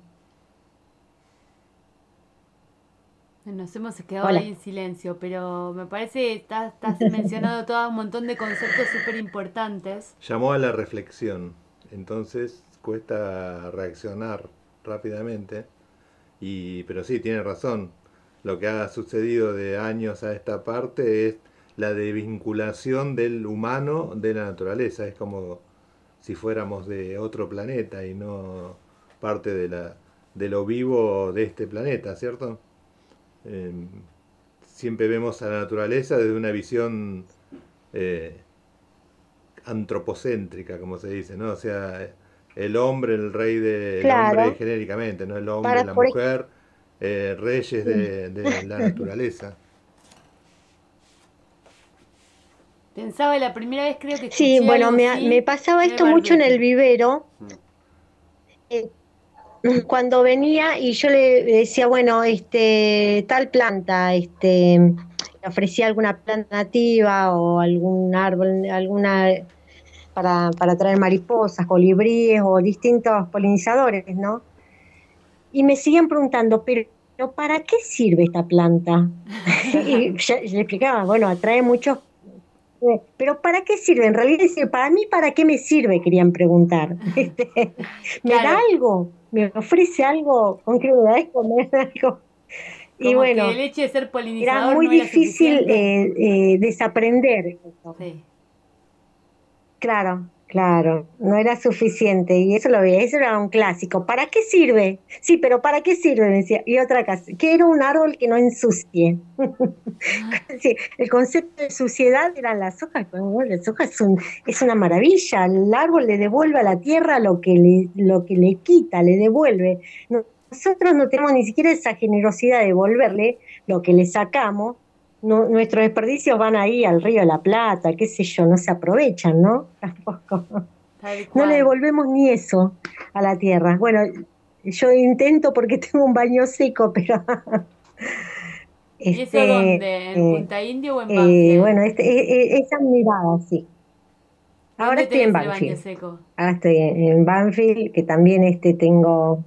Nos hemos quedado Hola. ahí en silencio, pero me parece que estás, estás mencionando todo un montón de conceptos súper importantes. Llamó a la reflexión, entonces cuesta reaccionar rápidamente, y, pero sí, tiene razón. Lo que ha sucedido de años a esta parte es la desvinculación del humano de la naturaleza. Es como si fuéramos de otro planeta y no parte de, la, de lo vivo de este planeta, ¿cierto? Eh, siempre vemos a la naturaleza desde una visión eh, antropocéntrica, como se dice, ¿no? O sea, el hombre, el rey del Claro. hombre genéricamente, no el hombre, Para- la por- mujer, eh, reyes de, de la naturaleza. Pensaba la primera vez, creo que Sí, escuché bueno, algo me, así me pasaba de esto mucho en Barbetti. el vivero, eh, cuando venía y yo le decía, bueno, este, tal planta, este, le ofrecía alguna planta nativa o algún árbol, alguna para, para traer mariposas, colibríes o distintos polinizadores, ¿no? Y me siguen preguntando, pero ¿pero ¿para qué sirve esta planta? Y yo, yo le explicaba, bueno, atrae muchos Eh, Pero ¿para qué sirve? En realidad, dice, para mí, ¿para qué me sirve? Querían preguntar. Este, ¿Me Claro. da algo? ¿Me ofrece algo? ¿Con qué me da de comer algo? Y Como bueno, que el hecho de ser era polinizador muy no era difícil suficiente. eh, eh, desaprender eso. Sí. Claro, claro, no era suficiente y eso lo veía, eso era un clásico. ¿Para qué sirve? Sí, pero ¿para qué sirve? Me decía. Y otra cosa, quiero un árbol que no ensucie. Sí, el concepto de suciedad eran las hojas, bueno, las hojas son, es una maravilla, el árbol le devuelve a la tierra lo que le, lo que le quita, le devuelve. No- Nosotros no tenemos ni siquiera esa generosidad de devolverle lo que le sacamos. No, nuestros desperdicios van ahí al río de la Plata, qué sé yo, no se aprovechan, ¿no? Tampoco. Tal No cual. le devolvemos ni eso a la tierra. Bueno, yo intento porque tengo un baño seco, pero ¿Y eso este, dónde? ¿En eh, Punta Indio o en eh, Banfield? bueno, este, eh, eh, esa mirada, sí. Ahora ¿Dónde estoy en tenés el baño Banfield. seco? Ahora estoy en, en Banfield, que también este tengo.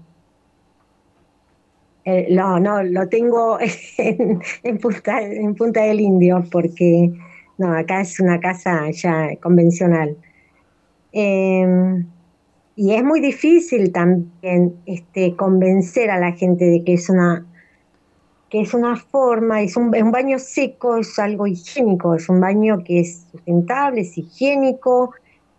Eh, no, no, lo tengo en, en Punta, en Punta del Indio, porque no, acá es una casa ya convencional. Eh, y es muy difícil también este, convencer a la gente de que es una, que es una forma, es un, es un baño seco, es algo higiénico, es un baño que es sustentable, es higiénico,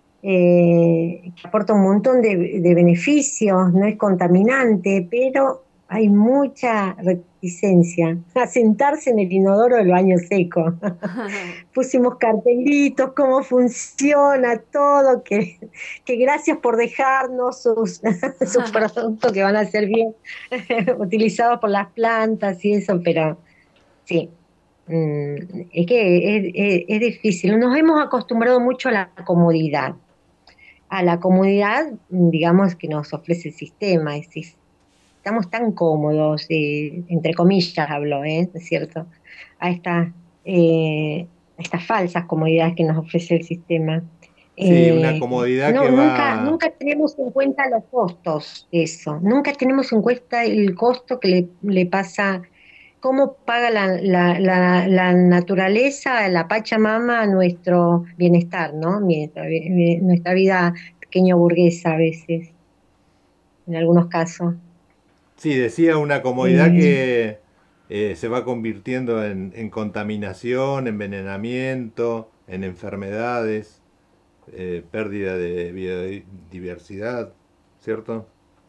eh, que aporta un montón de, de beneficios, no es contaminante, pero hay mucha reticencia a sentarse en el inodoro del baño seco. Pusimos cartelitos, cómo funciona todo, que, que gracias por dejarnos sus, sus productos que van a ser bien utilizados por las plantas y eso, pero sí. Mm, es que es, es- es difícil. Nos hemos acostumbrado mucho a la comodidad, a la comodidad, digamos, que nos ofrece el sistema. Es decir, estamos tan cómodos, eh, entre comillas hablo, ¿eh? ¿Es cierto? A estas, eh, a estas falsas comodidades que nos ofrece el sistema. Sí, una Eh, comodidad no, que nunca, va... nunca tenemos en cuenta los costos de eso, nunca tenemos en cuenta el costo que le, le pasa, cómo paga la, la, la, la naturaleza, la Pachamama, a nuestro bienestar, ¿no? Nuestra, vi- nuestra vida pequeño burguesa a veces, en algunos casos. Sí, decía una comodidad Eh, que eh, se va convirtiendo en, en contaminación, envenenamiento, en enfermedades, eh, pérdida de biodiversidad, ¿cierto?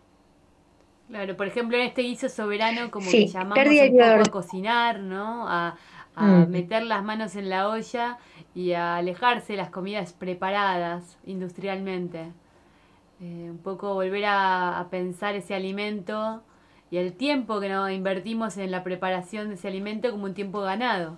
Claro, por ejemplo, en este guiso soberano como que sí, llamamos pérdida de un poco a biodiversidad. cocinar, ¿no? A, a Mm. meter las manos en la olla y a alejarse de las comidas preparadas industrialmente. Eh, un poco volver a, a pensar ese alimento y el tiempo que nos invertimos en la preparación de ese alimento como un tiempo ganado.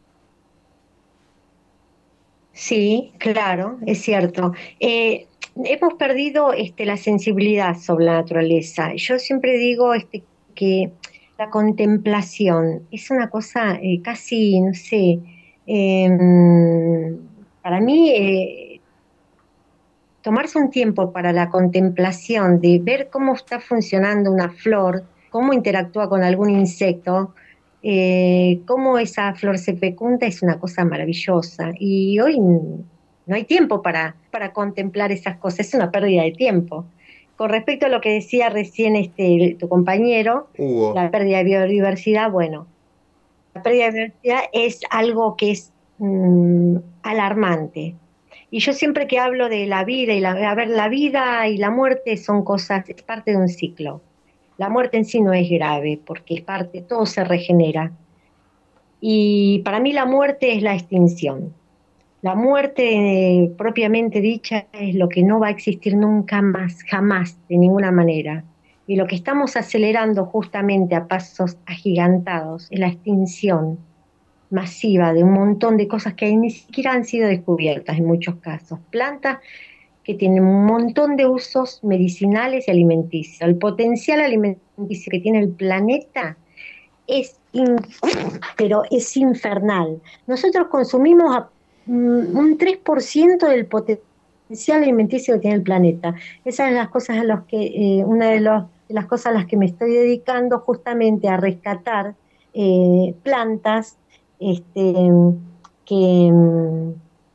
Sí, claro, es cierto. Eh, hemos perdido este, la sensibilidad sobre la naturaleza. Yo siempre digo este, que la contemplación es una cosa eh, casi, no sé, em, para mí eh, tomarse un tiempo para la contemplación, de ver cómo está funcionando una flor, cómo interactúa con algún insecto, eh, cómo esa flor se fecunda, es una cosa maravillosa. Y hoy n- no hay tiempo para, para contemplar esas cosas, es una pérdida de tiempo. Con respecto a lo que decía recién este, tu compañero, Hugo. la pérdida de biodiversidad, bueno, la pérdida de biodiversidad es algo que es mm, alarmante. Y yo siempre que hablo de la vida y la, a ver, la vida y la muerte son cosas, es parte de un ciclo. La muerte en sí no es grave porque es parte, todo se regenera. Y para mí la muerte es la extinción. La muerte eh, propiamente dicha es lo que no va a existir nunca más, jamás, de ninguna manera. Y lo que estamos acelerando justamente a pasos agigantados es la extinción masiva de un montón de cosas que ni siquiera han sido descubiertas en muchos casos. Plantas que tienen un montón de usos medicinales y alimenticios. El potencial alimenticio que tiene el planeta es, in- pero es infernal. Nosotros consumimos a- mm, un tres por ciento del potencial alimenticio que tiene el planeta. Esas son las cosas a las que, eh, una de, los- de las cosas a las que me estoy dedicando justamente a rescatar eh, plantas este, que, mm,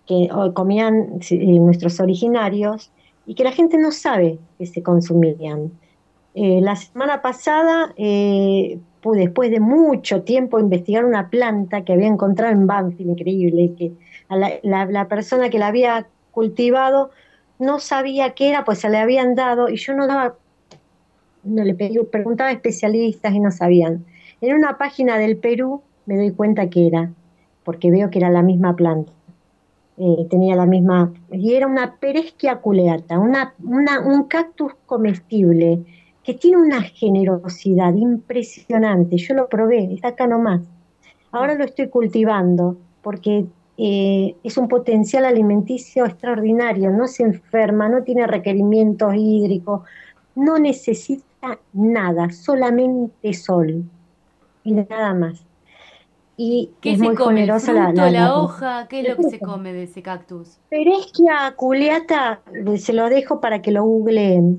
que comían eh, nuestros originarios y que la gente no sabe que se consumían. Eh, la semana pasada eh, pude, después de mucho tiempo, investigar una planta que había encontrado en Banfield, increíble, que a la, la, la persona que la había cultivado no sabía qué era, pues se le habían dado, y yo no daba, no le pedí, preguntaba a especialistas y no sabían. En una página del Perú me doy cuenta que era, porque veo que era la misma planta. Eh, tenía la misma, y era una Pereschia aculeata, una, una, un cactus comestible que tiene una generosidad impresionante. Yo lo probé, está acá nomás. Ahora lo estoy cultivando porque eh, es un potencial alimenticio extraordinario, no se enferma, no tiene requerimientos hídricos, no necesita nada, solamente sol y nada más. Y ¿Qué es se muy come? ¿El generosa fruto, la, la, la la- hoja? ¿Qué es lo que se come de ese cactus? Pereschia aculeata, se lo dejo para que lo googleen.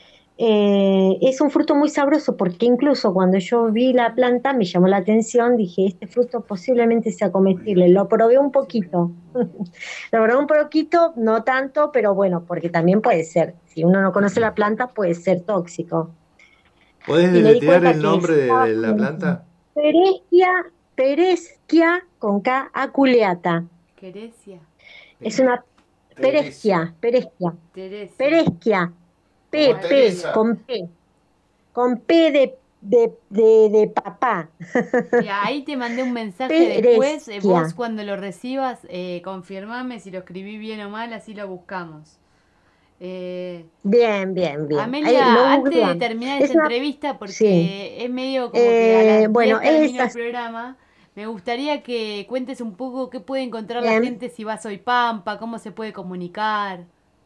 Eh, es un fruto muy sabroso porque incluso cuando yo vi la planta me llamó la atención, dije, este fruto posiblemente sea comestible. Lo probé un poquito, lo probé un poquito, no tanto, pero bueno, porque también puede ser, si uno no conoce la planta puede ser tóxico. ¿Podés Y me di deletrear cuenta el que nombre de, estaba de la planta? Pereschia, Pereschia con K, aculeata. Querecia. Es una Pereschia, Pereschia, Teresia. Pereschia, P, Como P, Teresa. con P, con P de, de, de, de papá. Mira, ahí te mandé un mensaje después. eh, Pereschia. vos cuando lo recibas, eh, confirmame si lo escribí bien o mal, así lo buscamos. Eh, Bien, bien, bien. Amelia, Ahí lo antes de googlean. terminar Es esta una- entrevista, porque sí. es medio como que a Eh, las bueno, diez termina el esas- programa, me gustaría que cuentes un poco qué puede encontrar la Bien. gente si va a Soy Pampa, cómo se puede comunicar.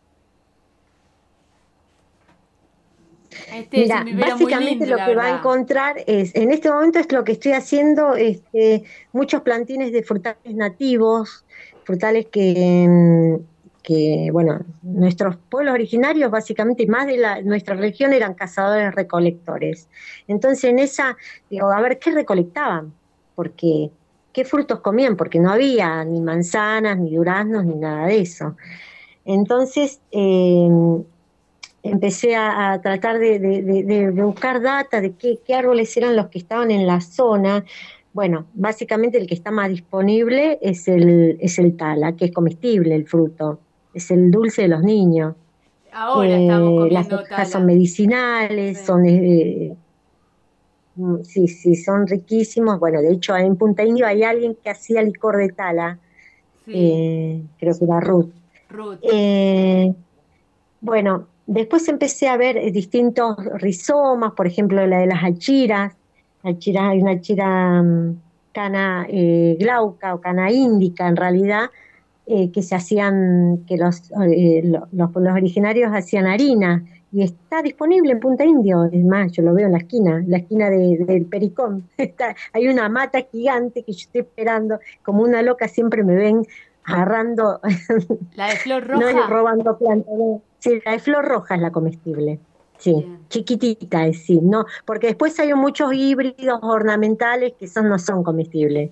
Este Mira, es un vivero muy básicamente lindo, lo la que va a verdad. encontrar es, en este momento es lo que estoy haciendo, este, muchos plantines de frutales nativos, frutales que, mm, que, bueno, nuestros pueblos originarios, básicamente, y más de la, nuestra región, eran cazadores recolectores. Entonces, en esa, digo, a ver, ¿qué recolectaban? Porque, ¿qué frutos comían? Porque no había ni manzanas, ni duraznos, ni nada de eso. Entonces, eh, empecé a, a tratar de, de- de- de buscar data de qué, qué árboles eran los que estaban en la zona. Bueno, básicamente el que está más disponible es el, es el tala, que es comestible el fruto, es el dulce de los niños. Ahora estamos Eh, las comiendo hojas son tala. medicinales, Sí. son, eh, mm, sí, sí, son riquísimos. Bueno, de hecho en Punta Indio hay alguien que hacía licor de tala, Sí, eh, creo que era Ruth. Ruth. Eh, bueno, después empecé a ver eh, distintos rizomas, por ejemplo, la de las alchiras. Alchiras, hay una alchira mm, cana eh, glauca o cana índica en realidad, eh, que se hacían, que los, eh, lo- los pueblos originarios hacían harina y está disponible en Punta Indio. Es más, yo lo veo en la esquina, en la esquina de- del Pericón. Está, hay una mata gigante que yo estoy esperando, como una loca siempre me ven agarrando. La de flor No es roja. robando plantas, no. Sí, la de flor roja es la comestible. Sí, Bien. chiquitita es, sí, no, porque después hay muchos híbridos ornamentales que esos no son comestibles.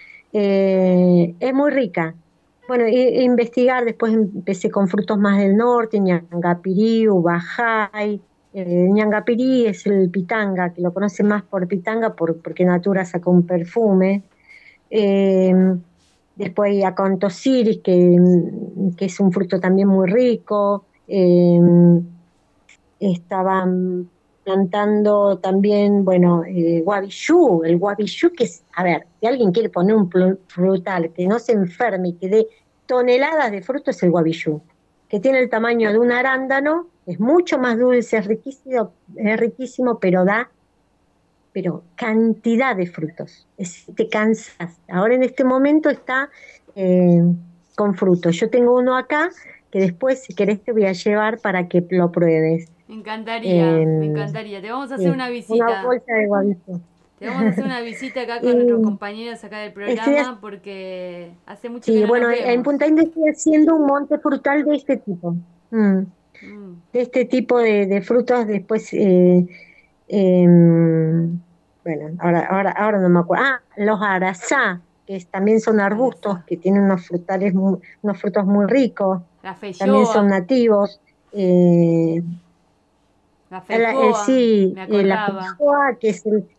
Eh, es muy rica. Bueno, e- e investigar, después empecé con frutos más del norte, ñangapirí, ubajay. Eh, ñangapirí es el pitanga, que lo conocen más por pitanga por, porque Natura sacó un perfume. Eh, Después Acanthosyris, que, que es un fruto también muy rico. Eh, estaban plantando también, bueno, eh, guavillú, el guavillú que es, a ver, si alguien quiere poner un pl- frutal que no se enferme y que dé toneladas de fruto, es el guavillú, que tiene el tamaño de un arándano, es mucho más dulce, es riquísimo, es riquísimo, pero da pero cantidad de frutos. Es, te cansas. Ahora en este momento está eh, con frutos. Yo tengo uno acá que después, si querés, te voy a llevar para que lo pruebes. Me encantaría, Eh, me encantaría. Te vamos a hacer sí, una una visita. bolsa de guavito. Te vamos a hacer una visita acá Y con nuestros compañeros acá del estoy programa hac- porque hace mucho que Sí, no bueno, nos en vemos. Punta India estoy haciendo un monte frutal de este tipo. Mm. Mm. De este tipo de, de frutos después, eh, em, bueno, ahora, ahora, ahora no me acuerdo. Ah, los arazá, que es- también son arbustos, que tienen unos frutales, muy- unos frutos muy ricos, La también feijoa. son nativos. eh, La la- eh, feijoa, sí, me eh, la acordaba. feijoa, que es el...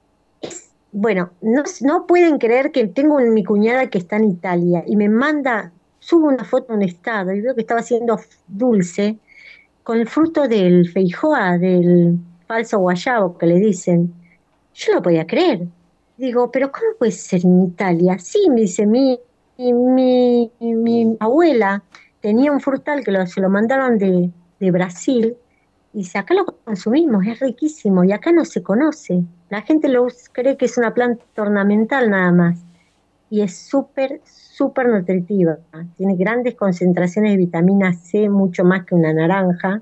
es- bueno, no, no pueden creer que tengo mi cuñada que está en Italia y me manda, subo una foto en un estado y veo que estaba haciendo dulce con el fruto del feijoa, del falso guayabo que le dicen. Yo no podía creer. Digo, pero ¿cómo puede ser en Italia? Sí, me dice, mi, mi, mi, mi abuela tenía un frutal que lo- se lo mandaron de, de Brasil y dice, acá lo consumimos, es riquísimo y acá no se conoce. La gente lo us- cree que es una planta ornamental nada más y es súper, súper nutritiva. Tiene grandes concentraciones de vitamina C, mucho más que una naranja,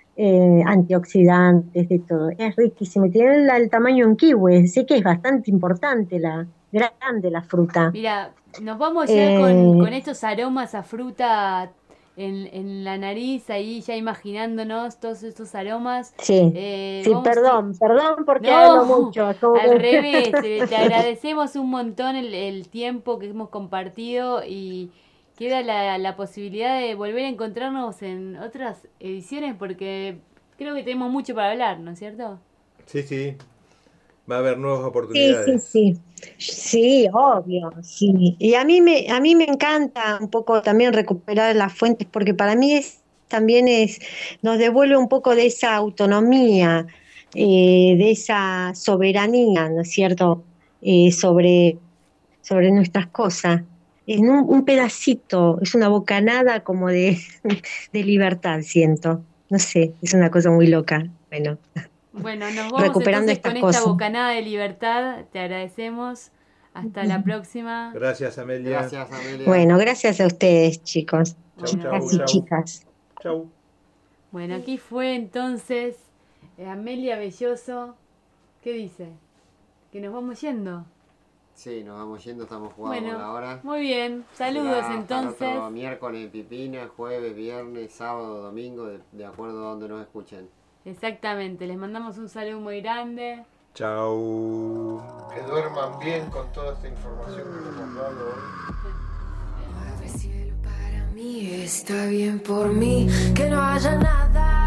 eh, antioxidantes, de todo. Es riquísimo. Y tiene el, el tamaño de un kiwi, así que es bastante importante, la grande la fruta. Mira, nos vamos ya Eh, con, con estos aromas a fruta en, en la nariz, ahí ya imaginándonos todos estos aromas. Sí, Eh, sí, vamos- perdón, perdón porque No, hablo mucho. como al que- revés, eh, te agradecemos un montón el, el tiempo que hemos compartido y queda la, la posibilidad de volver a encontrarnos en otras ediciones porque creo que tenemos mucho para hablar, ¿no es cierto? Sí, sí. Va a haber nuevas Sí, sí, oportunidades. sí. Sí, obvio, sí. Y a mí me, a mí me encanta un poco también recuperar las fuentes, porque para mí es, también es, nos devuelve un poco de esa autonomía, eh, de esa soberanía, ¿no es cierto? Eh, sobre, sobre nuestras cosas. Es un, un pedacito, es una bocanada como de, de libertad, siento. No sé, es una cosa muy loca. Bueno. Bueno, nos vamos Recuperando entonces estas con esta cosas. bocanada de libertad, te agradecemos, hasta la próxima. Gracias, Amelia. Gracias, Amelia. Bueno, gracias a ustedes, chicos. Chau, Chicas chau, y chau. chicas. Chau. Bueno, aquí fue entonces eh, Amelia Belloso. ¿Qué dice? ¿Que nos vamos yendo? Sí, nos vamos yendo, estamos jugando Bueno, la hora. muy bien. Saludos Será hasta el entonces. otro miércoles Pipina, jueves, viernes, sábado, domingo, de, de acuerdo a donde nos escuchen. Exactamente, les mandamos un saludo muy grande. Chau. Que duerman bien con toda esta información que les hemos dado hoy. Mueve cielo para mí, está bien por mí, que no haya nada